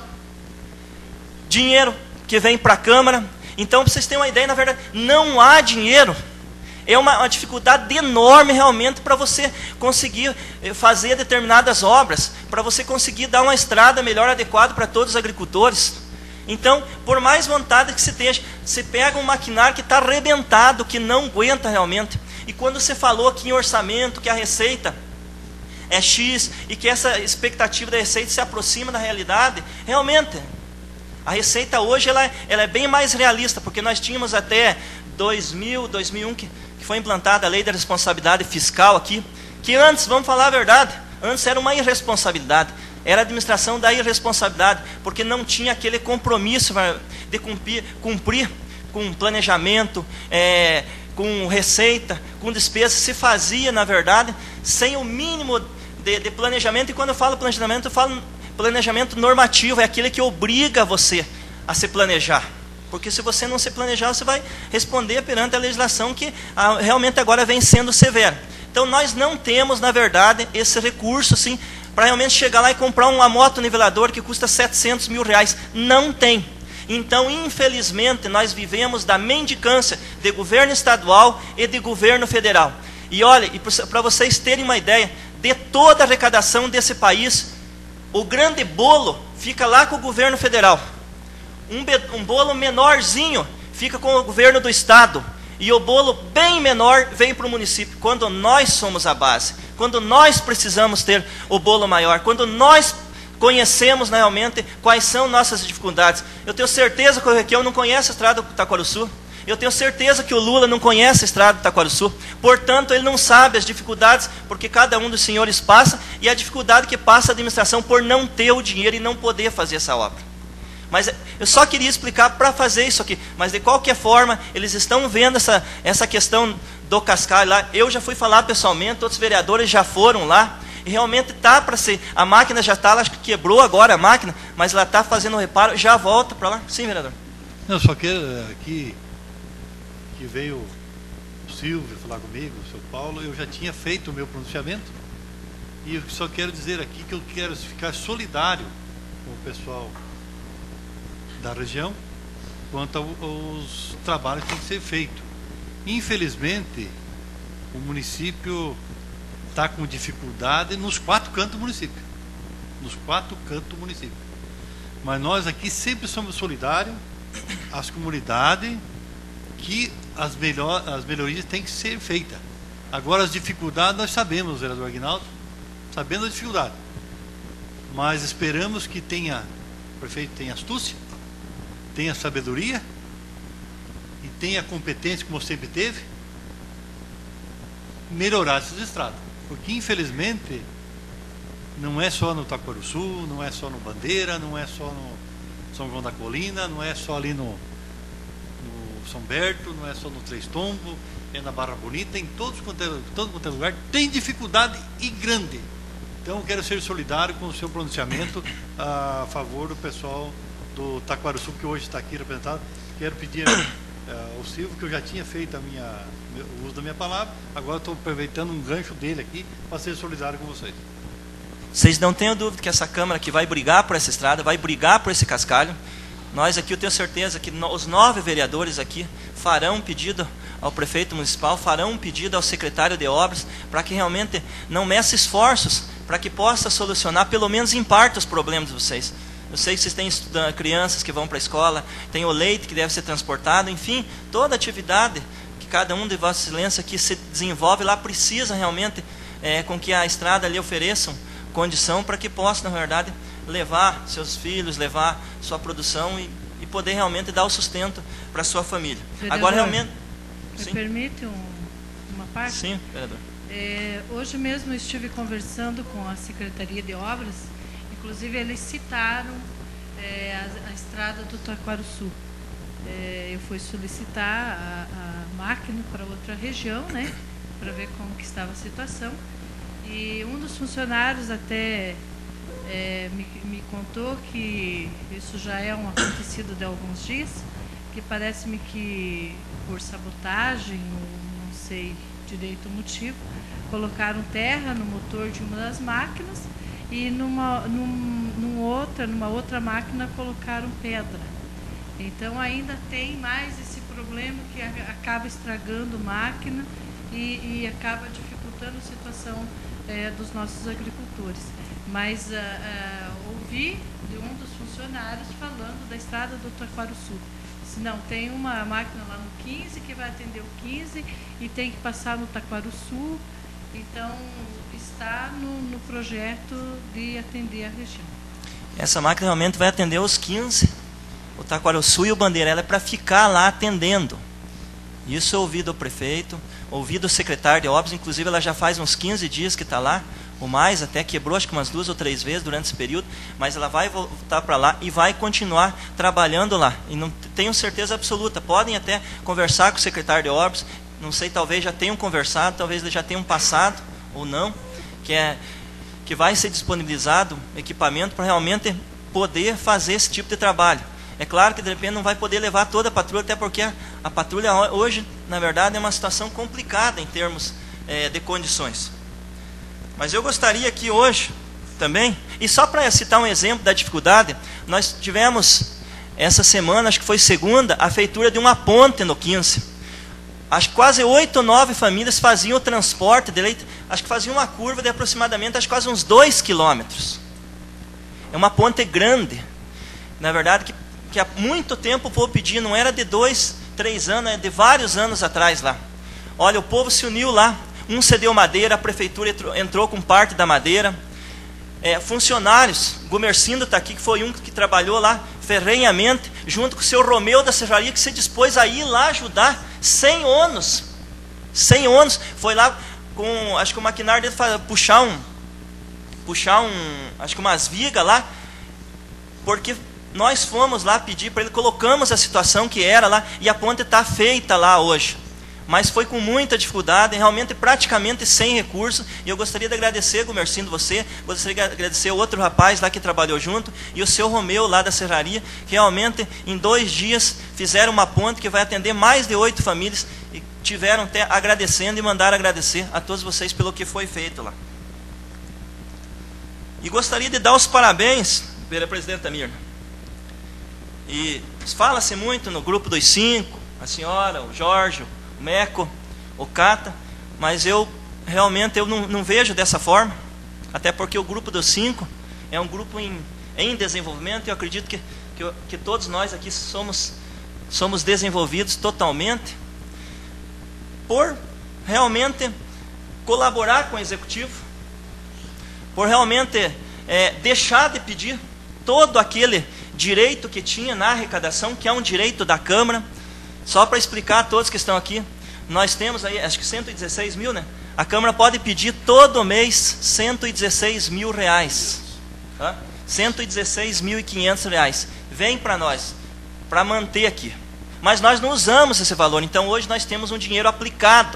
Dinheiro que vem para a Câmara. Então, para vocês terem uma ideia, na verdade, não há dinheiro. É uma, uma dificuldade enorme realmente para você conseguir fazer determinadas obras, para você conseguir dar uma estrada melhor adequada para todos os agricultores. Então, por mais vontade que se tenha, você pega um maquinário que está arrebentado, que não aguenta realmente. E quando você falou aqui em orçamento, que a receita é X, e que essa expectativa da receita se aproxima da realidade, realmente, a receita hoje ela, ela é bem mais realista, porque nós tínhamos até dois mil, dois mil e um, que, que foi implantada a lei da responsabilidade fiscal aqui, que antes, vamos falar a verdade, antes era uma irresponsabilidade, era a administração da irresponsabilidade, porque não tinha aquele compromisso de cumprir, cumprir com planejamento, é, com receita, com despesa, se fazia, na verdade, sem o mínimo de, de planejamento. E quando eu falo planejamento, eu falo planejamento normativo, é aquele que obriga você a se planejar. Porque se você não se planejar, você vai responder perante a legislação que ah, realmente agora vem sendo severa. Então nós não temos, na verdade, esse recurso assim, para realmente chegar lá e comprar uma moto nivelador que custa setecentos mil reais. Não tem. Então, infelizmente, nós vivemos da mendicância de governo estadual e de governo federal. E olha, para vocês terem uma ideia, de toda a arrecadação desse país, o grande bolo fica lá com o governo federal. Um, um bolo menorzinho fica com o governo do estado. E o bolo bem menor vem para o município. Quando nós somos a base. Quando nós precisamos ter o bolo maior. Quando nós conhecemos realmente quais são nossas dificuldades. Eu tenho certeza que o Requião não conhece a estrada do Itaquaquecetuba. Eu tenho certeza que o Lula não conhece a estrada do Taquarussu, portanto, ele não sabe as dificuldades, porque cada um dos senhores passa, e a dificuldade que passa a administração por não ter o dinheiro e não poder fazer essa obra. Mas eu só queria explicar para fazer isso aqui, mas de qualquer forma, eles estão vendo essa, essa questão do cascalho lá. Eu já fui falar pessoalmente, outros vereadores já foram lá, e realmente está para ser, a máquina já está, acho que quebrou agora a máquina, mas ela está fazendo o reparo, já volta para lá. Sim, vereador. Eu só quero aqui, que veio o Silvio falar comigo, o seu Paulo, eu já tinha feito o meu pronunciamento, e eu só quero dizer aqui que eu quero ficar solidário com o pessoal da região quanto aos trabalhos que tem que ser feito. Infelizmente, o município está com dificuldade nos quatro cantos do município. Nos quatro cantos do município. Mas nós aqui sempre somos solidários às comunidades, que as, melhor, as melhorias têm que ser feitas. Agora, as dificuldades nós sabemos, vereador Aguinaldo, sabemos a dificuldade. Mas esperamos que tenha, o prefeito tenha astúcia, tenha sabedoria e tenha competência, como sempre teve, melhorar essas estradas. Porque, infelizmente, não é só no Taquarussu, não é só no Bandeira, não é só no São João da Colina, não é só ali no, no São Berto, não é só no Três Tombos, é na Barra Bonita, em todos quanto é, todo quanto é lugar, tem dificuldade e grande. Então, eu quero ser solidário com o seu pronunciamento a favor do pessoal do Taquarussu, que hoje está aqui representado. Quero pedir uh, ao Silvio, que eu já tinha feito a minha, o uso da minha palavra, agora estou aproveitando um gancho dele aqui para ser solidário com vocês. Vocês não tenham dúvida que essa Câmara que vai brigar por essa estrada, vai brigar por esse cascalho. Nós aqui, eu tenho certeza que no, os nove vereadores aqui farão um pedido ao prefeito municipal, farão um pedido ao secretário de obras, para que realmente não meça esforços, para que possa solucionar, pelo menos em parte, os problemas de vocês. Eu sei que vocês têm estudantes, crianças que vão para a escola, tem o leite que deve ser transportado, enfim, toda atividade que cada um de Vossa Excelência que se desenvolve lá precisa realmente é, com que a estrada lhe ofereçam condição para que possa, na verdade, levar seus filhos, levar sua produção e, e poder realmente dar o sustento para a sua família. Vereador, agora realmente... Me Sim? permite um, uma parte? Sim, vereador. É, hoje mesmo estive conversando com a Secretaria de Obras, inclusive eles citaram é, a, a estrada do Taquarussu. É, eu fui solicitar a, a máquina para outra região, né, para ver como que estava a situação. E um dos funcionários até é, me, me contou que isso já é um acontecido de alguns dias, que parece-me que por sabotagem, não sei direito o motivo, colocaram terra no motor de uma das máquinas e numa, num, num outra, numa outra máquina colocaram pedra. Então ainda tem mais esse problema que acaba estragando máquina e, e acaba dificultando a situação é, dos nossos agricultores. Mas uh, uh, ouvi de um dos funcionários falando da estrada do Taquarussu. Se não, tem uma máquina lá no quinze que vai atender o quinze e tem que passar no Taquarussu. Então, está no, no projeto de atender a região. Essa máquina realmente vai atender os quinze, o Taquarussu e o Bandeira, ela é para ficar lá atendendo. Isso eu ouvi do prefeito, ouvi do secretário de obras, inclusive ela já faz uns quinze dias que está lá, ou mais, até quebrou acho que umas duas ou três vezes durante esse período, mas ela vai voltar para lá e vai continuar trabalhando lá. E não tenho certeza absoluta, podem até conversar com o secretário de obras, não sei, talvez já tenham conversado, talvez eles já tenham passado ou não, que, é, que vai ser disponibilizado equipamento para realmente poder fazer esse tipo de trabalho. É claro que de repente não vai poder levar toda a patrulha, até porque a, a patrulha hoje, na verdade, é uma situação complicada em termos é, de condições. Mas eu gostaria que hoje também, e só para citar um exemplo da dificuldade, nós tivemos essa semana, acho que foi segunda, a feitura de uma ponte no quinze. Acho que quase oito ou nove famílias faziam o transporte de leite, acho que faziam uma curva de aproximadamente acho, quase uns dois quilômetros. É uma ponte grande. Na verdade, que, que há muito tempo o povo pedia, não era de dois, três anos, é de vários anos atrás lá. Olha, o povo se uniu lá, um cedeu madeira, a prefeitura entrou, entrou com parte da madeira, é, funcionários. Gumercindo está aqui, que foi um que trabalhou lá ferrenhamente, junto com o seu Romeu da Serraria, que se dispôs a ir lá ajudar, sem ônus. Sem ônus. Foi lá com, acho que o maquinário dele faz, puxar um, puxar um, acho que umas vigas lá, porque nós fomos lá pedir para ele, colocamos a situação que era lá, e a ponte está feita lá hoje. Mas foi com muita dificuldade, realmente praticamente sem recurso. E eu gostaria de agradecer, Gumercindo, você, gostaria de agradecer o outro rapaz lá que trabalhou junto, e o seu Romeu lá da Serraria, que realmente em dois dias fizeram uma ponte que vai atender mais de oito famílias, e tiveram até agradecendo e mandaram agradecer a todos vocês pelo que foi feito lá. E gostaria de dar os parabéns, pela presidenta Mirna. E fala-se muito no grupo dos cinco, a senhora, o Jorge, o Meco, o Cata, mas eu realmente eu não, não vejo dessa forma, até porque o grupo dos cinco é um grupo em, em desenvolvimento, e eu acredito que, que, que todos nós aqui somos, somos desenvolvidos totalmente, por realmente colaborar com o Executivo, por realmente é, deixar de pedir todo aquele direito que tinha na arrecadação, que é um direito da Câmara. Só para explicar a todos que estão aqui, nós temos aí, acho que cento e dezesseis mil, né? A Câmara pode pedir todo mês cento e dezesseis mil reais. Tá? cento e dezesseis mil e quinhentos reais. Vem para nós, para manter aqui. Mas nós não usamos esse valor, então hoje nós temos um dinheiro aplicado.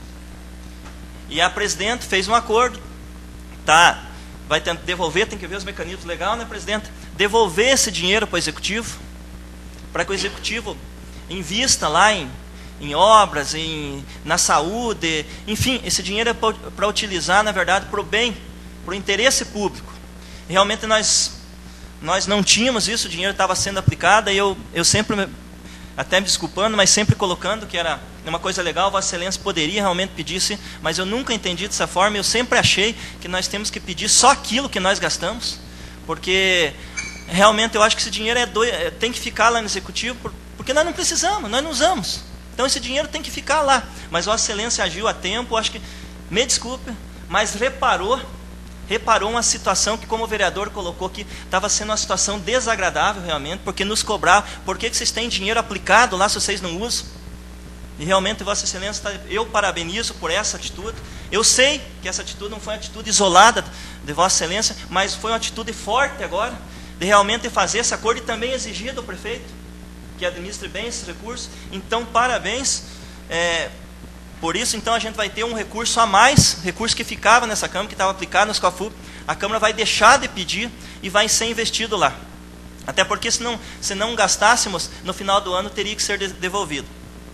E a presidente fez um acordo, tá? Vai ter, devolver, tem que ver os mecanismos legais, né, presidente? Devolver esse dinheiro para o Executivo, para que o Executivo invista lá em, em obras, em, na saúde, enfim, esse dinheiro é para utilizar, na verdade, para o bem, para o interesse público. Realmente nós, nós não tínhamos isso, o dinheiro estava sendo aplicado, e eu, eu sempre, me, até me desculpando, mas sempre colocando que era uma coisa legal, Vossa Excelência poderia realmente pedir isso, mas eu nunca entendi dessa forma, eu sempre achei que nós temos que pedir só aquilo que nós gastamos, porque realmente eu acho que esse dinheiro é do, é, tem que ficar lá no Executivo, por, porque nós não precisamos, nós não usamos. Então esse dinheiro tem que ficar lá. Mas Vossa Excelência agiu a tempo, acho que, me desculpe, mas reparou, reparou uma situação que, como o vereador colocou aqui, estava sendo uma situação desagradável realmente, porque nos cobravam, por que vocês têm dinheiro aplicado lá se vocês não usam? E realmente Vossa Excelência, eu parabenizo por essa atitude. Eu sei que essa atitude não foi uma atitude isolada de Vossa Excelência, mas foi uma atitude forte agora, de realmente fazer esse acordo e também exigir do prefeito que administre bem esses recursos. Então, parabéns. É, por isso, então, a gente vai ter um recurso a mais, recurso que ficava nessa Câmara, que estava aplicado no SCOFUP. A Câmara vai deixar de pedir e vai ser investido lá. Até porque, se não, se não gastássemos, no final do ano, teria que ser de, devolvido.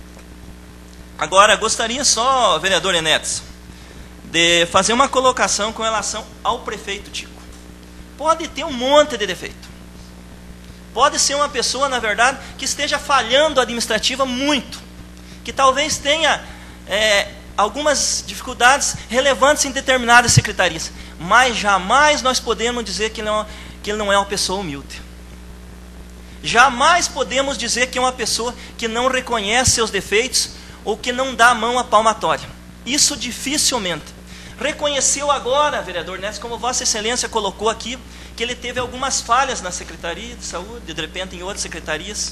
Agora, gostaria só, vereador Enetes, de fazer uma colocação com relação ao prefeito Tico. Pode ter um monte de defeito. Pode ser uma pessoa, na verdade, que esteja falhando administrativa muito, que talvez tenha é, algumas dificuldades relevantes em determinadas secretarias, mas jamais nós podemos dizer que ele, é uma, que ele não é uma pessoa humilde. Jamais podemos dizer que é uma pessoa que não reconhece seus defeitos ou que não dá a mão à palmatória. Isso dificilmente. Reconheceu agora, vereador Neves, como Vossa Excelência colocou aqui, que ele teve algumas falhas na Secretaria de Saúde, de repente em outras secretarias.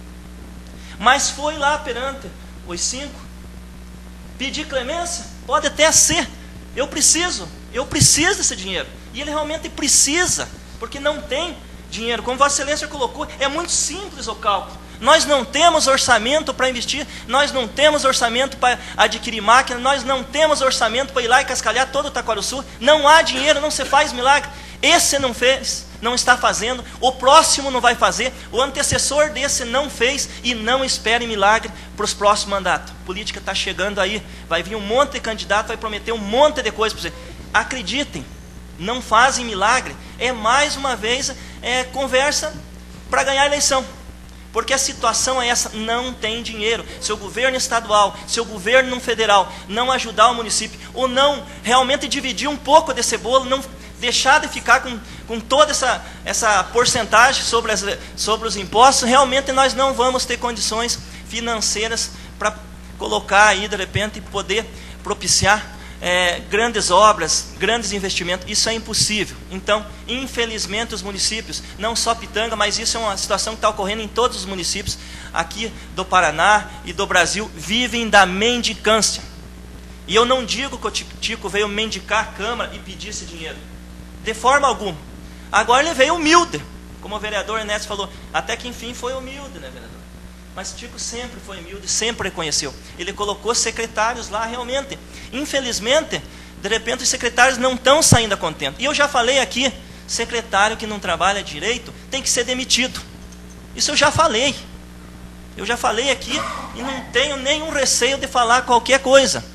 Mas foi lá perante os cinco, pedir clemência, pode até ser, eu preciso, eu preciso desse dinheiro. E ele realmente precisa, porque não tem dinheiro. Como Vossa Excelência colocou, é muito simples o cálculo. Nós não temos orçamento para investir, nós não temos orçamento para adquirir máquina, nós não temos orçamento para ir lá e cascalhar todo o Taquaruçu. Não há dinheiro, não se faz milagre. Esse não fez, não está fazendo, o próximo não vai fazer, o antecessor desse não fez e não espere milagre para os próximos mandatos. A política está chegando aí, vai vir um monte de candidato, vai prometer um monte de coisa para você. Acreditem, não fazem milagre, é mais uma vez é, conversa para ganhar a eleição. Porque a situação é essa, não tem dinheiro. Se o governo estadual, se o governo federal não ajudar o município, ou não realmente dividir um pouco desse bolo, não deixar de ficar com, com toda essa, essa porcentagem sobre, as, sobre os impostos, realmente nós não vamos ter condições financeiras para colocar aí, de repente, poder propiciar é, grandes obras, grandes investimentos, isso é impossível. Então, infelizmente, os municípios, não só Pitanga, mas isso é uma situação que está ocorrendo em todos os municípios aqui do Paraná e do Brasil, vivem da mendicância. E eu não digo que o Tico veio mendicar a Câmara e pedir esse dinheiro, de forma alguma. Agora ele veio humilde, como o vereador Ernesto falou, até que enfim foi humilde, né, vereador? Mas o Tico sempre foi humilde, sempre reconheceu. Ele colocou secretários lá realmente. Infelizmente, de repente os secretários não estão saindo contentes. E eu já falei aqui, secretário que não trabalha direito tem que ser demitido. Isso eu já falei. Eu já falei aqui e não tenho nenhum receio de falar qualquer coisa.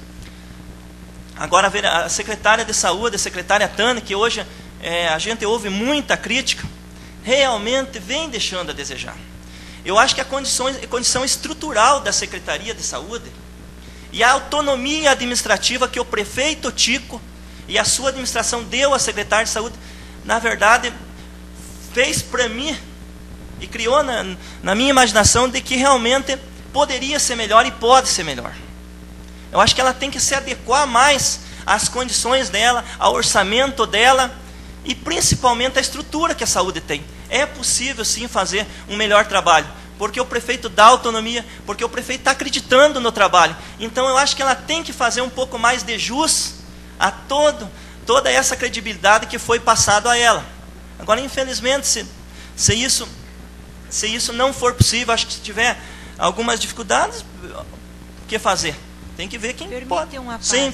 Agora a secretária de saúde, a secretária Tânia, que hoje é, a gente ouve muita crítica, realmente vem deixando a desejar. Eu acho que a condição, a condição estrutural da Secretaria de Saúde e a autonomia administrativa que o prefeito Tico e a sua administração deu à secretária de Saúde, na verdade, fez para mim e criou na, na minha imaginação de que realmente poderia ser melhor e pode ser melhor. Eu acho que ela tem que se adequar mais às condições dela, ao orçamento dela e principalmente à estrutura que a saúde tem. É possível sim fazer um melhor trabalho, porque o prefeito dá autonomia, porque o prefeito está acreditando no trabalho. Então eu acho que ela tem que fazer um pouco mais de jus a todo, toda essa credibilidade que foi passado a ela. Agora, infelizmente, se, se, isso, se isso não for possível, acho que se tiver algumas dificuldades, o que fazer? Tem que ver quem Permite pode. uma parte. Sim.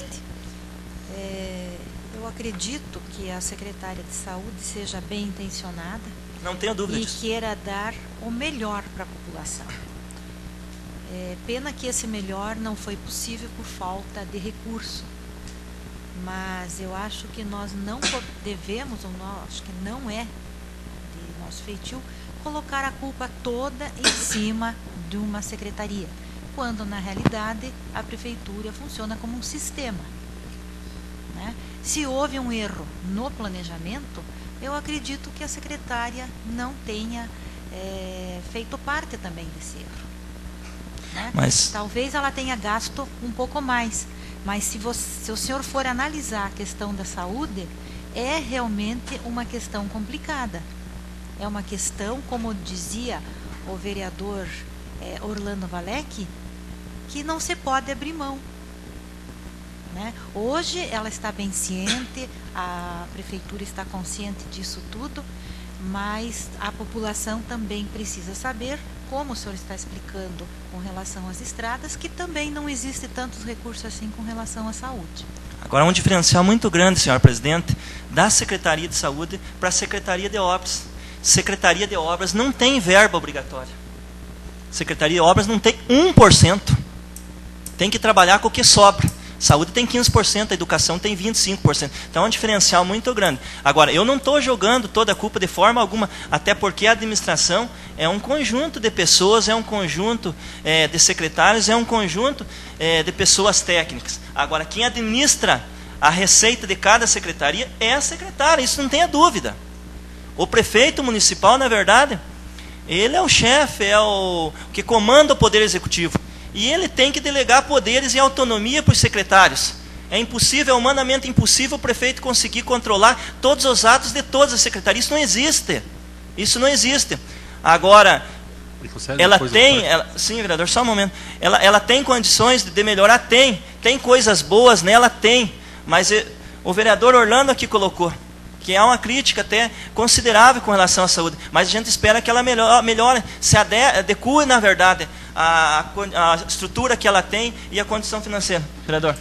É, eu acredito que a secretária de saúde seja bem intencionada, não tenho dúvida e disso. queira dar o melhor para a população. É, pena que esse melhor não foi possível por falta de recurso. Mas eu acho que nós não devemos, ou nós, acho que não é de nosso feitio, colocar a culpa toda em cima de uma secretaria, quando na realidade a prefeitura funciona como um sistema, né? Se houve um erro no planejamento, eu acredito que a secretária não tenha é, feito parte também desse erro, né? Mas... Talvez ela tenha gasto um pouco mais, mas se, você, se o senhor for analisar a questão da saúde, é realmente uma questão complicada. É uma questão, como dizia o vereador é, Orlando Valec, que não se pode abrir mão, né? Hoje ela está bem ciente, a prefeitura está consciente disso tudo, mas a população também precisa saber, como o senhor está explicando com relação às estradas, que também não existe tantos recursos assim com relação à saúde. Agora, um diferencial muito grande, senhor presidente, da Secretaria de Saúde para a Secretaria de Obras. Secretaria de Obras não tem verba obrigatória. Secretaria de Obras não tem um por cento. Tem que trabalhar com o que sobra. Saúde tem quinze por cento, a educação tem vinte e cinco por cento. Então é um diferencial muito grande. Agora, eu não estou jogando toda a culpa de forma alguma, até porque a administração é um conjunto de pessoas, é um conjunto é, de secretários, é um conjunto é, de pessoas técnicas. Agora, quem administra a receita de cada secretaria é a secretária, isso não tenha dúvida. O prefeito municipal, na verdade, ele é o chefe, é o que comanda o poder executivo. E ele tem que delegar poderes e autonomia para os secretários. É impossível, é humanamente impossível o prefeito conseguir controlar todos os atos de todas as secretarias. Isso não existe. Isso não existe. Agora, ela tem... Ela, sim, vereador, só um momento. Ela, ela tem condições de melhorar? Tem. Tem coisas boas nela? Tem. Mas eu, o vereador Orlando aqui colocou que há uma crítica até considerável com relação à saúde. Mas a gente espera que ela melhore, melhore se adeque, na verdade, a, a, a estrutura que ela tem e a condição financeira. Vereador.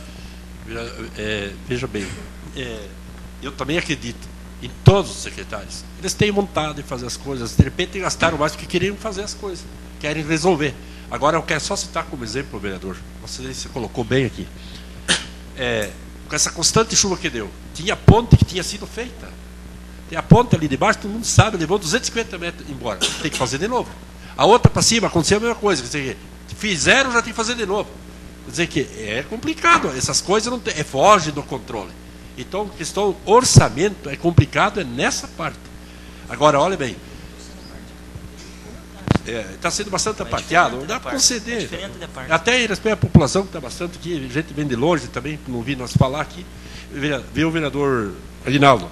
É, veja bem, é, eu também acredito em todos os secretários. Eles têm vontade de fazer as coisas. De repente gastaram mais porque queriam fazer as coisas. Querem resolver. Agora eu quero só citar como exemplo, vereador. Você, você colocou bem aqui. É, com essa constante chuva que deu, tinha ponte que tinha sido feita. Tem a ponte ali debaixo, todo mundo sabe, levou duzentos e cinquenta metros embora. Tem que fazer de novo. A outra para cima, aconteceu a mesma coisa. Quer dizer, fizeram, já tem que fazer de novo. Quer dizer que é complicado. Essas coisas não tem, é, foge do controle. Então, questão orçamento é complicado, é nessa parte. Agora, olha bem. está sendo bastante É apateado, diferente não dá da para parte, conceder. é diferente da parte. Até em respeito à população, que está bastante aqui, gente vem de longe também, não vi nós falar aqui, vê o vereador Aguinaldo.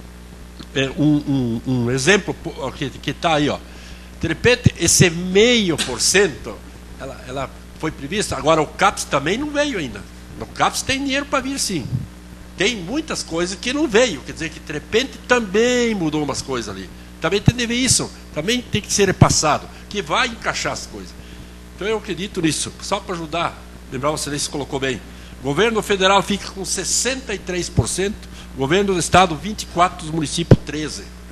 É um, um, um exemplo que está aí, ó. De repente, esse meio por cento, ela, ela foi prevista, agora o CAPES também não veio ainda. No CAPES tem dinheiro para vir, sim. Tem muitas coisas que não veio, quer dizer que de repente também mudou umas coisas ali. Também tem que ver isso, também tem que ser repassado, que vai encaixar as coisas. Então eu acredito nisso, só para ajudar, lembrar você, se colocou bem. O governo federal fica com sessenta e três por cento, o governo do estado vinte e quatro por cento, dos municípios treze por cento.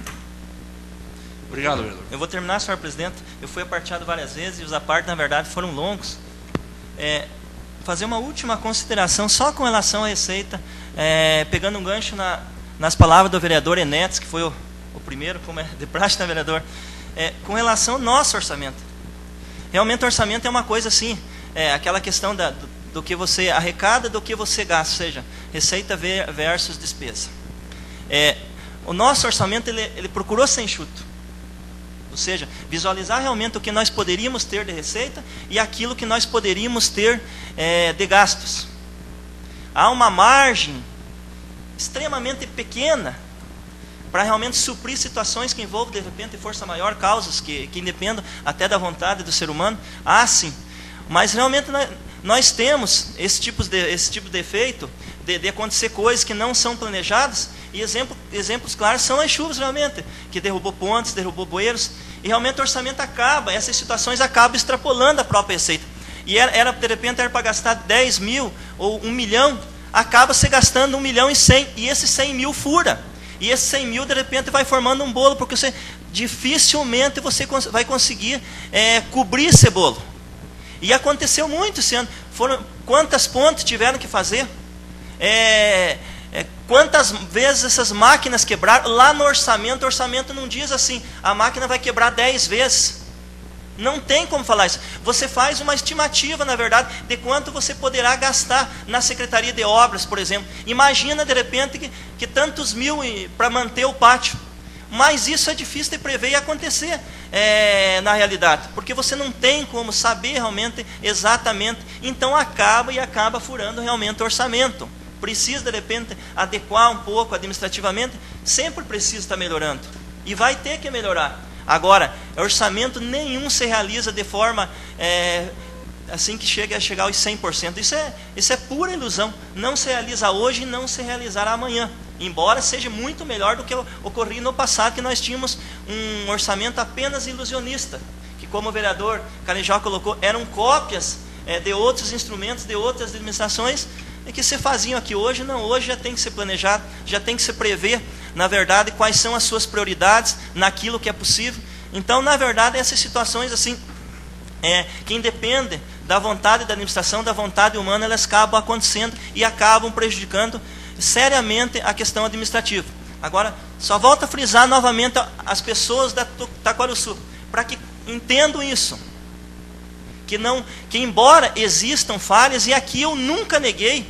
Obrigado, vereador. Eu vou terminar, senhor presidente. Eu fui aparteado várias vezes e os apartes, na verdade, foram longos. É, fazer uma última consideração só com relação à receita, é, pegando um gancho na, nas palavras do vereador Enetes, que foi o, o primeiro, como é de praxe, né, vereador? É, com relação ao nosso orçamento. Realmente o orçamento é uma coisa assim, é, aquela questão da, do, do que você arrecada, do que você gasta, ou seja, receita versus despesa. É, o nosso orçamento, ele, ele procurou ser enxuto. Ou seja, visualizar realmente o que nós poderíamos ter de receita e aquilo que nós poderíamos ter é, de gastos. Há uma margem extremamente pequena para realmente suprir situações que envolvem, de repente, força maior, causas que, que independam até da vontade do ser humano. Há sim, mas realmente nós, nós temos esse tipo de, esse tipo de efeito de, de acontecer coisas que não são planejadas. E exemplo, exemplos claros são as chuvas, realmente, que derrubou pontes, derrubou bueiros, e realmente o orçamento acaba, essas situações acabam extrapolando a própria receita. E era, era de repente, era para gastar dez mil ou um milhão, acaba se gastando um milhão e cem, e esse cem mil fura. E esse cem mil, de repente, vai formando um bolo, porque você dificilmente você vai conseguir é, cobrir esse bolo. E aconteceu muito esse ano. Foram, quantas pontes tiveram que fazer? É... É, quantas vezes essas máquinas quebraram? Lá no orçamento, o orçamento não diz assim, a máquina vai quebrar dez vezes. Não tem como falar isso. Você faz uma estimativa, na verdade, de quanto você poderá gastar na Secretaria de Obras, por exemplo. Imagina, de repente, que, que tantos mil para manter o pátio. Mas isso é difícil de prever e acontecer é, na realidade, porque você não tem como saber realmente, exatamente. Então acaba e acaba furando realmente o orçamento. Precisa, de repente, adequar um pouco administrativamente, sempre precisa estar melhorando. E vai ter que melhorar. Agora, orçamento nenhum se realiza de forma é, assim que chega a chegar aos cem por cento. Isso é, isso é pura ilusão. Não se realiza hoje e não se realizará amanhã. Embora seja muito melhor do que ocorria no passado, que nós tínhamos um orçamento apenas ilusionista. Que, como o vereador Canijó colocou, eram cópias é, de outros instrumentos, de outras administrações, que se faziam aqui hoje. Não, hoje já tem que ser planejado, já tem que se prever, na verdade, quais são as suas prioridades naquilo que é possível. Então, na verdade, essas situações assim, é, que independem da vontade da administração, da vontade humana, elas acabam acontecendo e acabam prejudicando seriamente a questão administrativa. Agora, só volto a frisar novamente as pessoas da Taquarussu, para que entendam isso. Que, não, que embora existam falhas, e aqui eu nunca neguei,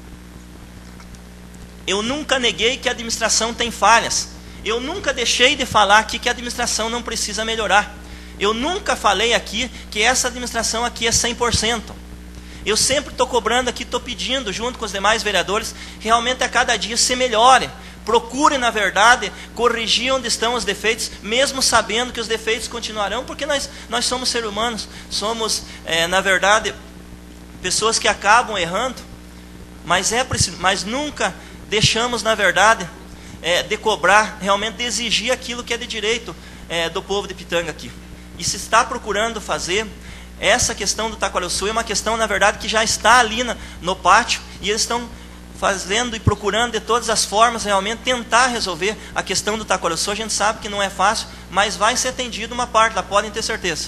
eu nunca neguei que a administração tem falhas. Eu nunca deixei de falar aqui que a administração não precisa melhorar. Eu nunca falei aqui que essa administração aqui é cem por cento. Eu sempre estou cobrando aqui, estou pedindo, junto com os demais vereadores, realmente a cada dia se melhore. Procure, na verdade, corrigir onde estão os defeitos, mesmo sabendo que os defeitos continuarão, porque nós, nós somos seres humanos, somos, é, na verdade, pessoas que acabam errando, mas, é preciso, mas nunca deixamos, na verdade, é, de cobrar, realmente de exigir aquilo que é de direito é, do povo de Pitanga aqui. E se está procurando fazer, essa questão do Taquarussu é uma questão, na verdade, que já está ali na, no pátio, e eles estão fazendo e procurando de todas as formas realmente tentar resolver a questão do Taquarussu. A gente sabe que não é fácil, mas vai ser atendido uma parte, lá podem ter certeza.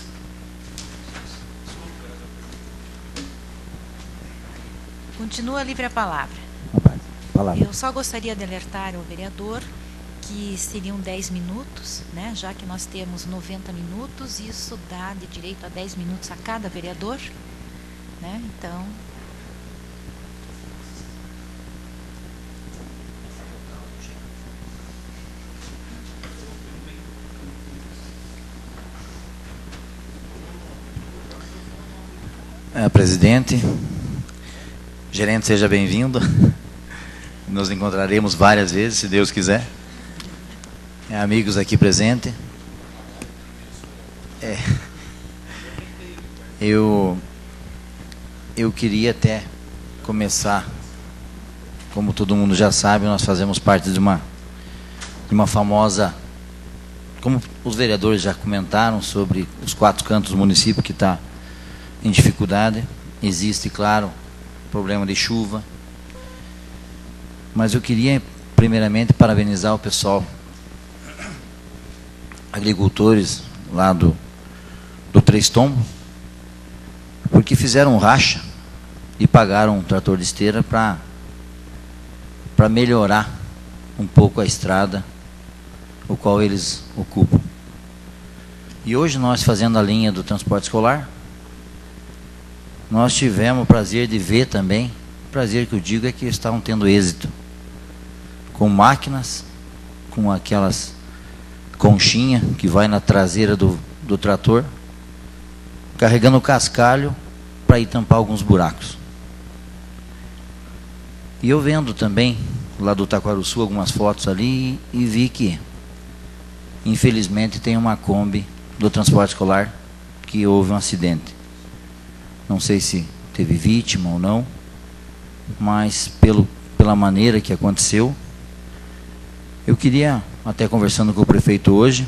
Continua livre a palavra. Palavra. Eu só gostaria de alertar o vereador que seriam dez minutos, né? Já que nós temos noventa minutos, isso dá de direito a dez minutos a cada vereador, né? Então... É, presidente, gerente, seja bem-vindo. Nos encontraremos várias vezes, se Deus quiser. É, amigos aqui presentes. É, eu, eu queria até começar, como todo mundo já sabe, nós fazemos parte de uma, de uma famosa, como os vereadores já comentaram, sobre os quatro cantos do município que está em dificuldade. Existe, claro, problema de chuva. Mas eu queria, primeiramente, parabenizar o pessoal, agricultores lá do, do Três Tombos, porque fizeram um racha e pagaram um trator de esteira para para melhorar um pouco a estrada, o qual eles ocupam. E hoje nós, fazendo a linha do transporte escolar, nós tivemos o prazer de ver também, o prazer que eu digo é que estavam tendo êxito, com máquinas, com aquelas conchinha que vai na traseira do, do trator, carregando o cascalho para ir tampar alguns buracos. E eu vendo também, lá do Taquaruçu, algumas fotos ali, e, e vi que, infelizmente, tem uma Kombi do transporte escolar que houve um acidente. Não sei se teve vítima ou não, mas pelo, pela maneira que aconteceu, eu queria, até conversando com o prefeito hoje,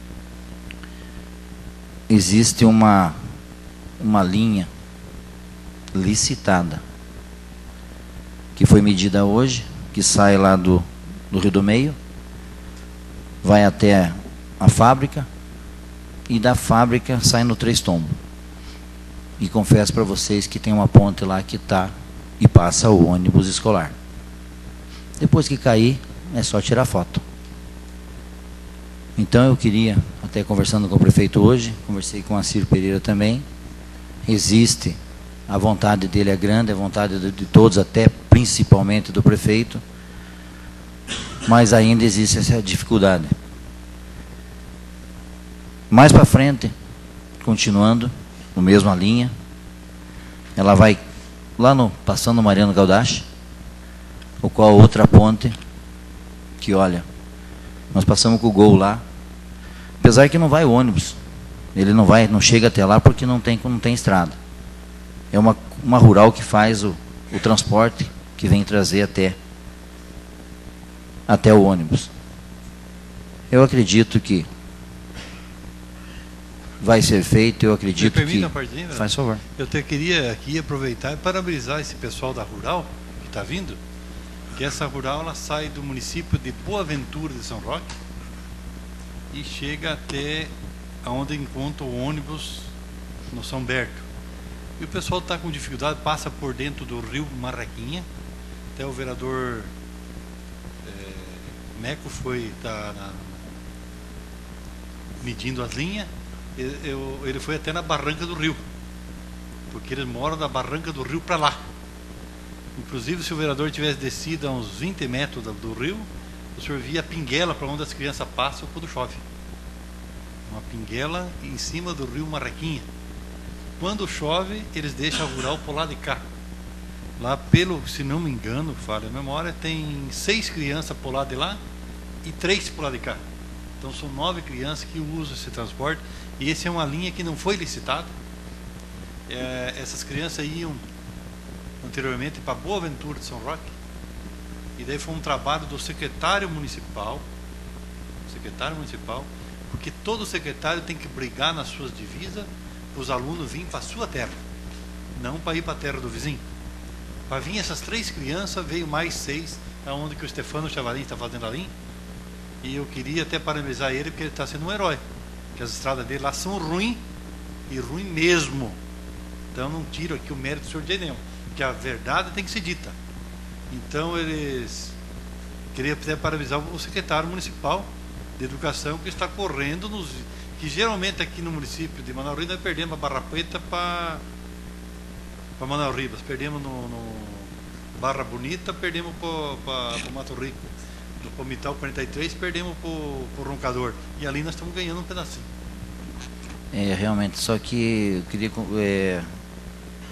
existe uma, uma linha licitada, que foi medida hoje, que sai lá do, do Rio do Meio, vai até a fábrica, e da fábrica sai no Três Tombos. E confesso para vocês que tem uma ponte lá que está e passa o ônibus escolar. Depois que cair, é só tirar foto. Então eu queria, até conversando com o prefeito hoje, conversei com a Ciro Pereira também, existe, a vontade dele é grande, a vontade de, de todos, até principalmente do prefeito, mas ainda existe essa dificuldade. Mais para frente, continuando, no mesma linha, ela vai lá no, passando o Mariano Gaudache, o qual outra ponte, que olha, nós passamos com o Gol lá, apesar que não vai ônibus, ele não vai, não chega até lá porque não tem, não tem estrada. É uma, uma rural que faz o, o transporte, que vem trazer até, até o ônibus. Eu acredito que vai ser feito, eu acredito que... Me permita, que... Faz favor. Eu te queria aqui aproveitar e parabenizar esse pessoal da Rural que está vindo, que essa Rural ela sai do município de Boa Ventura de São Roque e chega até onde encontra o ônibus no São Berto. E o pessoal está com dificuldade, passa por dentro do rio Marraquinha, até o vereador é, Meco foi tá na, medindo as linhas. Eu, ele foi até na Barranca do Rio, porque eles moram da Barranca do Rio para lá. Inclusive, se o vereador tivesse descido a uns vinte metros do, do rio, o senhor via a pinguela para onde as crianças passam quando chove. Uma pinguela em cima do rio Marraquinha. Quando chove, eles deixam a rural para o lado de cá. Lá, pelo, se não me engano, falha a memória, tem seis crianças para o lado de lá e três para o lado de cá. Então são nove crianças que usam esse transporte. E essa é uma linha que não foi licitada. É, essas crianças iam anteriormente para Boa Ventura de São Roque. E daí foi um trabalho do secretário municipal. Secretário municipal. Porque todo secretário tem que brigar nas suas divisas para os alunos virem para a sua terra. Não para ir para a terra do vizinho. Para vir essas três crianças, veio mais seis, aonde que o Stefano Chavalim está fazendo a linha. E eu queria até parabenizar ele, porque ele está sendo um herói. Porque as estradas dele lá são ruins, e ruim mesmo. Então não tiro aqui o mérito do senhor de nenhum, porque a verdade tem que ser dita. Então eles... Queria até parabenizar o secretário municipal de educação, que está correndo nos... Que geralmente aqui no município de Manaus Ribas nós perdemos a Barra Preta para para Manaus Ribas. Perdemos no, no Barra Bonita, perdemos para o Mato Rico. No Palmital quarenta e três, perdemos para o Roncador. E ali nós estamos ganhando um pedacinho. É, realmente, só que eu queria é,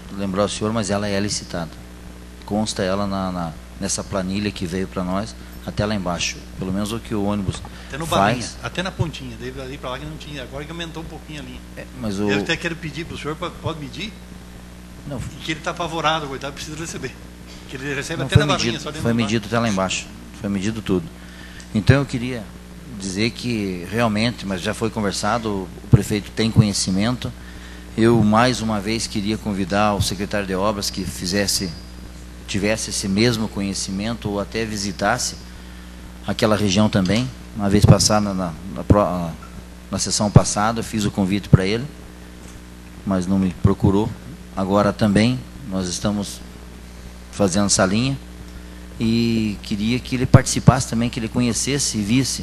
lembrar o senhor, mas ela é licitada. Consta ela na, na, nessa planilha que veio para nós, até lá embaixo. Pelo menos o que o ônibus até no faz. Balinha, até na pontinha, daí ali para lá que não tinha. Agora que aumentou um pouquinho a linha. É, mas o... Eu até quero pedir para o senhor, pode medir? Não. Que ele está apavorado, coitado, precisa receber. Que ele recebe Não, até foi na medido, Balinha, só dentro foi do medido até lá embaixo. Foi medido tudo. Então eu queria dizer que realmente, mas já foi conversado, o prefeito tem conhecimento. Eu mais uma vez queria convidar o secretário de obras que fizesse, tivesse esse mesmo conhecimento ou até visitasse aquela região também. Uma vez passada na, na, na sessão passada, eu fiz o convite para ele, mas não me procurou. Agora também nós estamos fazendo essa linha e queria que ele participasse também, que ele conhecesse e visse,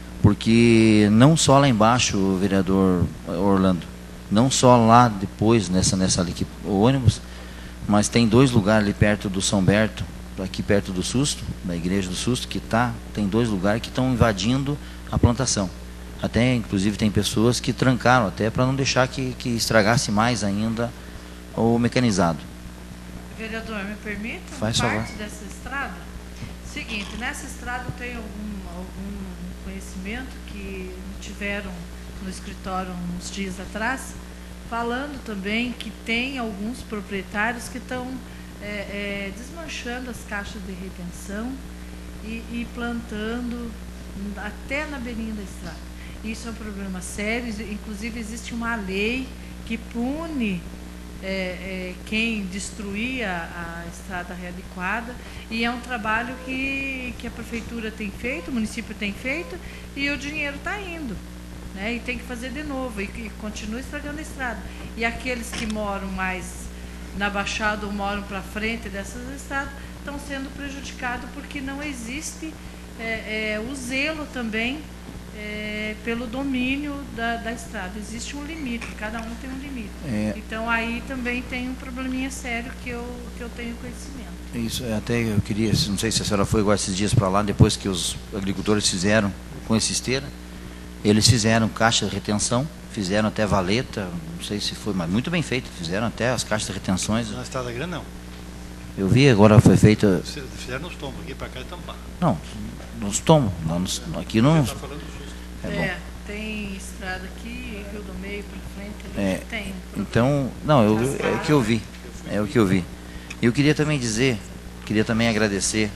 porque não só lá embaixo, o vereador Orlando, não só lá depois, nessa, nessa ali, que, o ônibus, mas tem dois lugares ali perto do São Berto, aqui perto do Susto, da igreja do Susto, que tá, tem dois lugares que estão invadindo a plantação. Até, inclusive, tem pessoas que trancaram, até para não deixar que, que estragasse mais ainda o mecanizado. Vereador, me permita? Faz parte favor. dessa estrada? Seguinte, nessa estrada eu tenho algum, algum conhecimento que tiveram no escritório uns dias atrás, falando também que tem alguns proprietários que estão é, é, desmanchando as caixas de retenção e, e plantando até na beirinha da estrada. Isso é um problema sério, inclusive existe uma lei que pune É, é, quem destruir a, a estrada readequada, e é um trabalho que, que a prefeitura tem feito, o município tem feito, e o dinheiro está indo, né? E tem que fazer de novo, e, e continua estragando a estrada. E aqueles que moram mais na Baixada ou moram para frente dessas estradas estão sendo prejudicados porque não existe é, é, o zelo também É, pelo domínio da, da estrada. Existe um limite, cada um tem um limite. É, então aí também tem um probleminha sério que eu, que eu tenho conhecimento. Isso, até eu queria, não sei se a senhora foi igual esses dias para lá, depois que os agricultores fizeram com essa esteira, eles fizeram caixa de retenção, fizeram até valeta, não sei se foi, mas muito bem feito, fizeram até as caixas de retenções. Na estrada grande não. Eu vi, agora foi feita... Fizeram nos tombos, aqui para cá e tampar. Não, nos tombos, nos, aqui não... Você está falando do É, é, tem estrada aqui, Rio do Meio para frente, ali é, tem. Então, não, eu, é o que eu vi, é o que eu vi. Eu queria também dizer, queria também agradecer,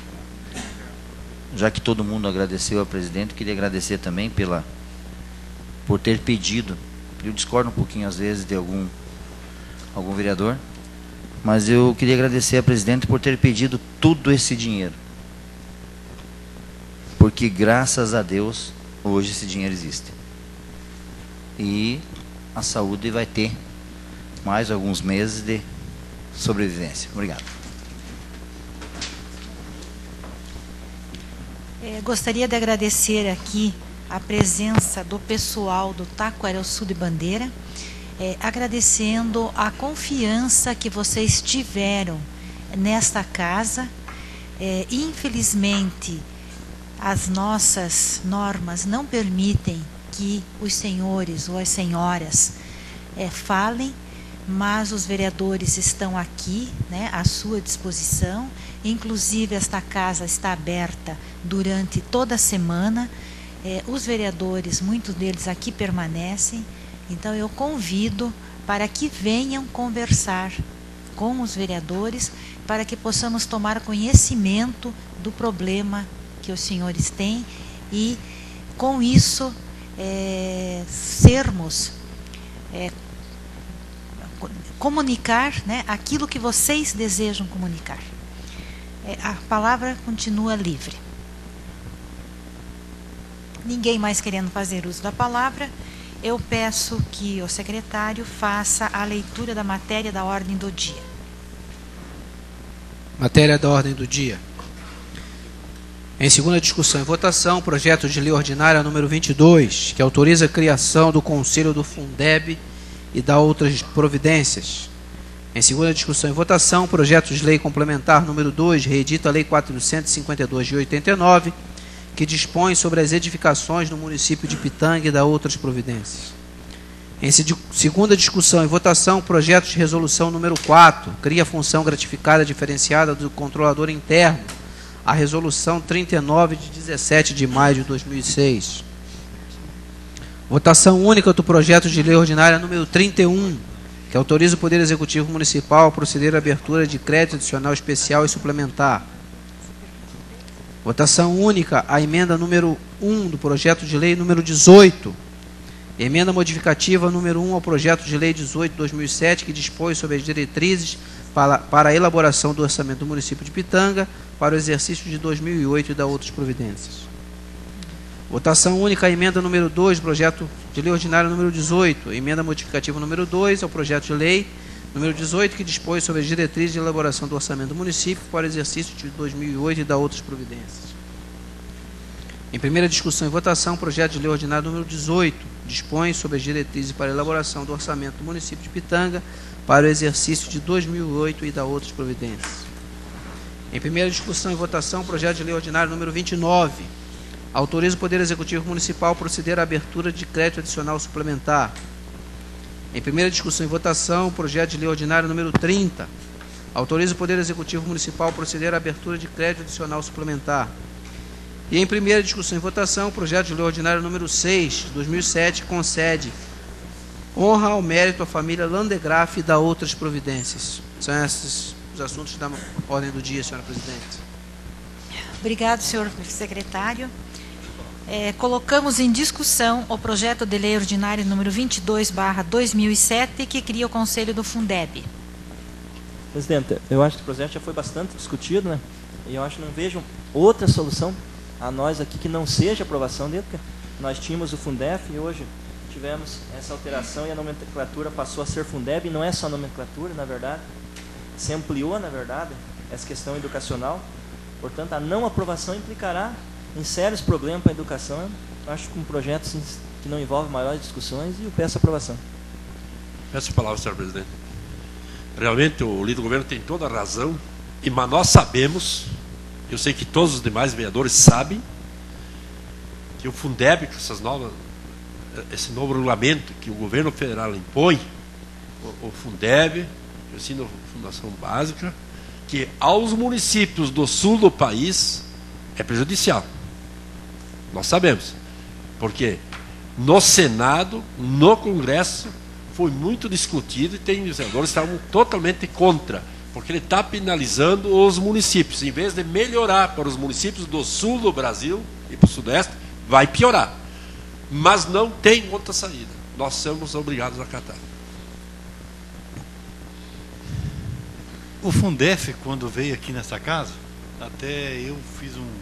já que todo mundo agradeceu ao presidente, queria agradecer também pela, por ter pedido, eu discordo um pouquinho às vezes de algum, algum vereador, mas eu queria agradecer ao presidente por ter pedido todo esse dinheiro. Porque graças a Deus, hoje esse dinheiro existe. E a saúde vai ter mais alguns meses de sobrevivência. Obrigado. É, gostaria de agradecer aqui a presença do pessoal do Taquarelçu de Bandeira, é, agradecendo a confiança que vocês tiveram nesta casa. É, infelizmente, as nossas normas não permitem que os senhores ou as senhoras é, falem, mas os vereadores estão aqui, né, à sua disposição. Inclusive, esta casa está aberta durante toda a semana. É, os vereadores, muitos deles aqui permanecem. Então, eu convido para que venham conversar com os vereadores, para que possamos tomar conhecimento do problema que os senhores têm e, com isso, é, sermos, é, comunicar, né, aquilo que vocês desejam comunicar. É, a palavra continua livre. Ninguém mais querendo fazer uso da palavra, eu peço que o secretário faça a leitura da matéria da ordem do dia. Matéria da ordem do dia. Em segunda discussão e votação, projeto de lei ordinária número vinte e dois, que autoriza a criação do Conselho do Fundeb e da outras providências. Em segunda discussão e votação, projeto de lei complementar número dois, reedita a lei quatrocentos e cinquenta e dois de oitenta e nove, que dispõe sobre as edificações no município de Pitanga e da outras providências. Em segunda discussão e votação, projeto de resolução número quatro, cria a função gratificada diferenciada do controlador interno, a resolução trinta e nove de dezessete de maio de dois mil e seis. Votação única do projeto de lei ordinária número trinta e um, que autoriza o Poder Executivo Municipal a proceder à abertura de crédito adicional especial e suplementar. Votação única a emenda número um do projeto de lei número dezoito, emenda modificativa número um ao projeto de lei dezoito de dois mil e sete, que dispõe sobre as diretrizes para, para a elaboração do orçamento do município de Pitanga para o exercício de dois mil e oito e da outras providências. Votação única a emenda número dois do projeto de lei ordinário número dezoito, emenda modificativa número dois ao projeto de lei número dezoito, que dispõe sobre as diretrizes de elaboração do orçamento do município para o exercício de dois mil e oito e da outras providências. Em primeira discussão e votação, projeto de lei ordinário número dezoito, dispõe sobre as diretrizes para a elaboração do orçamento do município de Pitanga para o exercício de dois mil e oito e da outras providências. Em primeira discussão e votação, projeto de lei ordinário número vinte e nove, autoriza o Poder Executivo Municipal a proceder à abertura de crédito adicional suplementar. Em primeira discussão e votação, projeto de lei ordinário número trinta, autoriza o Poder Executivo Municipal a proceder à abertura de crédito adicional suplementar. E em primeira discussão e votação, o projeto de lei ordinário número seis, de dois mil e sete, concede honra ao mérito à família Landegraf e da outras providências. São esses os assuntos da ordem do dia, senhora presidente. Obrigado, senhor secretário. É, colocamos em discussão o projeto de lei ordinário número vinte e dois barra dois mil e sete, que cria o Conselho do Fundeb. Presidente, eu acho que o projeto já foi bastante discutido, né? E eu acho que não vejo outra solução a nós aqui que não seja aprovação dele, porque nós tínhamos o Fundef e hoje tivemos essa alteração e a nomenclatura passou a ser Fundeb, e não é só nomenclatura, na verdade, se ampliou, na verdade, essa questão educacional. Portanto, a não aprovação implicará em sérios problemas para a educação. Eu acho que um projeto assim, que não envolve maiores discussões, e eu peço aprovação. Peço a palavra, senhor presidente. Realmente, o líder do governo tem toda a razão, e, mas nós sabemos, eu sei que todos os demais vereadores sabem, que o Fundeb, com essas novas, esse novo regulamento que o governo federal impõe, o, o Fundeb, o ensino fundação básica, que aos municípios do sul do país é prejudicial. Nós sabemos. Porque no Senado, no Congresso, foi muito discutido e tem os senadores que estavam totalmente contra, porque ele está penalizando os municípios. Em vez de melhorar para os municípios do sul do Brasil e para o sudeste, vai piorar. Mas não tem outra saída. Nós somos obrigados a acatar. O Fundef, quando veio aqui nessa casa, até eu fiz um,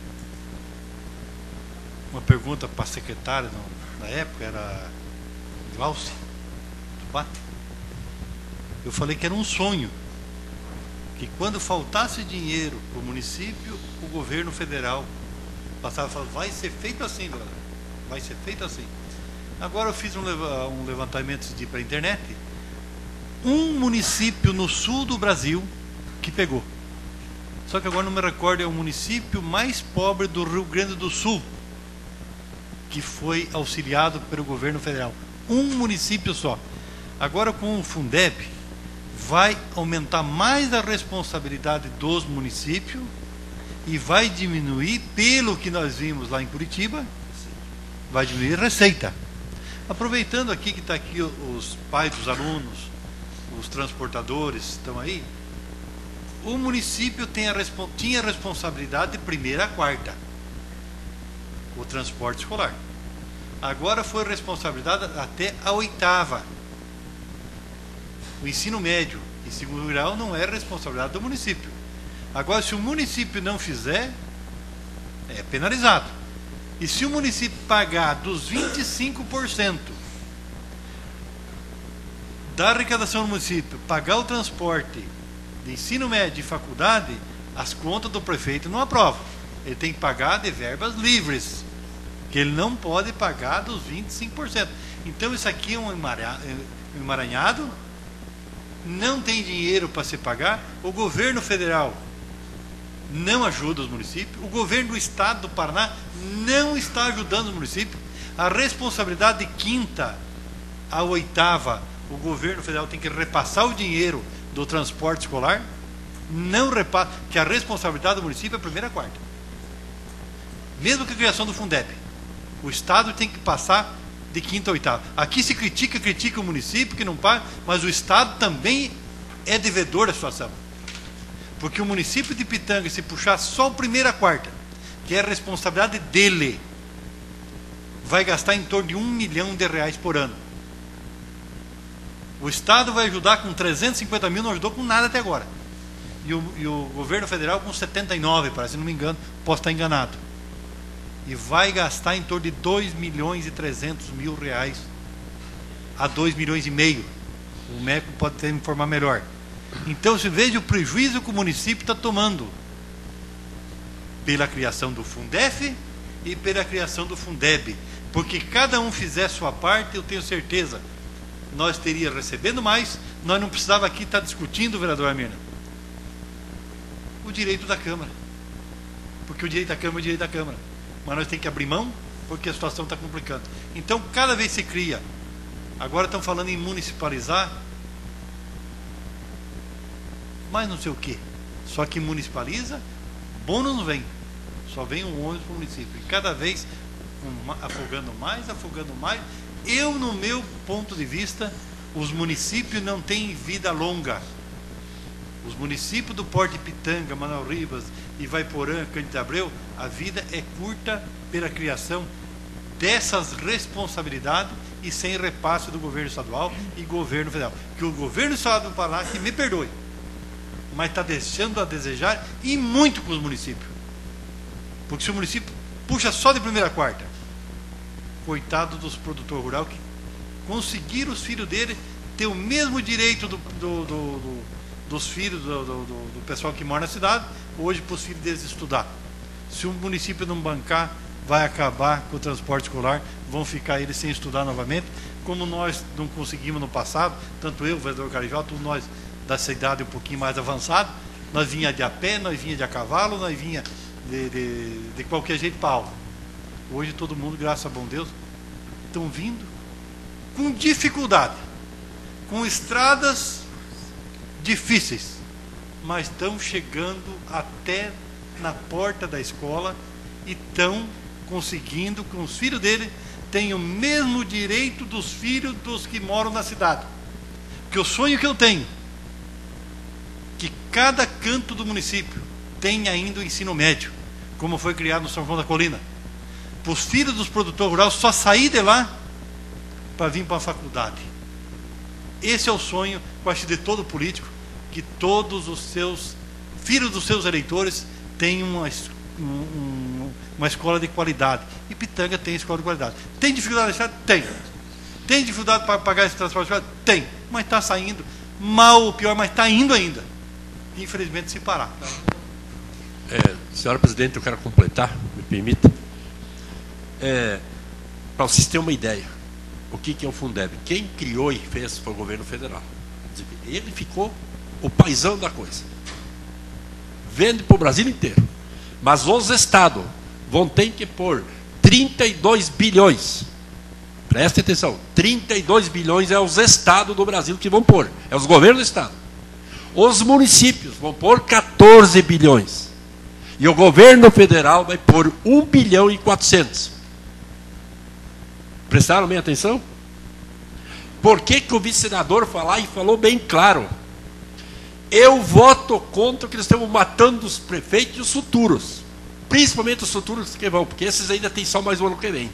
uma pergunta para a secretária no, na época, era Glauce, do B A T. Eu falei que era um sonho, que quando faltasse dinheiro para o município, o governo federal passava e falava, vai ser feito assim, galera, vai ser feito assim. Agora eu fiz um, um levantamento para a internet, um município no sul do Brasil que pegou. Só que agora não me recordo, é o município mais pobre do Rio Grande do Sul que foi auxiliado pelo governo federal. Um município só. Agora com o Fundeb vai aumentar mais a responsabilidade dos municípios e vai diminuir, pelo que nós vimos lá em Curitiba, vai diminuir a receita. Aproveitando aqui que está aqui os pais dos alunos, os transportadores estão aí, o município tem a, tinha a responsabilidade de primeira a quarta, o transporte escolar. Agora foi responsabilidade até a oitava. O ensino médio e segundo grau não é responsabilidade do município. Agora, se o município não fizer, é penalizado. E se o município pagar dos vinte e cinco por cento da arrecadação do município, pagar o transporte de ensino médio e faculdade, as contas do prefeito não aprovam. Ele tem que pagar de verbas livres, que ele não pode pagar dos vinte e cinco por cento. Então isso aqui é um emaranhado, não tem dinheiro para se pagar, o governo federal não ajuda os municípios, o governo do estado do Paraná não está ajudando os municípios, a responsabilidade quinta a oitava, o governo federal tem que repassar o dinheiro do transporte escolar, não repassa, que a responsabilidade do município é a primeira a quarta. Mesmo que a criação do Fundeb, o Estado tem que passar de quinta a oitava. Aqui se critica, critica o município que não paga, mas o Estado também é devedor da situação. Porque o município de Pitanga, se puxar só o primeira a quarta, que é a responsabilidade dele, vai gastar em torno de um milhão de reais por ano. O Estado vai ajudar com trezentos e cinquenta mil, não ajudou com nada até agora. E o, e o governo federal com setenta e nove, parece, se não me engano, posso estar enganado. E vai gastar em torno de dois milhões e trezentos mil reais a dois milhões e meio. O M E C pode até me informar melhor. Então, se veja o prejuízo que o município está tomando pela criação do Fundef e pela criação do Fundeb. Porque cada um fizer a sua parte, eu tenho certeza, nós teríamos recebendo mais, nós não precisava aqui estar discutindo, vereador Armina, o direito da Câmara. Porque o direito da Câmara é o direito da Câmara. Mas nós temos que abrir mão, porque a situação está complicando. Então, cada vez se cria, agora estão falando em municipalizar, mas não sei o quê. Só que municipaliza, bônus não vem. Só vem um ônibus para o município. E cada vez um, afogando mais, afogando mais. Eu, no meu ponto de vista, os municípios não têm vida longa. Os municípios do Porto de Pitanga, Manoel Ribas, Ivaiporã, Cândido Abreu, a vida é curta pela criação dessas responsabilidades e sem repasse do governo estadual e governo federal. Que o governo estadual do Paraná, que me perdoe, mas está deixando a desejar e muito com os municípios. Porque se o município puxa só de primeira a quarta, coitado dos produtores rurais que conseguiram os filhos dele ter o mesmo direito do, do, do, do, dos filhos do, do, do pessoal que mora na cidade, hoje para os filhos deles estudar. Se o município não bancar, vai acabar com o transporte escolar, vão ficar eles sem estudar novamente, como nós não conseguimos no passado, tanto eu, o vereador Carijó, todos nós da cidade um pouquinho mais avançado, nós vinha de a pé, nós vinha de a cavalo, nós vinha de, de, de qualquer jeito para aula. Hoje todo mundo, graças a bom Deus, estão vindo com dificuldade, com estradas difíceis, mas estão chegando até na porta da escola e estão conseguindo que os filhos dele tenham o mesmo direito dos filhos dos que moram na cidade. Porque o sonho que eu tenho, que cada canto do município tenha ainda o ensino médio, como foi criado no São João da Colina, para os filhos dos produtores rurais só sair de lá para vir para a faculdade. Esse é o sonho, eu acho, de todo político, que todos os seus filhos dos seus eleitores tenham uma, um, uma escola de qualidade. E Pitanga tem escola de qualidade. Tem dificuldade de estrada? Tem. Tem dificuldade para pagar esse transporte? Tem. Mas está saindo. Mal ou pior, mas está indo ainda. Infelizmente, se parar. É, senhora presidente, eu quero completar, me permita. É, para vocês terem uma ideia, o que, que é o Fundeb? Quem criou e fez foi o governo federal. Ele ficou o paizão da coisa. Vende para o Brasil inteiro. Mas os estados vão ter que pôr trinta e dois bilhões. Preste atenção, trinta e dois bilhões é os estados do Brasil que vão pôr. É os governos do estado. Os municípios vão pôr quatorze bilhões. E o governo federal vai pôr um bilhão e quatrocentos. Prestaram bem atenção? Por que que o vice-senador falar e falou bem claro? Eu voto contra que eles estão matando os prefeitos e os futuros. Principalmente os futuros que vão, porque esses ainda tem só mais um ano que vem.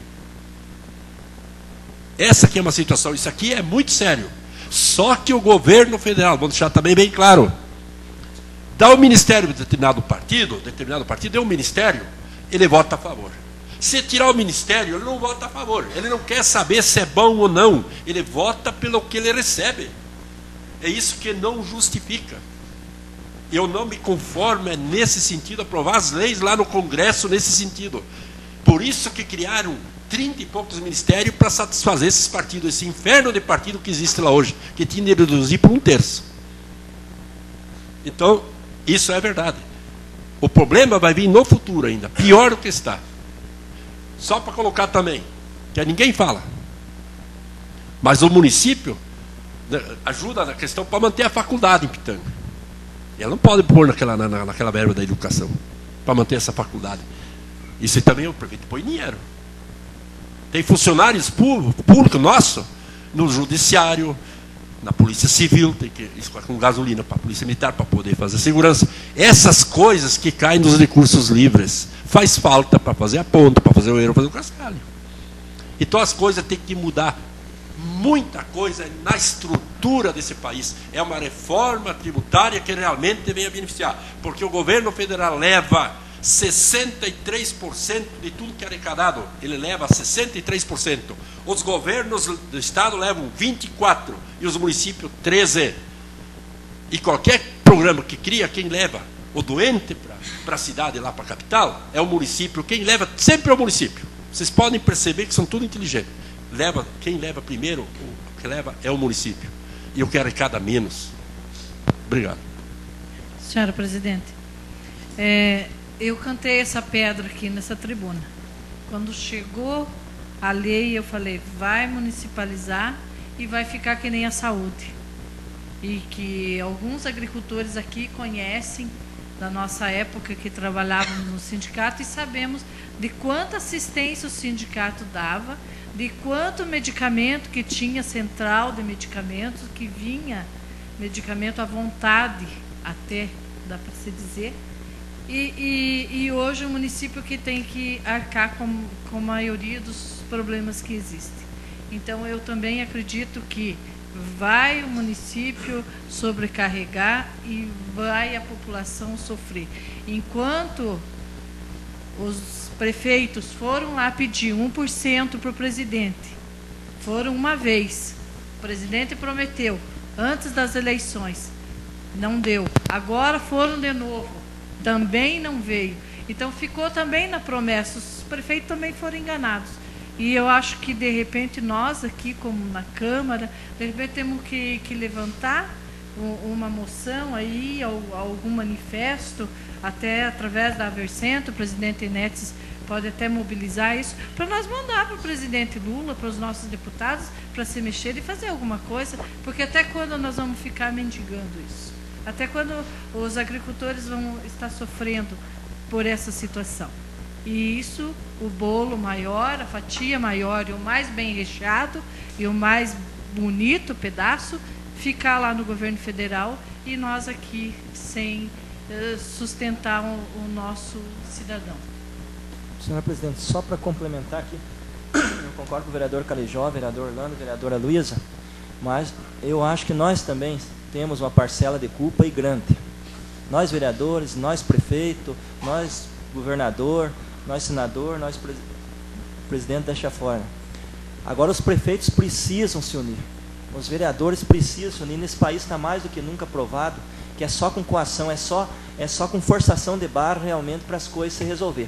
Essa aqui é uma situação, isso aqui é muito sério. Só que o governo federal, vou deixar também bem claro, dá o ministério de determinado partido, determinado partido é um ministério, ele vota a favor. Se tirar o ministério, ele não vota a favor. Ele não quer saber se é bom ou não. Ele vota pelo que ele recebe. É isso que não justifica. Eu não me conformo é nesse sentido, aprovar as leis lá no Congresso nesse sentido. Por isso que criaram trinta e poucos ministérios para satisfazer esses partidos, esse inferno de partido que existe lá hoje, que tinha de reduzir para um terço. Então, isso é verdade. O problema vai vir no futuro ainda, pior do que está. Só para colocar também, que ninguém fala. Mas o município ajuda na questão para manter a faculdade em Pitanga. Ela não pode pôr naquela, na, naquela verba da educação para manter essa faculdade. Isso também o prefeito põe dinheiro. Tem funcionários públicos nossos no judiciário, na polícia civil, tem que isso com gasolina para a polícia militar para poder fazer segurança. Essas coisas que caem nos recursos livres faz falta para fazer a ponte, para fazer o euro, fazer o cascalho. Então as coisas têm que mudar. Muita coisa na estrutura desse país. É uma reforma tributária que realmente venha beneficiar. Porque o governo federal leva sessenta e três por cento de tudo que é arrecadado. Ele leva sessenta e três por cento. Os governos do estado levam vinte e quatro por cento. E os municípios, treze por cento. E qualquer programa que cria, quem leva o doente para a cidade, lá para a capital, é o município. Quem leva sempre é o município. Vocês podem perceber que são tudo inteligentes. Leva, quem leva primeiro, o que leva é o município. E o que arrecada menos. Obrigado. Senhora Presidente, é, eu cantei essa pedra aqui nessa tribuna. Quando chegou a lei, eu falei, vai municipalizar e vai ficar que nem a saúde. E que alguns agricultores aqui conhecem da nossa época que trabalhávamos no sindicato e sabemos de quanta assistência o sindicato dava, de quanto medicamento que tinha central de medicamentos, que vinha medicamento à vontade, até, dá para se dizer, e, e, e hoje o município que tem que arcar com, com a maioria dos problemas que existem. Então, eu também acredito que vai o município sobrecarregar e vai a população sofrer. Enquanto os prefeitos foram lá pedir um por cento para o presidente, foram uma vez, o presidente prometeu, antes das eleições, não deu. Agora foram de novo, também não veio. Então ficou também na promessa, os prefeitos também foram enganados. E eu acho que, de repente, nós aqui, como na Câmara, de repente temos que, que levantar uma moção aí, algum manifesto, até através da Avercento, o presidente Enetes pode até mobilizar isso, para nós mandar para o presidente Lula, para os nossos deputados, para se mexer e fazer alguma coisa, porque até quando nós vamos ficar mendigando isso? Até quando os agricultores vão estar sofrendo por essa situação? E isso, o bolo maior, a fatia maior e o mais bem recheado e o mais bonito pedaço, ficar lá no governo federal e nós aqui sem uh, sustentar o, o nosso cidadão. Senhora Presidente, só para complementar aqui, eu concordo com o vereador Calijó, vereador Orlando, vereadora Luísa, mas eu acho que nós também temos uma parcela de culpa e grande. Nós vereadores, nós prefeito, nós governador, nós senador, nós pres presidente desta forma. Agora os prefeitos precisam se unir, os vereadores precisam se unir. Nesse país está mais do que nunca provado que é só com coação, é só, é só com forçação de barra realmente para as coisas se resolver.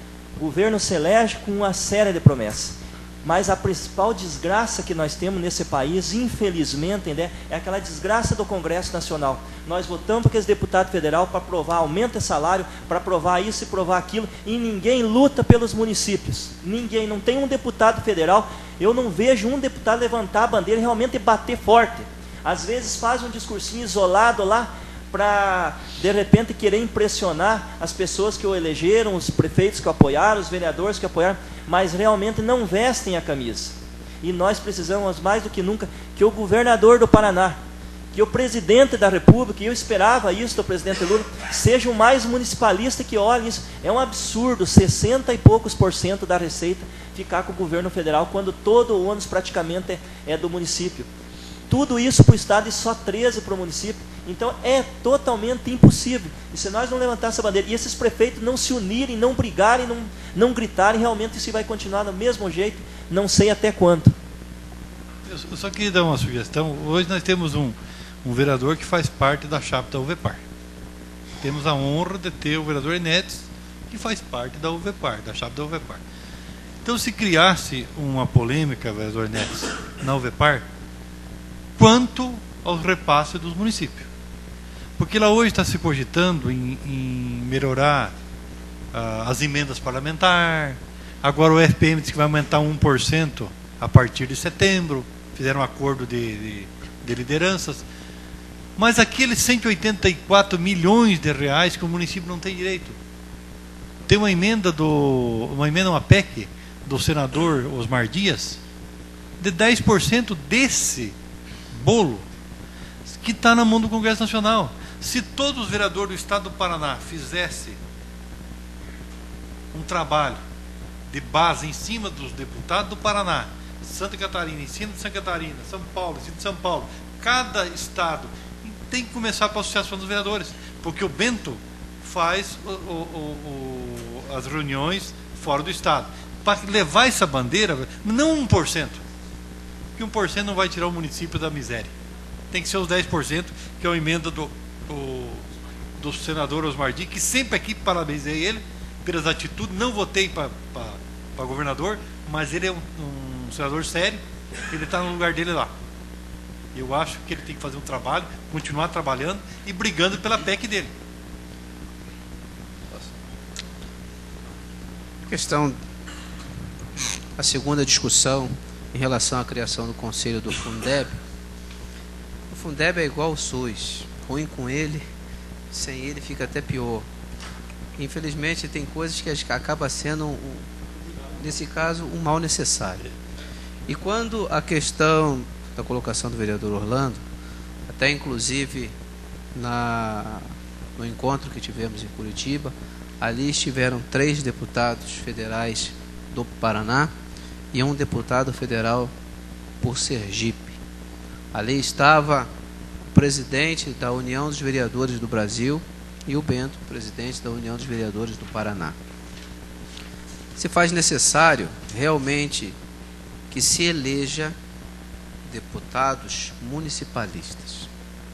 O governo se elege com uma série de promessas, mas a principal desgraça que nós temos nesse país, infelizmente, né, é aquela desgraça do Congresso Nacional. Nós votamos para aqueles deputados federais para aprovar aumento de salário, para aprovar isso e aprovar aquilo, e ninguém luta pelos municípios. Ninguém, não tem um deputado federal, eu não vejo um deputado levantar a bandeira e realmente bater forte. Às vezes faz um discursinho isolado lá, para, de repente, querer impressionar as pessoas que o elegeram, os prefeitos que o apoiaram, os vereadores que o apoiaram, mas realmente não vestem a camisa. E nós precisamos, mais do que nunca, que o governador do Paraná, que o presidente da República, e eu esperava isso do presidente Lula, seja o mais municipalista que olhe isso. É um absurdo, sessenta e poucos por cento da receita ficar com o governo federal, quando todo o ônus praticamente é, é do município. Tudo isso para o Estado e só treze para o município. Então é totalmente impossível. E se nós não levantarmos essa bandeira, e esses prefeitos não se unirem, não brigarem, não, não gritarem, realmente isso vai continuar do mesmo jeito, não sei até quando. Eu só queria dar uma sugestão. Hoje nós temos um, um vereador que faz parte da chapa da UVEPAR. Temos a honra de ter o vereador Enetes, que faz parte da UVEPAR, da chapa da UVEPAR. Então, se criasse uma polêmica, vereador Enetes, na UVEPAR, quanto aos repasses dos municípios. Porque lá hoje está se cogitando em, em melhorar uh, as emendas parlamentares. Agora o F P M diz que vai aumentar um por cento a partir de setembro. fizeram um acordo de, de, de lideranças. Mas aqueles cento e oitenta e quatro milhões de reais que o município não tem direito. Tem uma emenda, do, uma emenda, uma P E C do senador Osmar Dias, de dez por cento desse bolo que está na mão do Congresso Nacional. Se todos os vereadores do Estado do Paraná fizessem um trabalho de base em cima dos deputados do Paraná, Santa Catarina, em cima de Santa Catarina, São Paulo, em cima de São Paulo, cada estado tem que começar para a Associação dos Vereadores, porque o Bento faz o, o, o, as reuniões fora do estado. Para levar essa bandeira, não um por cento, que um por cento não vai tirar o município da miséria. Tem que ser os dez por cento, que é a emenda do, do, do senador Osmar Dias, que sempre aqui parabenizei ele pelas atitudes. Não votei para governador, mas ele é um, um senador sério, ele está no lugar dele lá. Eu acho que ele tem que fazer um trabalho, continuar trabalhando e brigando pela P E C dele. Questão, a segunda discussão em relação à criação do conselho do Fundeb. O Fundeb é igual ao SUS, ruim com ele, sem ele fica até pior. Infelizmente tem coisas que acaba sendo, um, nesse caso, um mal necessário. E quando a questão da colocação do vereador Orlando, até inclusive na, no encontro que tivemos em Curitiba, ali estiveram três deputados federais do Paraná e um deputado federal por Sergipe. Ali estava o presidente da União dos Vereadores do Brasil e o Bento, presidente da União dos Vereadores do Paraná. Se faz necessário realmente que se eleja deputados municipalistas.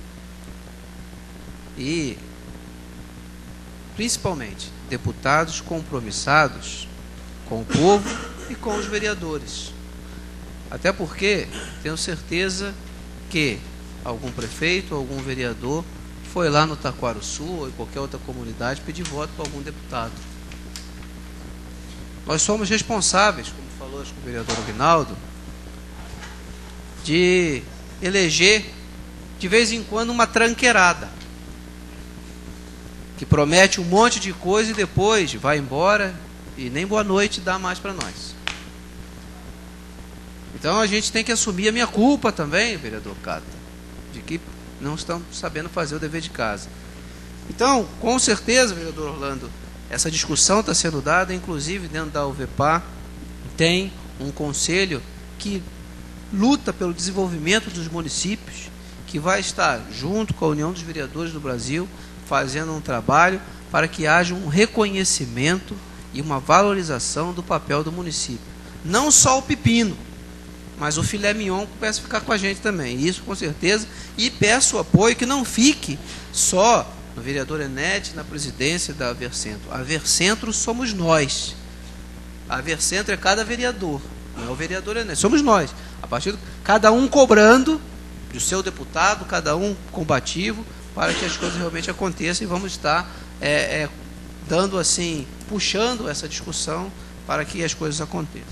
E, principalmente, deputados compromissados com o povo e com os vereadores. Até porque tenho certeza que algum prefeito, algum vereador foi lá no Taquaruçu ou em qualquer outra comunidade pedir voto para algum deputado. Nós somos responsáveis, como falou acho que o vereador Aguinaldo, de eleger de vez em quando uma tranqueirada que promete um monte de coisa e depois vai embora e nem boa noite dá mais para nós. Então a gente tem que assumir a minha culpa também, vereador Cata, de que não estamos sabendo fazer o dever de casa. Então, com certeza, vereador Orlando, essa discussão está sendo dada, inclusive dentro da U V P A tem um conselho que luta pelo desenvolvimento dos municípios, que vai estar junto com a União dos Vereadores do Brasil, fazendo um trabalho para que haja um reconhecimento e uma valorização do papel do município. Não só o pepino, mas o filé mignon começa a ficar com a gente também. Isso com certeza. E peço apoio que não fique só no vereador Enete, na presidência da Avercentro. A Avercentro somos nós. A Avercentro é cada vereador. Não é o vereador Enete, somos nós. A partir do, cada um cobrando do seu deputado, cada um combativo, para que as coisas realmente aconteçam, e vamos estar é, é, dando assim, puxando essa discussão para que as coisas aconteçam.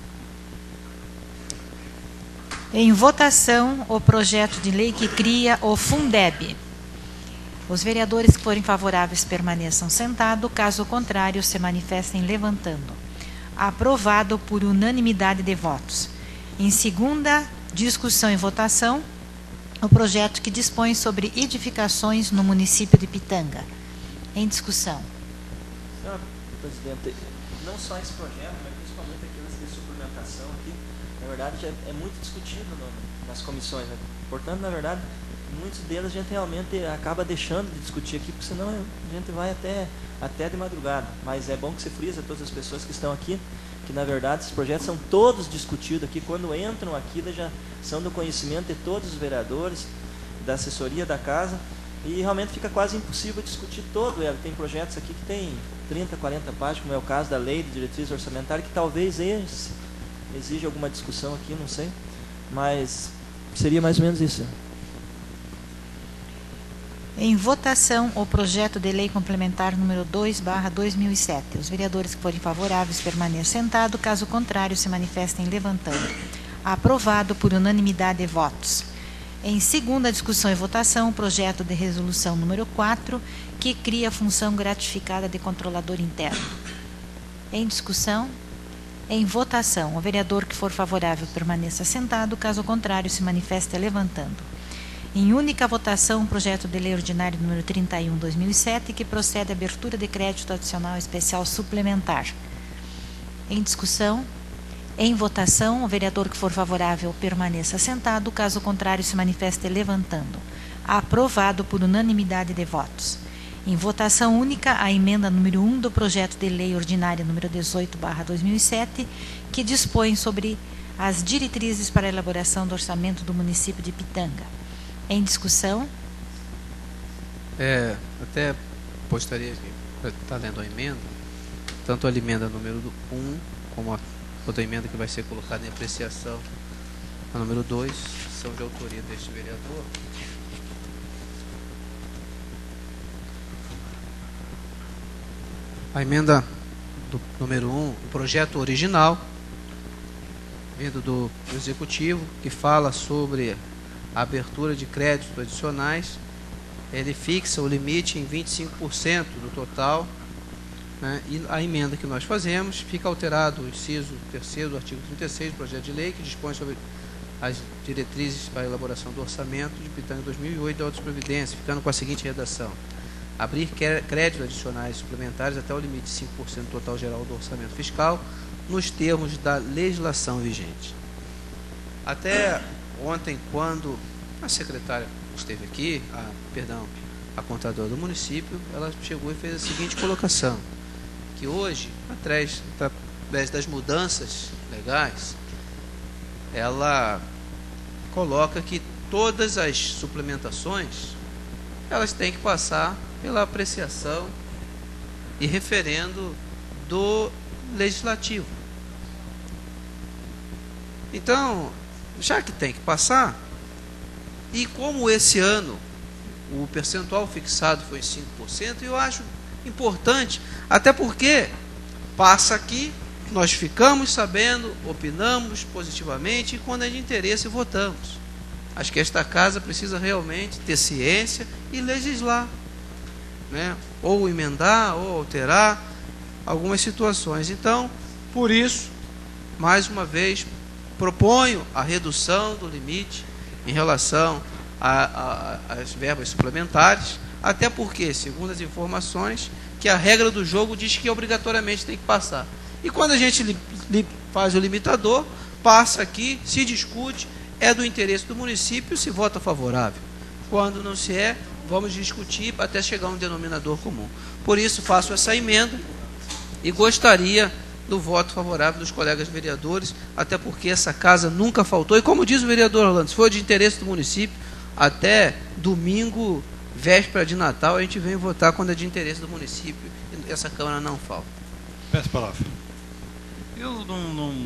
Em votação, o projeto de lei que cria o Fundeb. Os vereadores que forem favoráveis permaneçam sentados, caso contrário, se manifestem levantando. Aprovado por unanimidade de votos. Em segunda discussão e votação, o projeto que dispõe sobre edificações no município de Pitanga. Em discussão. Senhora Presidente, não só esse projeto, mas principalmente aqueles de suplementação aqui, na verdade, já é muito discutido no, nas comissões. Né? Portanto, na verdade, muitos deles a gente realmente acaba deixando de discutir aqui, porque senão a gente vai até, até de madrugada. Mas é bom que se frisa a todas as pessoas que estão aqui, que na verdade esses projetos são todos discutidos aqui. Quando entram aqui, já são do conhecimento de todos os vereadores, da assessoria da casa, e realmente fica quase impossível discutir todo. Tem projetos aqui que tem trinta, quarenta páginas, como é o caso da lei de diretriz orçamentária, que talvez esse exige alguma discussão aqui, não sei, mas seria mais ou menos isso. Em votação, o projeto de lei complementar número dois barra dois mil e sete. Os vereadores que forem favoráveis permaneçam sentados, caso contrário, se manifestem levantando. Aprovado por unanimidade de votos. Em segunda discussão e votação, o projeto de resolução número quatro, que cria a função gratificada de controlador interno. Em discussão. Em votação, o vereador que for favorável permaneça sentado, caso contrário se manifeste levantando. Em única votação, o projeto de lei ordinário número trinta e um, dois mil e sete, que procede à abertura de crédito adicional especial suplementar. Em discussão. Em votação, o vereador que for favorável permaneça sentado, caso contrário se manifeste levantando. Aprovado por unanimidade de votos. Em votação única, a emenda número um do projeto de lei ordinária número dezoito barra dois mil e sete, que dispõe sobre as diretrizes para a elaboração do orçamento do município de Pitanga. Em discussão. É, até gostaria de estar lendo a emenda, tanto a emenda número um, como a outra emenda que vai ser colocada em apreciação, a número dois, são de autoria deste vereador. A emenda do número um, o projeto original, vindo do Executivo, que fala sobre a abertura de créditos adicionais, ele fixa o limite em vinte e cinco por cento do total, né? E a emenda que nós fazemos fica alterado o inciso terceiro do artigo trinta e seis do projeto de lei, que dispõe sobre as diretrizes para a elaboração do orçamento de Pitanga dois mil e oito e outras providências, ficando com a seguinte redação: abrir créditos adicionais suplementares até o limite de cinco por cento do total geral do orçamento fiscal, nos termos da legislação vigente. Até ontem, quando a secretária esteve aqui, a, perdão, a contadora do município, ela chegou e fez a seguinte colocação, que hoje, através, através das mudanças legais, ela coloca que todas as suplementações, elas têm que passar pela apreciação e referendo do legislativo. Então, já que tem que passar, e como esse ano o percentual fixado foi cinco por cento, eu acho importante, até porque passa aqui, nós ficamos sabendo, opinamos positivamente, e quando é de interesse votamos. Acho que esta casa precisa realmente ter ciência e legislar, né? Ou emendar, ou alterar algumas situações. Então, por isso, mais uma vez, proponho a redução do limite em relação às verbas suplementares, até porque, segundo as informações, que a regra do jogo diz que obrigatoriamente tem que passar. E quando a gente li, li, faz o limitador, passa aqui, se discute, é do interesse do município, se vota favorável. Quando não se é, vamos discutir até chegar a um denominador comum. Por isso, faço essa emenda e gostaria do voto favorável dos colegas vereadores, até porque essa casa nunca faltou. E como diz o vereador Orlando, se for de interesse do município, até domingo, véspera de Natal, a gente vem votar quando é de interesse do município e essa Câmara não falta. Peço a palavra. Eu não... não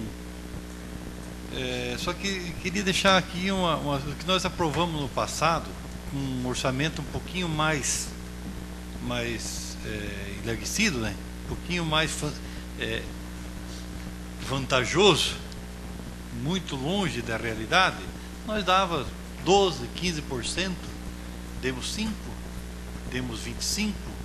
é, só que queria deixar aqui uma, uma, o que nós aprovamos no passado, um orçamento um pouquinho mais, mais é, enlarguecido, né? Um pouquinho mais é, vantajoso, muito longe da realidade. Nós dava doze, quinze por cento, demos cinco por cento, demos vinte e cinco por cento,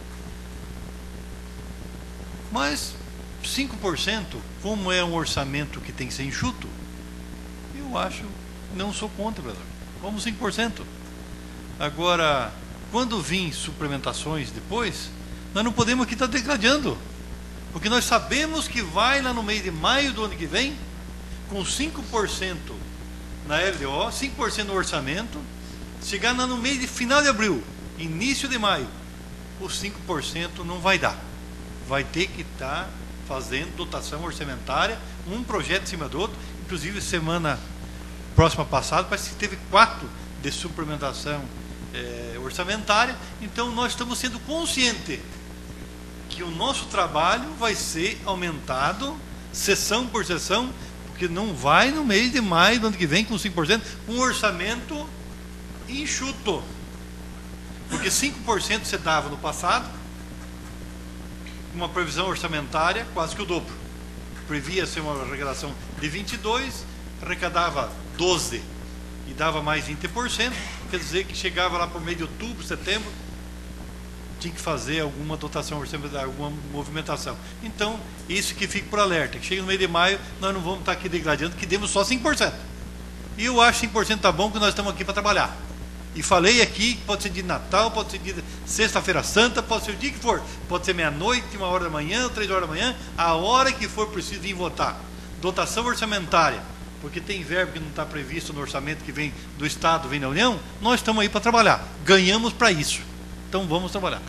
mas cinco por cento, como é um orçamento que tem que ser enxuto, eu acho, não sou contra, vereador. Vamos cinco por cento. Agora, quando vir suplementações depois, nós não podemos aqui estar degradando, porque nós sabemos que vai lá no mês de maio do ano que vem, com cinco por cento na L D O, cinco por cento no orçamento, chegar lá no mês de final de abril, início de maio, os cinco por cento não vai dar. Vai ter que estar fazendo dotação orçamentária, um projeto em cima do outro. Inclusive, semana próxima passada, parece que teve quatro de suplementação é, orçamentária. Então, nós estamos sendo conscientes que o nosso trabalho vai ser aumentado, sessão por sessão, porque não vai no mês de maio do ano que vem com cinco por cento, um orçamento enxuto. Porque cinco por cento você dava no passado, uma previsão orçamentária quase que o dobro. Previa ser uma arrecadação de vinte e dois, arrecadava doze e dava mais vinte por cento, quer dizer que chegava lá por meio de outubro, setembro, tinha que fazer alguma dotação orçamentária, alguma movimentação. Então, isso que fica por alerta, que chega no meio de maio, nós não vamos estar aqui degradando, que demos só cinco por cento. E eu acho que cinco por cento está bom, que nós estamos aqui para trabalhar. E falei aqui que pode ser dia de Natal, pode ser dia de Sexta-feira Santa, pode ser o dia que for. Pode ser meia-noite, uma hora da manhã, três horas da manhã, a hora que for preciso vir votar. Dotação orçamentária, porque tem verbo que não está previsto no orçamento que vem do Estado, vem da União, nós estamos aí para trabalhar. Ganhamos para isso. Então vamos trabalhar.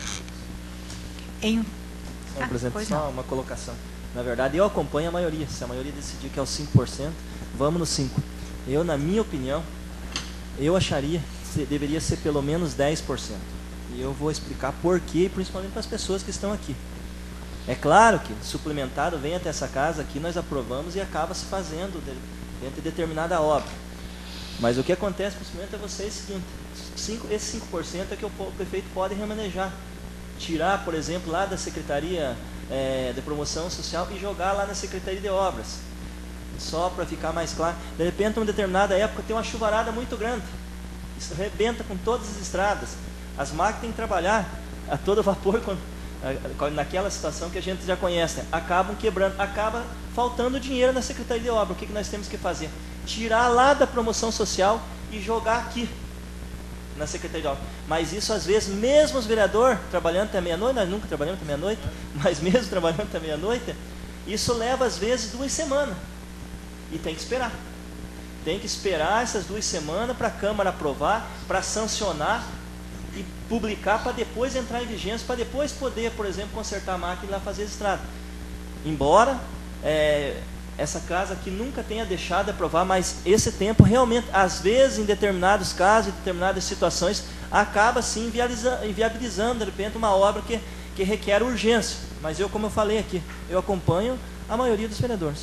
Em... Senhor Ah, presidente, pois só não. uma colocação. Na verdade, eu acompanho a maioria. Se a maioria decidir que é os cinco por cento, vamos no cinco por cento. Eu, na minha opinião, eu acharia que deveria ser pelo menos dez por cento. E eu vou explicar por quê, principalmente para as pessoas que estão aqui. É claro que suplementado vem até essa casa aqui, nós aprovamos e acaba se fazendo dentro de determinada obra. Mas o que acontece com o suplemento é vocês, é o seguinte, cinco, esse cinco por cento é que o prefeito pode remanejar. Tirar, por exemplo, lá da Secretaria é, de Promoção Social e jogar lá na Secretaria de Obras. Só para ficar mais claro. De repente, em uma determinada época, tem uma chuvarada muito grande. Isso arrebenta com todas as estradas. As máquinas têm que trabalhar a todo vapor quando, naquela situação que a gente já conhece. Né? Acabam quebrando, acaba faltando dinheiro na Secretaria de Obras. O que, que nós temos que fazer? Tirar lá da Promoção Social e jogar aqui na Secretaria de Obras. Mas isso, às vezes, mesmo os vereadores trabalhando até meia-noite, nós nunca trabalhamos até meia-noite, mas mesmo trabalhando até meia-noite, isso leva, às vezes, duas semanas. E tem que esperar. Tem que esperar essas duas semanas para a Câmara aprovar, para sancionar e publicar, para depois entrar em vigência, para depois poder, por exemplo, consertar a máquina e lá fazer a estrada. Embora é, essa casa aqui nunca tenha deixado de aprovar, mas esse tempo realmente, às vezes, em determinados casos, em determinadas situações, acaba sim inviabilizando, inviabilizando de repente, uma obra que, que requer urgência. Mas eu, como eu falei aqui, eu acompanho a maioria dos vereadores.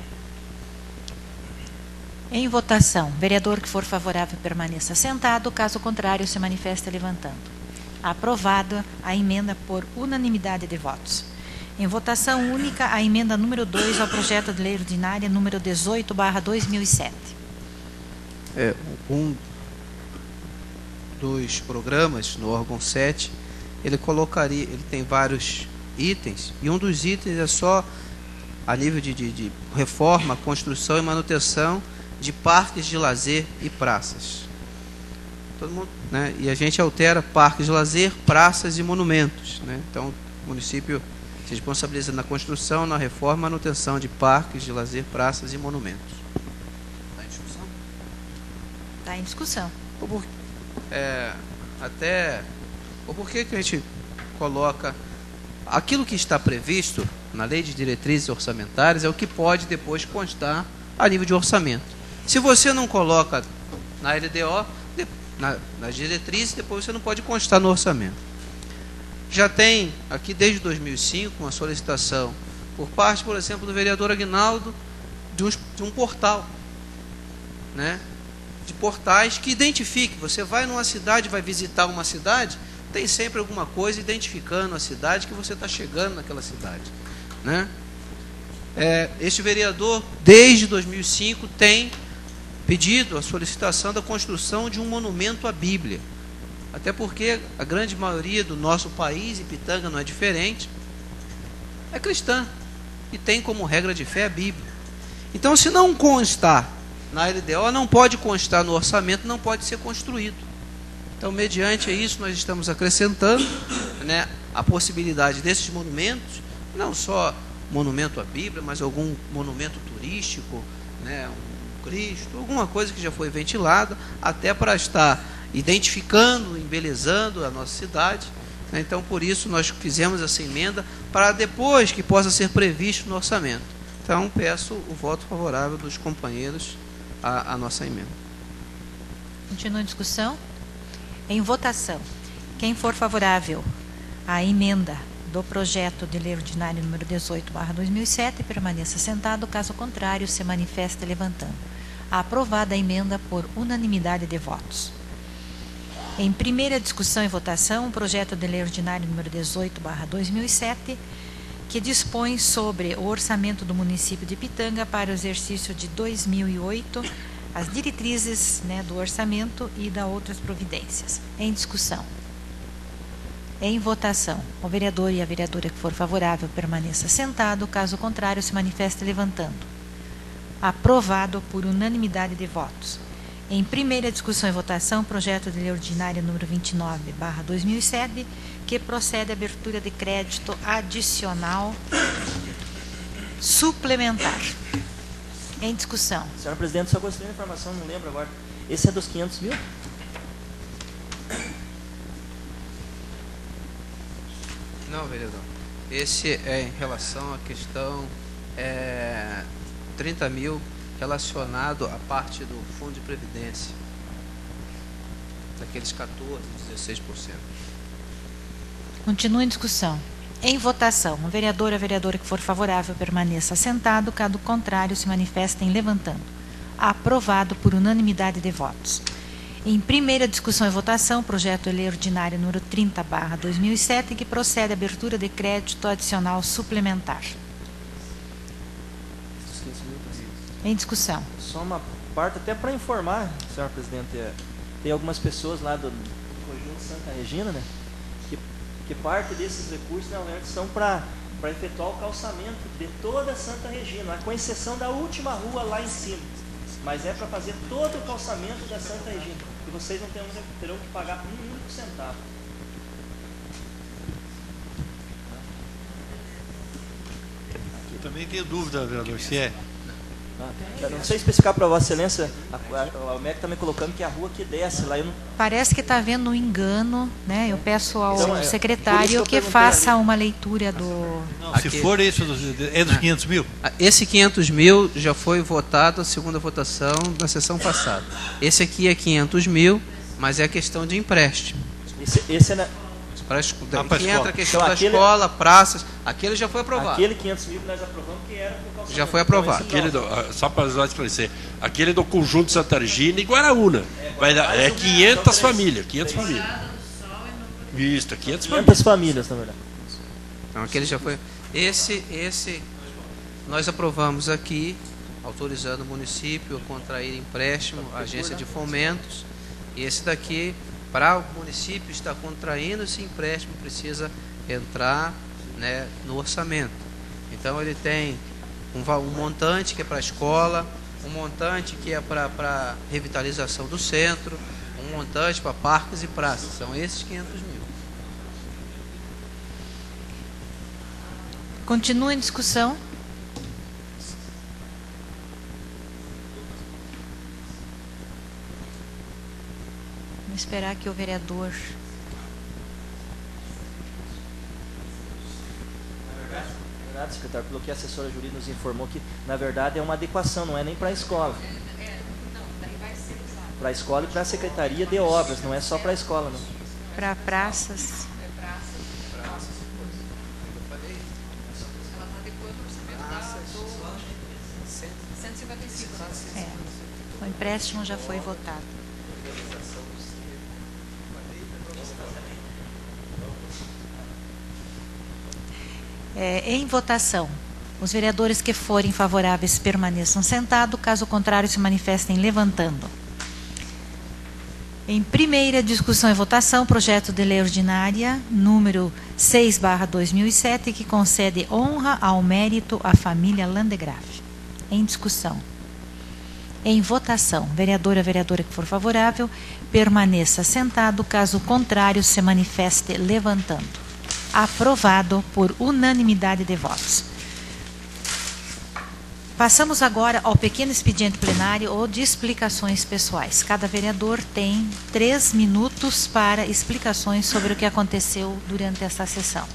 Em votação, vereador que for favorável permaneça sentado, caso contrário se manifeste levantando. Aprovada a emenda por unanimidade de votos. Em votação única, a emenda número dois ao projeto de lei ordinária número dezoito barra dois mil e sete. É, um dos programas, no órgão sete, ele colocaria, ele tem vários itens, e um dos itens é só a nível de, de, de reforma, construção e manutenção de parques de lazer e praças. Todo mundo, né? E a gente altera parques de lazer, praças e monumentos, né? Então, o município se responsabiliza na construção, na reforma e manutenção de parques de lazer, praças e monumentos. Está em discussão? Está em discussão. Ou por, é, até, ou por que que a gente coloca aquilo que está previsto na lei de diretrizes orçamentárias é o que pode depois constar a nível de orçamento. Se você não coloca na L D O, na, nas diretrizes, depois você não pode constar no orçamento. Já tem aqui desde dois mil e cinco uma solicitação por parte, por exemplo, do vereador Aguinaldo de, uns, de um portal, né? De portais que identifique. Você vai numa cidade, vai visitar uma cidade, tem sempre alguma coisa identificando a cidade que você está chegando naquela cidade, né? É, este vereador, desde dois mil e cinco, tem pedido a solicitação da construção de um monumento à Bíblia. Até porque a grande maioria do nosso país, e Pitanga não é diferente, é cristã e tem como regra de fé a Bíblia. Então, se não constar na L D O, não pode constar no orçamento, não pode ser construído. Então, mediante isso, nós estamos acrescentando, né, a possibilidade desses monumentos, não só monumento à Bíblia, mas algum monumento turístico, né, um Cristo, alguma coisa que já foi ventilada, até para estar identificando, embelezando a nossa cidade, né? Então, por isso, nós fizemos essa emenda, para depois que possa ser previsto no orçamento. Então, peço o voto favorável dos companheiros à, à nossa emenda. Continua a discussão. Em votação, quem for favorável à emenda do projeto de lei ordinário número dezoito barra dois mil e sete, permaneça sentado, caso contrário, se manifeste levantando. Aprovada a emenda por unanimidade de votos. Em primeira discussão e votação, o projeto de lei ordinário número dezoito barra dois mil e sete, que dispõe sobre o orçamento do município de Pitanga para o exercício de dois mil e oito, as diretrizes, né, do orçamento e da outras providências. Em discussão. Em votação. O vereador e a vereadora que for favorável permaneça sentado, caso contrário se manifeste levantando. Aprovado por unanimidade de votos. Em primeira discussão e votação, projeto de lei ordinária número vinte e nove barra dois mil e sete, que procede à abertura de crédito adicional suplementar. Em discussão. Senhora Presidente, só gostaria de informação, não lembro agora. Esse é dos quinhentos mil? Não, vereador. Esse é em relação à questão é, trinta mil relacionado à parte do Fundo de Previdência. Daqueles quatorze, dezesseis por cento. Continua em discussão. Em votação, o vereador ou a vereadora que for favorável permaneça sentado, caso contrário se manifestem levantando. Aprovado por unanimidade de votos. Em primeira discussão e votação, projeto de lei ordinário número trinta barra dois mil e sete, que procede à abertura de crédito adicional suplementar. Em discussão. Só uma parte, até para informar, senhora Presidente, é, tem algumas pessoas lá do Conjunto Santa Regina, né, que, que parte desses recursos, na verdade, são para para efetuar o calçamento de toda Santa Regina, com exceção da última rua lá em cima. Mas é para fazer todo o calçamento da Santa Regina. E vocês não terão, terão que pagar um único centavo. Eu também tenho dúvida, vereador, se é. Ah, não sei especificar para Vossa Excelência, a, a, a, o M E C está me colocando que é a rua que desce lá. Eu não... Parece que está havendo um engano, né? Eu peço ao Então, é, secretário que, que faça ali uma leitura do... Não, Aqui. Se for esse, é dos quinhentos mil? Esse quinhentos mil já foi votado a segunda votação na sessão passada. Esse aqui é quinhentos mil, mas é a questão de empréstimo. Esse, esse é na... Para Ah, pra que escola. entra a questão Então, da aquele- escola, praças, aquele já foi aprovado. Aquele quinhentos mil que nós aprovamos que era por calçamento. Já foi aprovado. Então, esse Aquele não. do, ah, só para esclarecer, aquele do Conjunto Santa Regina e Guaraúna. Vai dar, é quinhentas famílias, quinhentas famílias. Isso, é quinhentas famílias. quinhentas famílias, na verdade. Então aquele já foi. Esse, esse nós aprovamos aqui, autorizando o município a contrair empréstimo, a agência de fomentos. E esse daqui, para o município estar contraindo esse empréstimo, precisa entrar, né, no orçamento. Então ele tem um, va- um montante que é para a escola, um montante que é para a revitalização do centro, um montante para parques e praças. São esses quinhentos mil. Continua em discussão. Vamos esperar que o vereador... Na verdade, secretário, pelo que a assessora jurídica nos informou, que na verdade é uma adequação, não é nem para a escola. Para a escola e para a Secretaria de Obras, não é só para a escola, não. Para praças. É, o empréstimo já foi votado. É, em votação, os vereadores que forem favoráveis permaneçam sentados, caso contrário se manifestem levantando. Em primeira discussão e votação, projeto de lei ordinária número seis barra dois mil e sete, que concede honra ao mérito à família Landgraf. Em discussão. Em votação, vereador a vereadora que for favorável, permaneça sentado, caso contrário se manifeste levantando. Aprovado por unanimidade de votos. Passamos agora ao pequeno expediente plenário ou de explicações pessoais. Cada vereador tem três minutos para explicações sobre o que aconteceu durante esta sessão.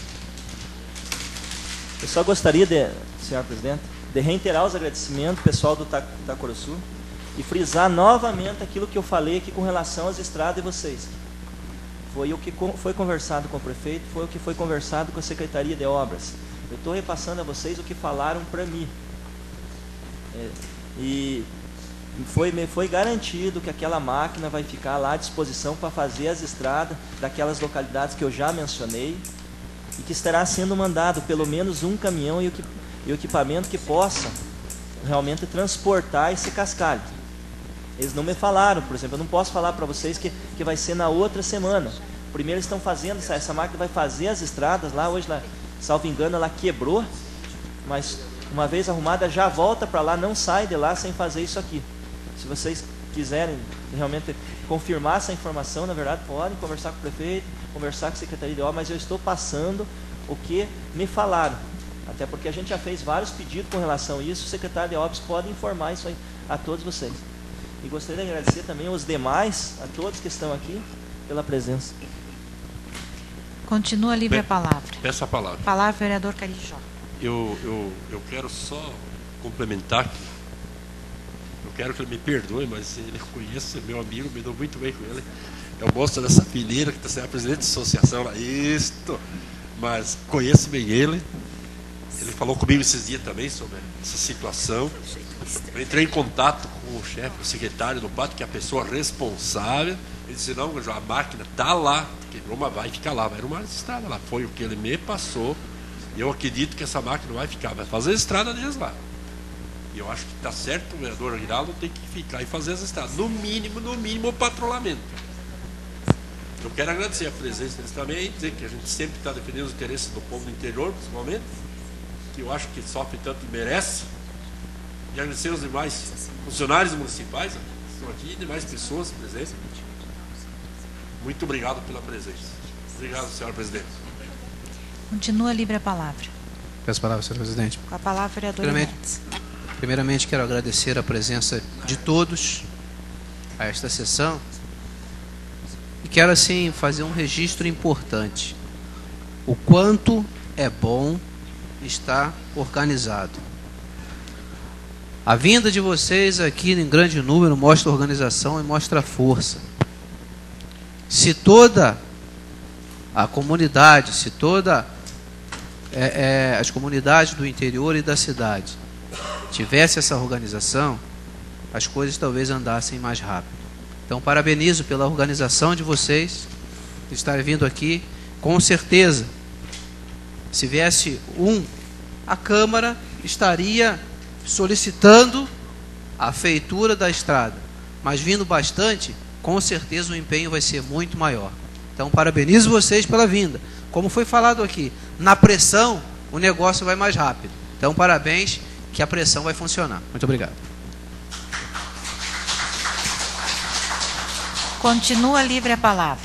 Eu só gostaria de, senhor presidente, de reiterar os agradecimentos pessoal do Itaquaruçu e frisar novamente aquilo que eu falei aqui com relação às estradas de vocês. Foi o que foi conversado com o prefeito, foi o que foi conversado com a Secretaria de Obras. Eu estou repassando a vocês o que falaram para mim. É, e foi, me foi garantido que aquela máquina vai ficar lá à disposição para fazer as estradas daquelas localidades que eu já mencionei. e que estará sendo mandado pelo menos um caminhão e o, e o equipamento que possa realmente transportar esse cascalho. Eles não me falaram, por exemplo, eu não posso falar para vocês que, que vai ser na outra semana. Primeiro eles estão fazendo, essa, essa máquina vai fazer as estradas lá, hoje, lá, salvo engano, ela quebrou, mas uma vez arrumada já volta para lá, não sai de lá sem fazer isso aqui. Se vocês quiserem realmente confirmar essa informação, na verdade, podem conversar com o prefeito, conversar com a Secretaria de Obras, mas eu estou passando o que me falaram. Até porque a gente já fez vários pedidos com relação a isso, o secretário de Obras pode informar isso aí a todos vocês. E gostaria de agradecer também aos demais, a todos que estão aqui, pela presença. Continua livre a palavra. Peço a palavra. Palavra, vereador Carijó. Eu, eu, eu quero só complementar aqui. Eu quero que ele me perdoe, mas ele conhece, meu amigo, me dou muito bem com ele. É o moço dessa fileira que está sendo presidente da associação lá. Isto. Mas conheço bem ele. Ele falou comigo esses dias também sobre essa situação. Eu entrei em contato com o chefe, o secretário do pátio, que é a pessoa responsável. Ele disse, não, a máquina está lá, quebrou, mas vai ficar lá, vai arrumar essa estrada lá. Foi o que ele me passou. E eu acredito que essa máquina não vai ficar, vai fazer a estrada deles lá. E eu acho que está certo, o vereador Aguinaldo tem que ficar e fazer as estradas. No mínimo, no mínimo, o patrulhamento. Eu quero agradecer a presença deles também, dizer que a gente sempre está defendendo os interesses do povo do interior, principalmente, que eu acho que sofre tanto e merece. E agradecer aos demais funcionários municipais que estão aqui, demais pessoas presentes. Muito obrigado pela presença. Obrigado, senhora presidente. Continua livre a palavra. Peço a palavra, senhor presidente. Com a palavra, vereador Primeiramente, Mendes. primeiramente, quero agradecer a presença de todos a esta sessão. E quero, assim, fazer um registro importante. O quanto é bom estar organizado. A vinda de vocês aqui em grande número mostra organização e mostra força. Se toda a comunidade, se toda é, é, as comunidades do interior e da cidade tivesse essa organização, as coisas talvez andassem mais rápido. Então, parabenizo pela organização de vocês, de estarem vindo aqui. Com certeza, se viesse um, a Câmara estaria solicitando a feitura da estrada. Mas vindo bastante, com certeza o empenho vai ser muito maior. Então, parabenizo vocês pela vinda. Como foi falado aqui, na pressão, o negócio vai mais rápido. Então, parabéns, que a pressão vai funcionar. Muito obrigado. Continua livre a palavra.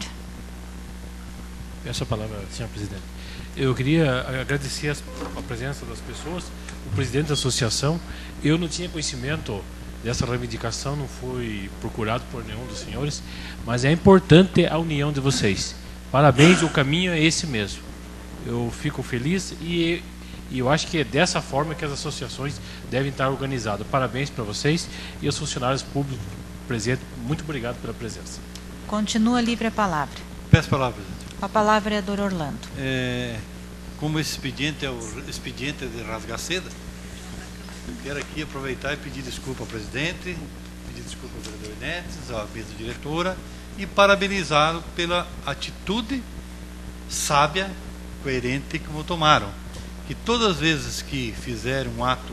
Peço a palavra, senhor presidente. Eu queria agradecer a presença das pessoas, o presidente da associação. Eu não tinha conhecimento dessa reivindicação, não fui procurado por nenhum dos senhores, mas é importante a união de vocês. Parabéns, o caminho é esse mesmo. Eu fico feliz e, e eu acho que é dessa forma que as associações devem estar organizadas. Parabéns para vocês e aos funcionários públicos presentes. Muito obrigado pela presença. Continua livre a palavra. Peço a palavra, presidente. Com a palavra, vereador Orlando. É, como esse expediente é o expediente de rasgar seda, eu quero aqui aproveitar e pedir desculpa ao presidente, pedir desculpa ao vereador Netes, à mesa diretora, e parabenizá-lo pela atitude sábia, coerente que tomaram. Que todas as vezes que fizerem um ato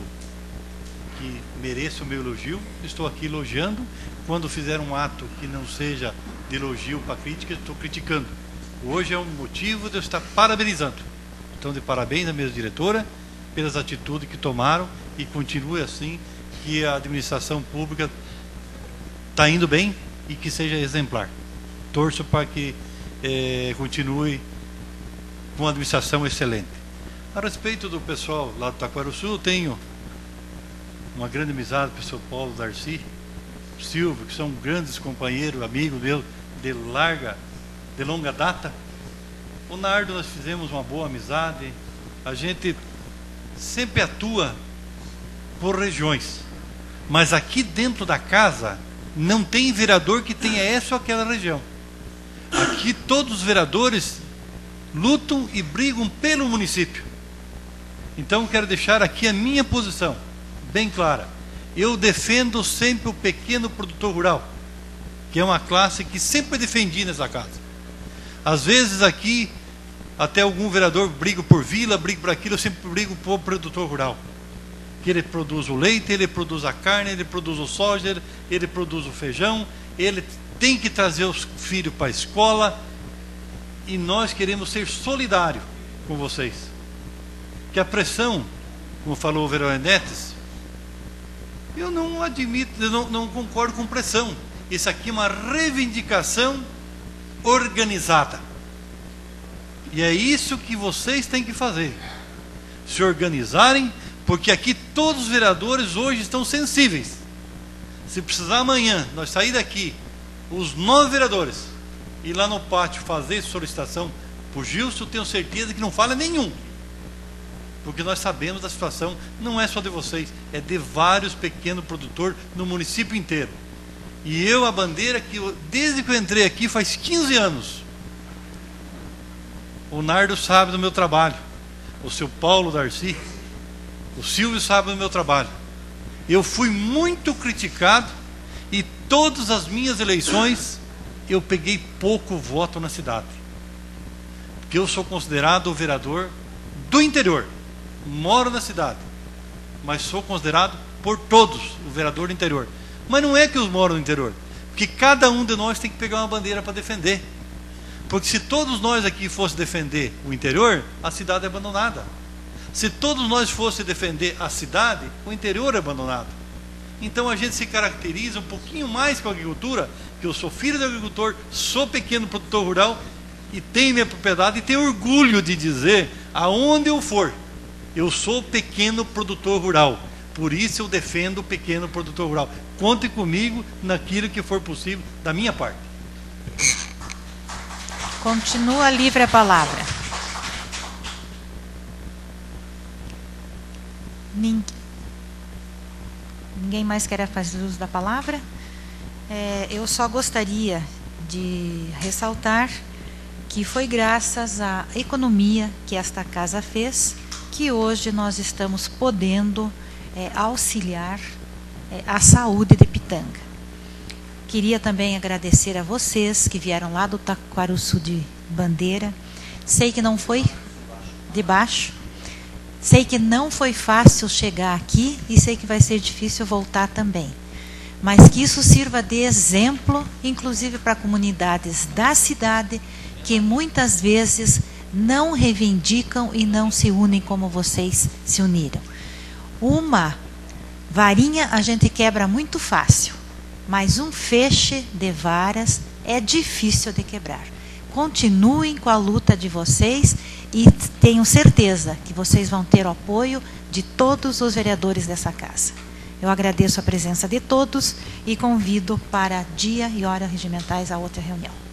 que mereça o meu elogio, estou aqui elogiando. Quando fizer um ato que não seja de elogio para crítica, estou criticando. Hoje é um motivo de eu estar parabenizando. Então, de parabéns à mesa diretora pelas atitudes que tomaram e continue assim, que a administração pública está indo bem e que seja exemplar. Torço para que eh, continue com uma administração excelente. A respeito do pessoal lá do Taquaruçu, eu tenho uma grande amizade com o pessoal Paulo Darcy, Silvio, que são grandes companheiros, amigos meus de larga, de longa data. O Nardo, nós fizemos uma boa amizade. A gente sempre atua por regiões, mas aqui dentro da casa não tem vereador que tenha essa ou aquela região. Aqui todos os vereadores lutam e brigam pelo município. Então quero deixar aqui a minha posição bem clara. Eu defendo sempre o pequeno produtor rural, que é uma classe que sempre defendi nessa casa. Às vezes aqui Até algum vereador briga por vila, briga por aquilo, eu sempre brigo por produtor rural. Que ele produz o leite, ele produz a carne, ele produz o soja, ele, ele produz o feijão, ele tem que trazer os filhos para a escola, e nós queremos ser solidários com vocês. Que a pressão, como falou o vereador Netes, eu não admito, eu não, não concordo com pressão. Isso aqui é uma reivindicação organizada. E é isso que vocês têm que fazer. Se organizarem, porque aqui todos os vereadores hoje estão sensíveis. Se precisar amanhã, nós sair daqui, os nove vereadores, ir lá no pátio fazer solicitação para o Gilson, tenho certeza que não fala nenhum. Porque nós sabemos da situação, não é só de vocês, é de vários pequenos produtores no município inteiro. E eu, a bandeira que, eu, desde que eu entrei aqui, faz quinze anos, o Nardo sabe do meu trabalho, o seu Paulo Darcy, o Silvio sabe do meu trabalho. Eu fui muito criticado e todas as minhas eleições eu peguei pouco voto na cidade. Porque eu sou considerado o vereador do interior. Moro na cidade, mas sou considerado por todos o vereador do interior. Mas não é que eu moro no interior, porque cada um de nós tem que pegar uma bandeira para defender. Porque se todos nós aqui fossem defender o interior, a cidade é abandonada. Se todos nós fossemos defender a cidade, o interior é abandonado. Então a gente se caracteriza um pouquinho mais com a agricultura, que eu sou filho de agricultor, sou pequeno produtor rural e tenho minha propriedade e tenho orgulho de dizer, aonde eu for, eu sou pequeno produtor rural. Por isso eu defendo o pequeno produtor rural. Contem comigo naquilo que for possível da minha parte. Continua livre a palavra. Ninguém mais quer fazer uso da palavra? É, eu só gostaria de ressaltar que foi graças à economia que esta casa fez que hoje nós estamos podendo é, auxiliar é, a saúde de Pitanga. Queria também agradecer a vocês que vieram lá do Taquaruçu de Bandeira. Sei que não foi de baixo. Sei que não foi fácil chegar aqui e sei que vai ser difícil voltar também. Mas que isso sirva de exemplo, inclusive para comunidades da cidade, que muitas vezes não reivindicam e não se unem como vocês se uniram. Uma varinha a gente quebra muito fácil, mas um feixe de varas é difícil de quebrar. Continuem com a luta de vocês e tenho certeza que vocês vão ter o apoio de todos os vereadores dessa casa. Eu agradeço a presença de todos e convido para dia e hora regimentais a outra reunião.